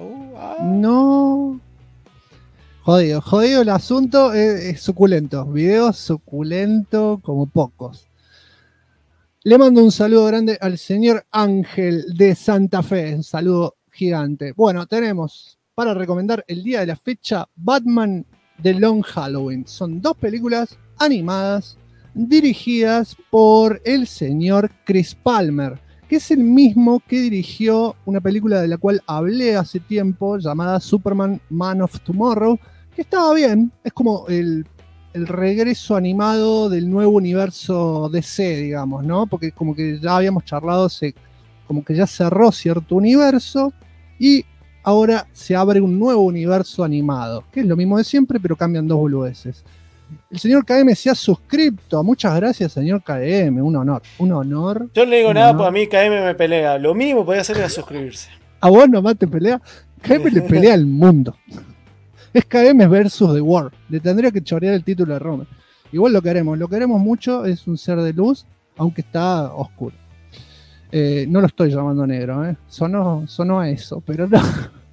Jodido el asunto, es suculento. Video suculento como pocos. Le mando un saludo grande al señor Ángel de Santa Fe. Un saludo gigante. Bueno, tenemos para recomendar el día de la fecha Batman The Long Halloween. Son 2 películas animadas dirigidas por el señor Chris Palmer, que es el mismo que dirigió una película de la cual hablé hace tiempo, llamada Superman Man of Tomorrow, que estaba bien, es como el regreso animado del nuevo universo DC, digamos, ¿no? Porque como que ya habíamos charlado, como que ya cerró cierto universo y ahora se abre un nuevo universo animado, que es lo mismo de siempre, pero cambian 2 boludeces. El señor KM se ha suscrito. Muchas gracias, señor KM. Un honor. Yo no le digo nada, pues a mí KM me pelea. Lo mínimo podía hacer era suscribirse. ¿A vos nomás te pelea? KM le pelea al mundo. Es KM versus The World. Le tendría que chorear el título de Roma. Igual lo queremos mucho. Es un ser de luz, aunque está oscuro. No lo estoy llamando negro, ¿eh? Sonó a eso, pero no.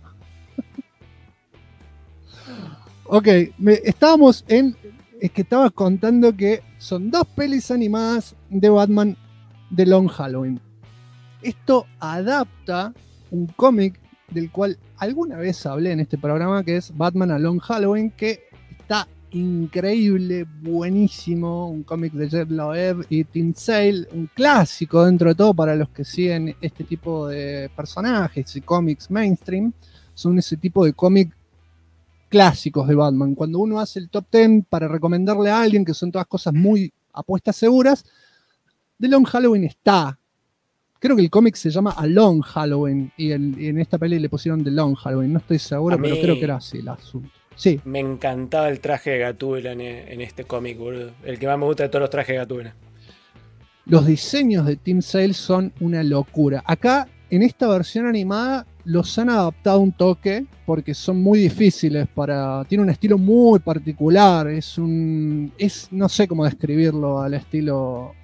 Ok, estábamos en... Es que estaba contando que son 2 pelis animadas de Batman de Long Halloween. Esto adapta un cómic del cual alguna vez hablé en este programa, que es Batman a Long Halloween, que está increíble, buenísimo, un cómic de Jeff Loeb y Tim Sale, un clásico dentro de todo para los que siguen este tipo de personajes y cómics mainstream. Son ese tipo de cómic clásicos de Batman. Cuando uno hace el top 10 para recomendarle a alguien, que son todas cosas muy apuestas seguras, The Long Halloween está. Creo que el cómic se llama A Long Halloween y en esta peli le pusieron The Long Halloween. No estoy seguro, pero creo que era así el asunto. Sí. Me encantaba el traje de Gatúbela en este cómic, boludo. El que más me gusta de todos los trajes de Gatúbela. Los diseños de Tim Sale son una locura. Acá, en esta versión animada, los han adaptado un toque porque son muy difíciles tiene un estilo muy particular. No sé cómo describirlo al estilo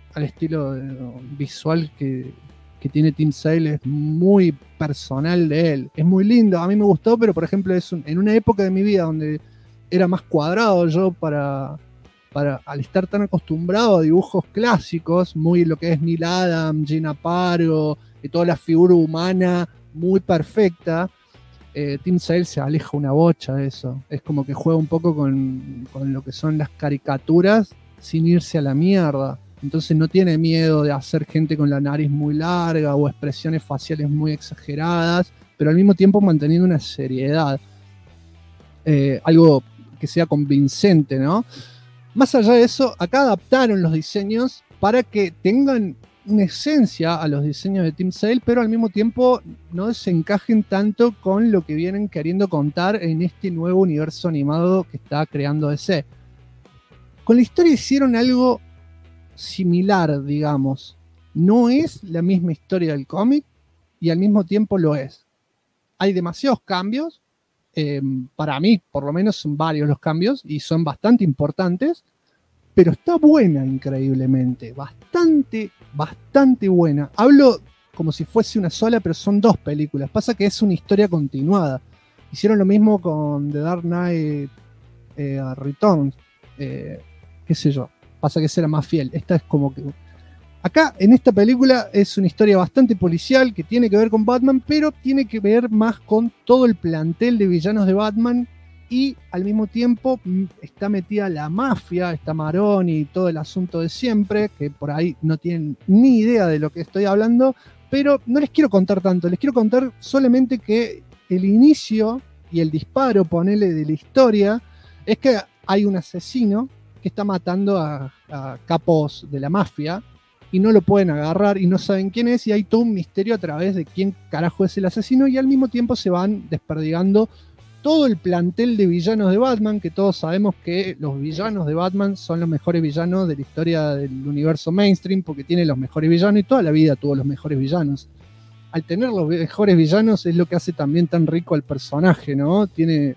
visual que tiene Tim Sale. Es muy personal de él. Es muy lindo, a mí me gustó, pero por ejemplo en una época de mi vida donde era más cuadrado yo al estar tan acostumbrado a dibujos clásicos, muy lo que es Neil Adams, Gina Paro, y toda la figura humana muy perfecta, Tim Sale se aleja una bocha de eso. Es como que juega un poco con lo que son las caricaturas sin irse a la mierda. Entonces no tiene miedo de hacer gente con la nariz muy larga o expresiones faciales muy exageradas, pero al mismo tiempo manteniendo una seriedad. Algo que sea convincente, ¿no? Más allá de eso, acá adaptaron los diseños para que tengan una esencia a los diseños de Tim Sale, pero al mismo tiempo no se encajen tanto con lo que vienen queriendo contar en este nuevo universo animado que está creando DC. Con la historia hicieron algo similar, digamos. No es la misma historia del cómic y al mismo tiempo lo es. Hay demasiados cambios. Para mí, por lo menos, son varios los cambios y son bastante importantes, pero está buena increíblemente. Bastante, bastante buena. Hablo como si fuese una sola, pero son dos películas. Pasa que es una historia continuada. Hicieron lo mismo con The Dark Knight Returns. Qué sé yo. Pasa que esa era más fiel. Esta es como que... Acá, en esta película, es una historia bastante policial que tiene que ver con Batman, pero tiene que ver más con todo el plantel de villanos de Batman y al mismo tiempo está metida la mafia, está Maroni y todo el asunto de siempre, que por ahí no tienen ni idea de lo que estoy hablando, pero no les quiero contar tanto, les quiero contar solamente que el inicio y el disparo, ponele, de la historia, es que hay un asesino que está matando a capos de la mafia y no lo pueden agarrar y no saben quién es, y hay todo un misterio a través de quién carajo es el asesino, y al mismo tiempo se van desperdigando todo el plantel de villanos de Batman, que todos sabemos que los villanos de Batman son los mejores villanos de la historia del universo mainstream, porque tiene los mejores villanos y toda la vida tuvo los mejores villanos. Al tener los mejores villanos es lo que hace también tan rico al personaje, ¿no? Tiene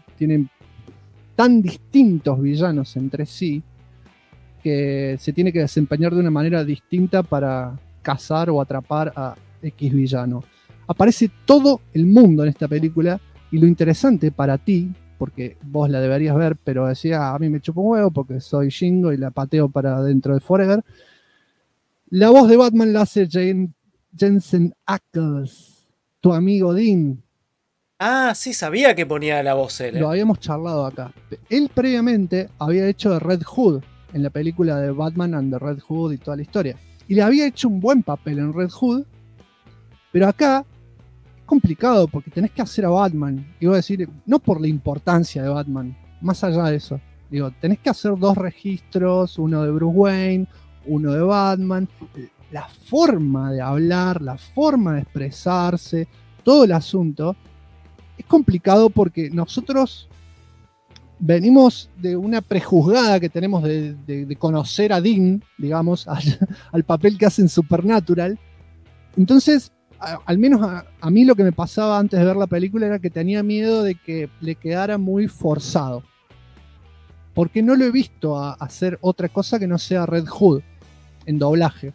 tan distintos villanos entre sí que se tiene que desempeñar de una manera distinta para cazar o atrapar a X villano. Aparece todo el mundo en esta película, y lo interesante para ti, porque vos la deberías ver, pero decía, a mí me chupa un huevo porque soy Shingo y la pateo para dentro de Forever, la voz de Batman la hace Jensen Ackles, tu amigo Dean. Ah, sí, sabía que ponía la voz él. Lo habíamos charlado acá. Él previamente había hecho de Red Hood en la película de Batman and the Red Hood y toda la historia. Y le había hecho un buen papel en Red Hood, pero acá es complicado porque tenés que hacer a Batman. Y voy a decir, no por la importancia de Batman, más allá de eso. Digo, tenés que hacer dos registros, uno de Bruce Wayne, uno de Batman. La forma de hablar, la forma de expresarse, todo el asunto, es complicado porque nosotros venimos de una prejuzgada que tenemos de conocer a Dean, digamos, al papel que hace en Supernatural. Entonces, al menos a mí lo que me pasaba antes de ver la película era que tenía miedo de que le quedara muy forzado. Porque no lo he visto hacer otra cosa que no sea Red Hood en doblaje.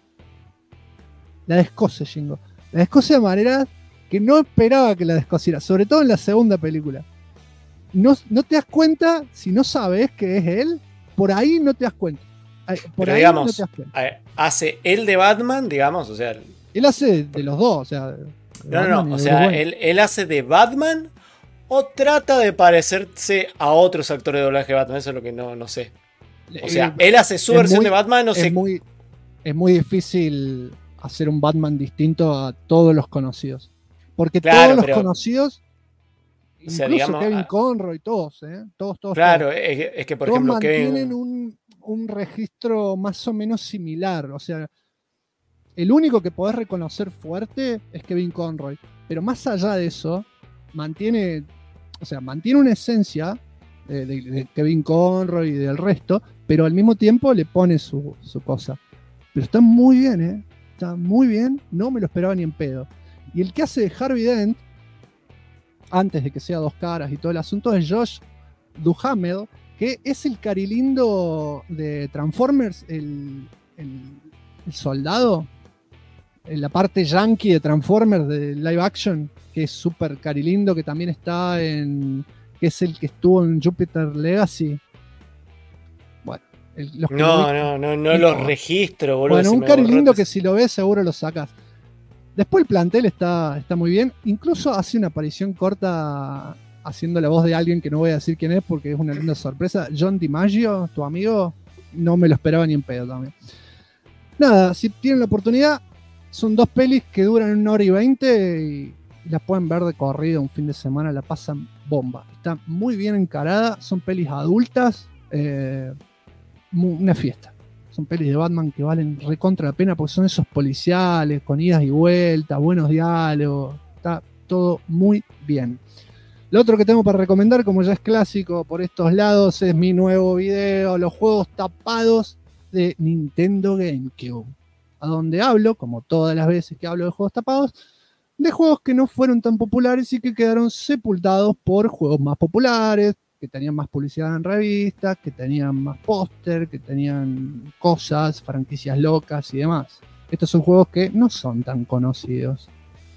La descose, Shingo. La descose de maneras que no esperaba que la descosiera, sobre todo en la segunda película. No te das cuenta, si no sabes que es él, por ahí no te das cuenta. Pero ahí digamos, no te das cuenta. Hace él de Batman, digamos, o sea... Él hace de los dos, o sea... No, o sea, él hace de Batman o trata de parecerse a otros actores de doblaje de Batman. Eso es lo que no sé. O sea, él hace su versión de Batman, no sé. Es muy difícil hacer un Batman distinto a todos los conocidos. Porque Claro, todos pero- los conocidos, O sea, incluso digamos, Kevin Conroy, todos, todos. Claro, es que por Todos ejemplo mantienen Kevin... un registro más o menos similar. O sea, el único que podés reconocer fuerte es Kevin Conroy. Pero más allá de eso, mantiene una esencia de Kevin Conroy y del resto, pero al mismo tiempo le pone su cosa. Pero está muy bien, está muy bien. No me lo esperaba ni en pedo. Y el que hace de Harvey Dent, antes de que sea Dos Caras y todo el asunto, es Josh Duhamel, que es el carilindo de Transformers, el soldado, en la parte yankee de Transformers de live action, que es súper carilindo, que también está que es el que estuvo en Jupiter Legacy. Bueno, los que lo vi- No los registro, boludo. bueno, si un me carilindo borraste. que si lo ves seguro lo sacas. Después el plantel está muy bien. Incluso hace una aparición corta haciendo la voz de alguien que no voy a decir quién es porque es una linda sorpresa. John DiMaggio, tu amigo, no me lo esperaba ni en pedo también. Nada, si tienen la oportunidad, son 2 pelis que duran 1 hora y 20 y las pueden ver de corrido un fin de semana, la pasan bomba. Está muy bien encarada, son pelis adultas, una fiesta. Son pelis de Batman que valen recontra la pena porque son esos policiales con idas y vueltas, buenos diálogos, está todo muy bien. Lo otro que tengo para recomendar, como ya es clásico por estos lados, es mi nuevo video, los juegos tapados de Nintendo GameCube, a donde hablo, como todas las veces que hablo de juegos tapados, de juegos que no fueron tan populares y que quedaron sepultados por juegos más populares, que tenían más publicidad en revistas, que tenían más póster, que tenían cosas, franquicias locas y demás. Estos son juegos que no son tan conocidos.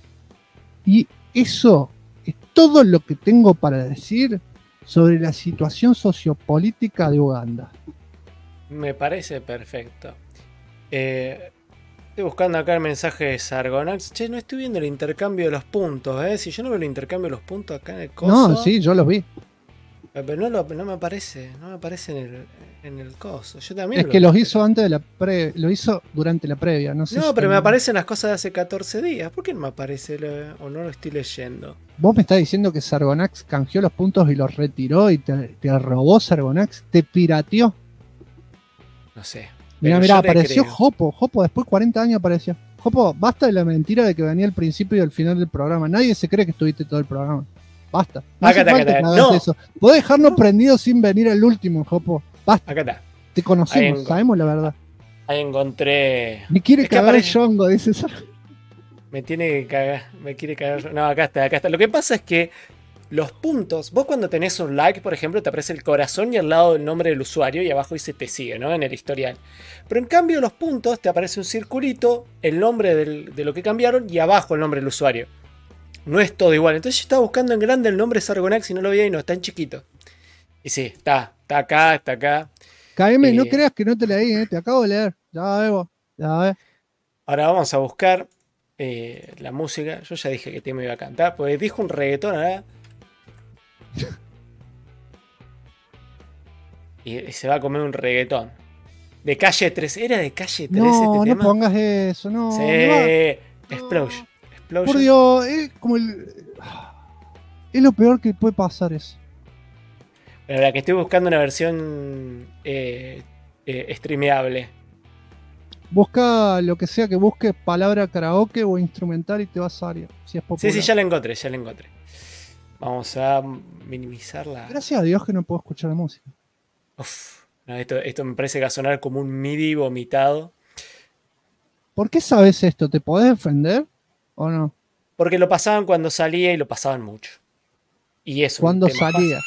Y eso es todo lo que tengo para decir sobre la situación sociopolítica de Uganda. Me parece perfecto. Estoy buscando acá el mensaje de Sargonax. Che, no estoy viendo el intercambio de los puntos, ¿eh? Si yo no veo el intercambio de los puntos acá en el coso... No, sí, yo los vi. Pero no me aparece en el coso. Yo también Es que los hizo antes de lo hizo durante la previa, no sé. No, si pero me también- aparecen las cosas de hace 14 días. ¿Por qué no me aparece o no lo estoy leyendo? Vos me estás diciendo que Sargonax canjeó los puntos y los retiró y te robó Sargonax, te pirateó. No sé. Mirá, Pero yo le apareció creo. Jopo después de 40 años apareció. Jopo, basta de la mentira de que venía al principio y al final del programa. Nadie se cree que estuviste todo el programa. Basta. No Acá hace está, falta acá que está. hagas No. eso. Podés dejarnos prendidos sin venir al último, Jopo. Basta. Acá está. Te conocemos, Ahí sabemos la verdad. Ahí encontré. Me quiere Es que cagar el aparece- Yongo, dice eso. Me tiene que cagar. Me quiere cagar. No, acá está. Lo que pasa es que los puntos. Vos cuando tenés un like, por ejemplo, te aparece el corazón y al lado el nombre del usuario y abajo dice te sigue, ¿no? En el historial. Pero en cambio, los puntos te aparece un circulito, el nombre de lo que cambiaron y abajo el nombre del usuario. No es todo igual. Entonces yo estaba buscando en grande el nombre de Sargonax y no lo veía y no, está en chiquito. Y sí, está acá. KM, no Eh. creas que no te leí, te acabo de leer. Ya ves. Ya ves. Ahora vamos a buscar la música. Yo ya dije que te me iba a cantar, porque dijo un reggaetón ahora. Y se va a comer un reggaetón. De Calle 13. ¿Era de Calle 13 No, este no tema? pongas eso, no. Sí. me va- Explosion. Por Dios, es como es lo peor que puede pasar eso. La verdad que estoy buscando una versión streameable. Busca lo que sea que busques, palabra karaoke o instrumental y te va a salir. Si es popular. Sí, ya la encontré. Vamos a minimizar la... Gracias a Dios que no puedo escuchar la música. Uf, no, esto me parece que va a sonar como un MIDI vomitado. ¿Por qué sabes esto? ¿Te podés defender o no? Porque lo pasaban cuando salía y lo pasaban mucho. Y eso. Cuando salía.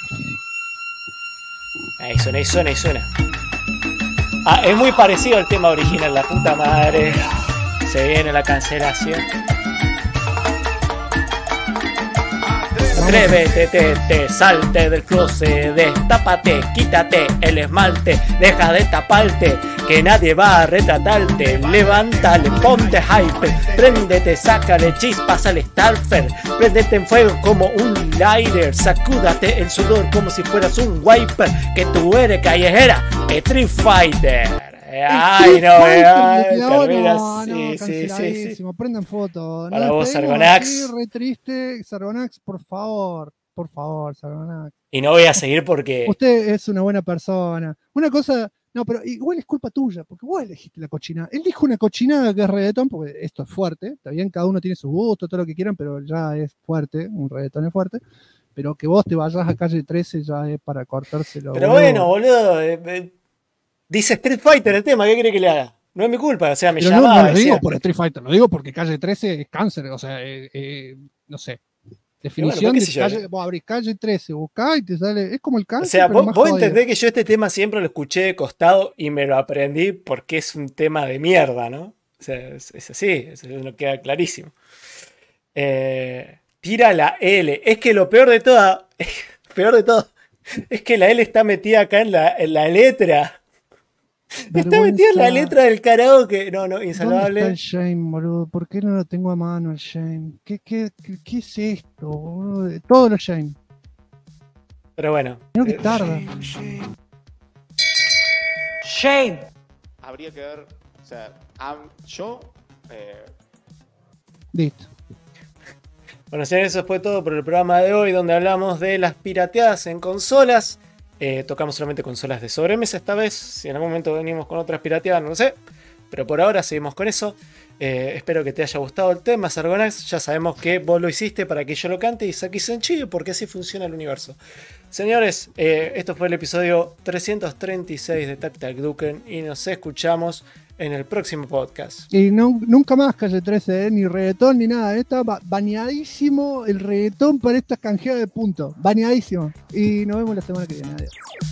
Ahí suena. Ah, es muy parecido al tema original, la puta madre. Se viene la cancelación. Atrévete, salte del closet, destápate, quítate el esmalte, deja de taparte, que nadie va a retratarte. Levántale, ponte hyper, préndete, sácale chispas al Starfer, préndete en fuego como un lighter, sacúdate el sudor como si fueras un wiper, que tú eres callejera, Street Fighter. Ay, no, termina, sí. Prendan fotos. Para vos, Sargonax. Re triste, Sargonax, por favor, Sargonax. Y no voy a seguir porque... Usted es una buena persona. Una cosa... No, pero igual es culpa tuya, porque vos elegiste la cochinada. Él dijo una cochinada que es reggaetón, porque esto es fuerte, está bien, cada uno tiene su gusto, todo lo que quieran, pero ya es fuerte, un reggaetón es fuerte. Pero que vos te vayas a Calle 13 ya es para cortárselo. Pero bueno, boludo, dice Street Fighter el tema, ¿qué quiere que le haga? No es mi culpa, o sea, me pero llamaba. No lo digo por Street Fighter, lo digo porque Calle 13 es cáncer, o sea, no sé. Definición bueno, de calle, vos abrís Calle 13, buscás y te sale, es como el cáncer. O sea, pero vos entendés que yo este tema siempre lo escuché de costado y me lo aprendí porque es un tema de mierda, ¿no? O sea, es así, eso no queda clarísimo. Tira la L. Es que lo peor de todo, es que la L está metida acá en la letra. Está metida en la letra del karaoke. No, insalvable. ¿Dónde está el shame, boludo? ¿Por qué no lo tengo a mano el shame? ¿Qué es esto, boludo? Todos los shame. Pero bueno. Creo que tarda. Shame. Habría que ver, o sea, Listo. Bueno, señores, eso fue todo por el programa de hoy, donde hablamos de las pirateadas en consolas. Tocamos solamente consolas de sobremesa esta vez. Si en algún momento venimos con otras pirateadas, no lo sé. Pero por ahora seguimos con eso. Espero que te haya gustado el tema, Sargonax. Ya sabemos que vos lo hiciste para que yo lo cante y Saki Senchi, porque así funciona el universo. Señores, esto fue el episodio 336 de Tac Tac Duken y nos escuchamos en el próximo podcast. Y nunca más Calle 13, ni reggaetón ni nada. Está baneadísimo el reggaetón para esta canjeada de puntos. Baneadísimo. Y nos vemos la semana que viene. Adiós.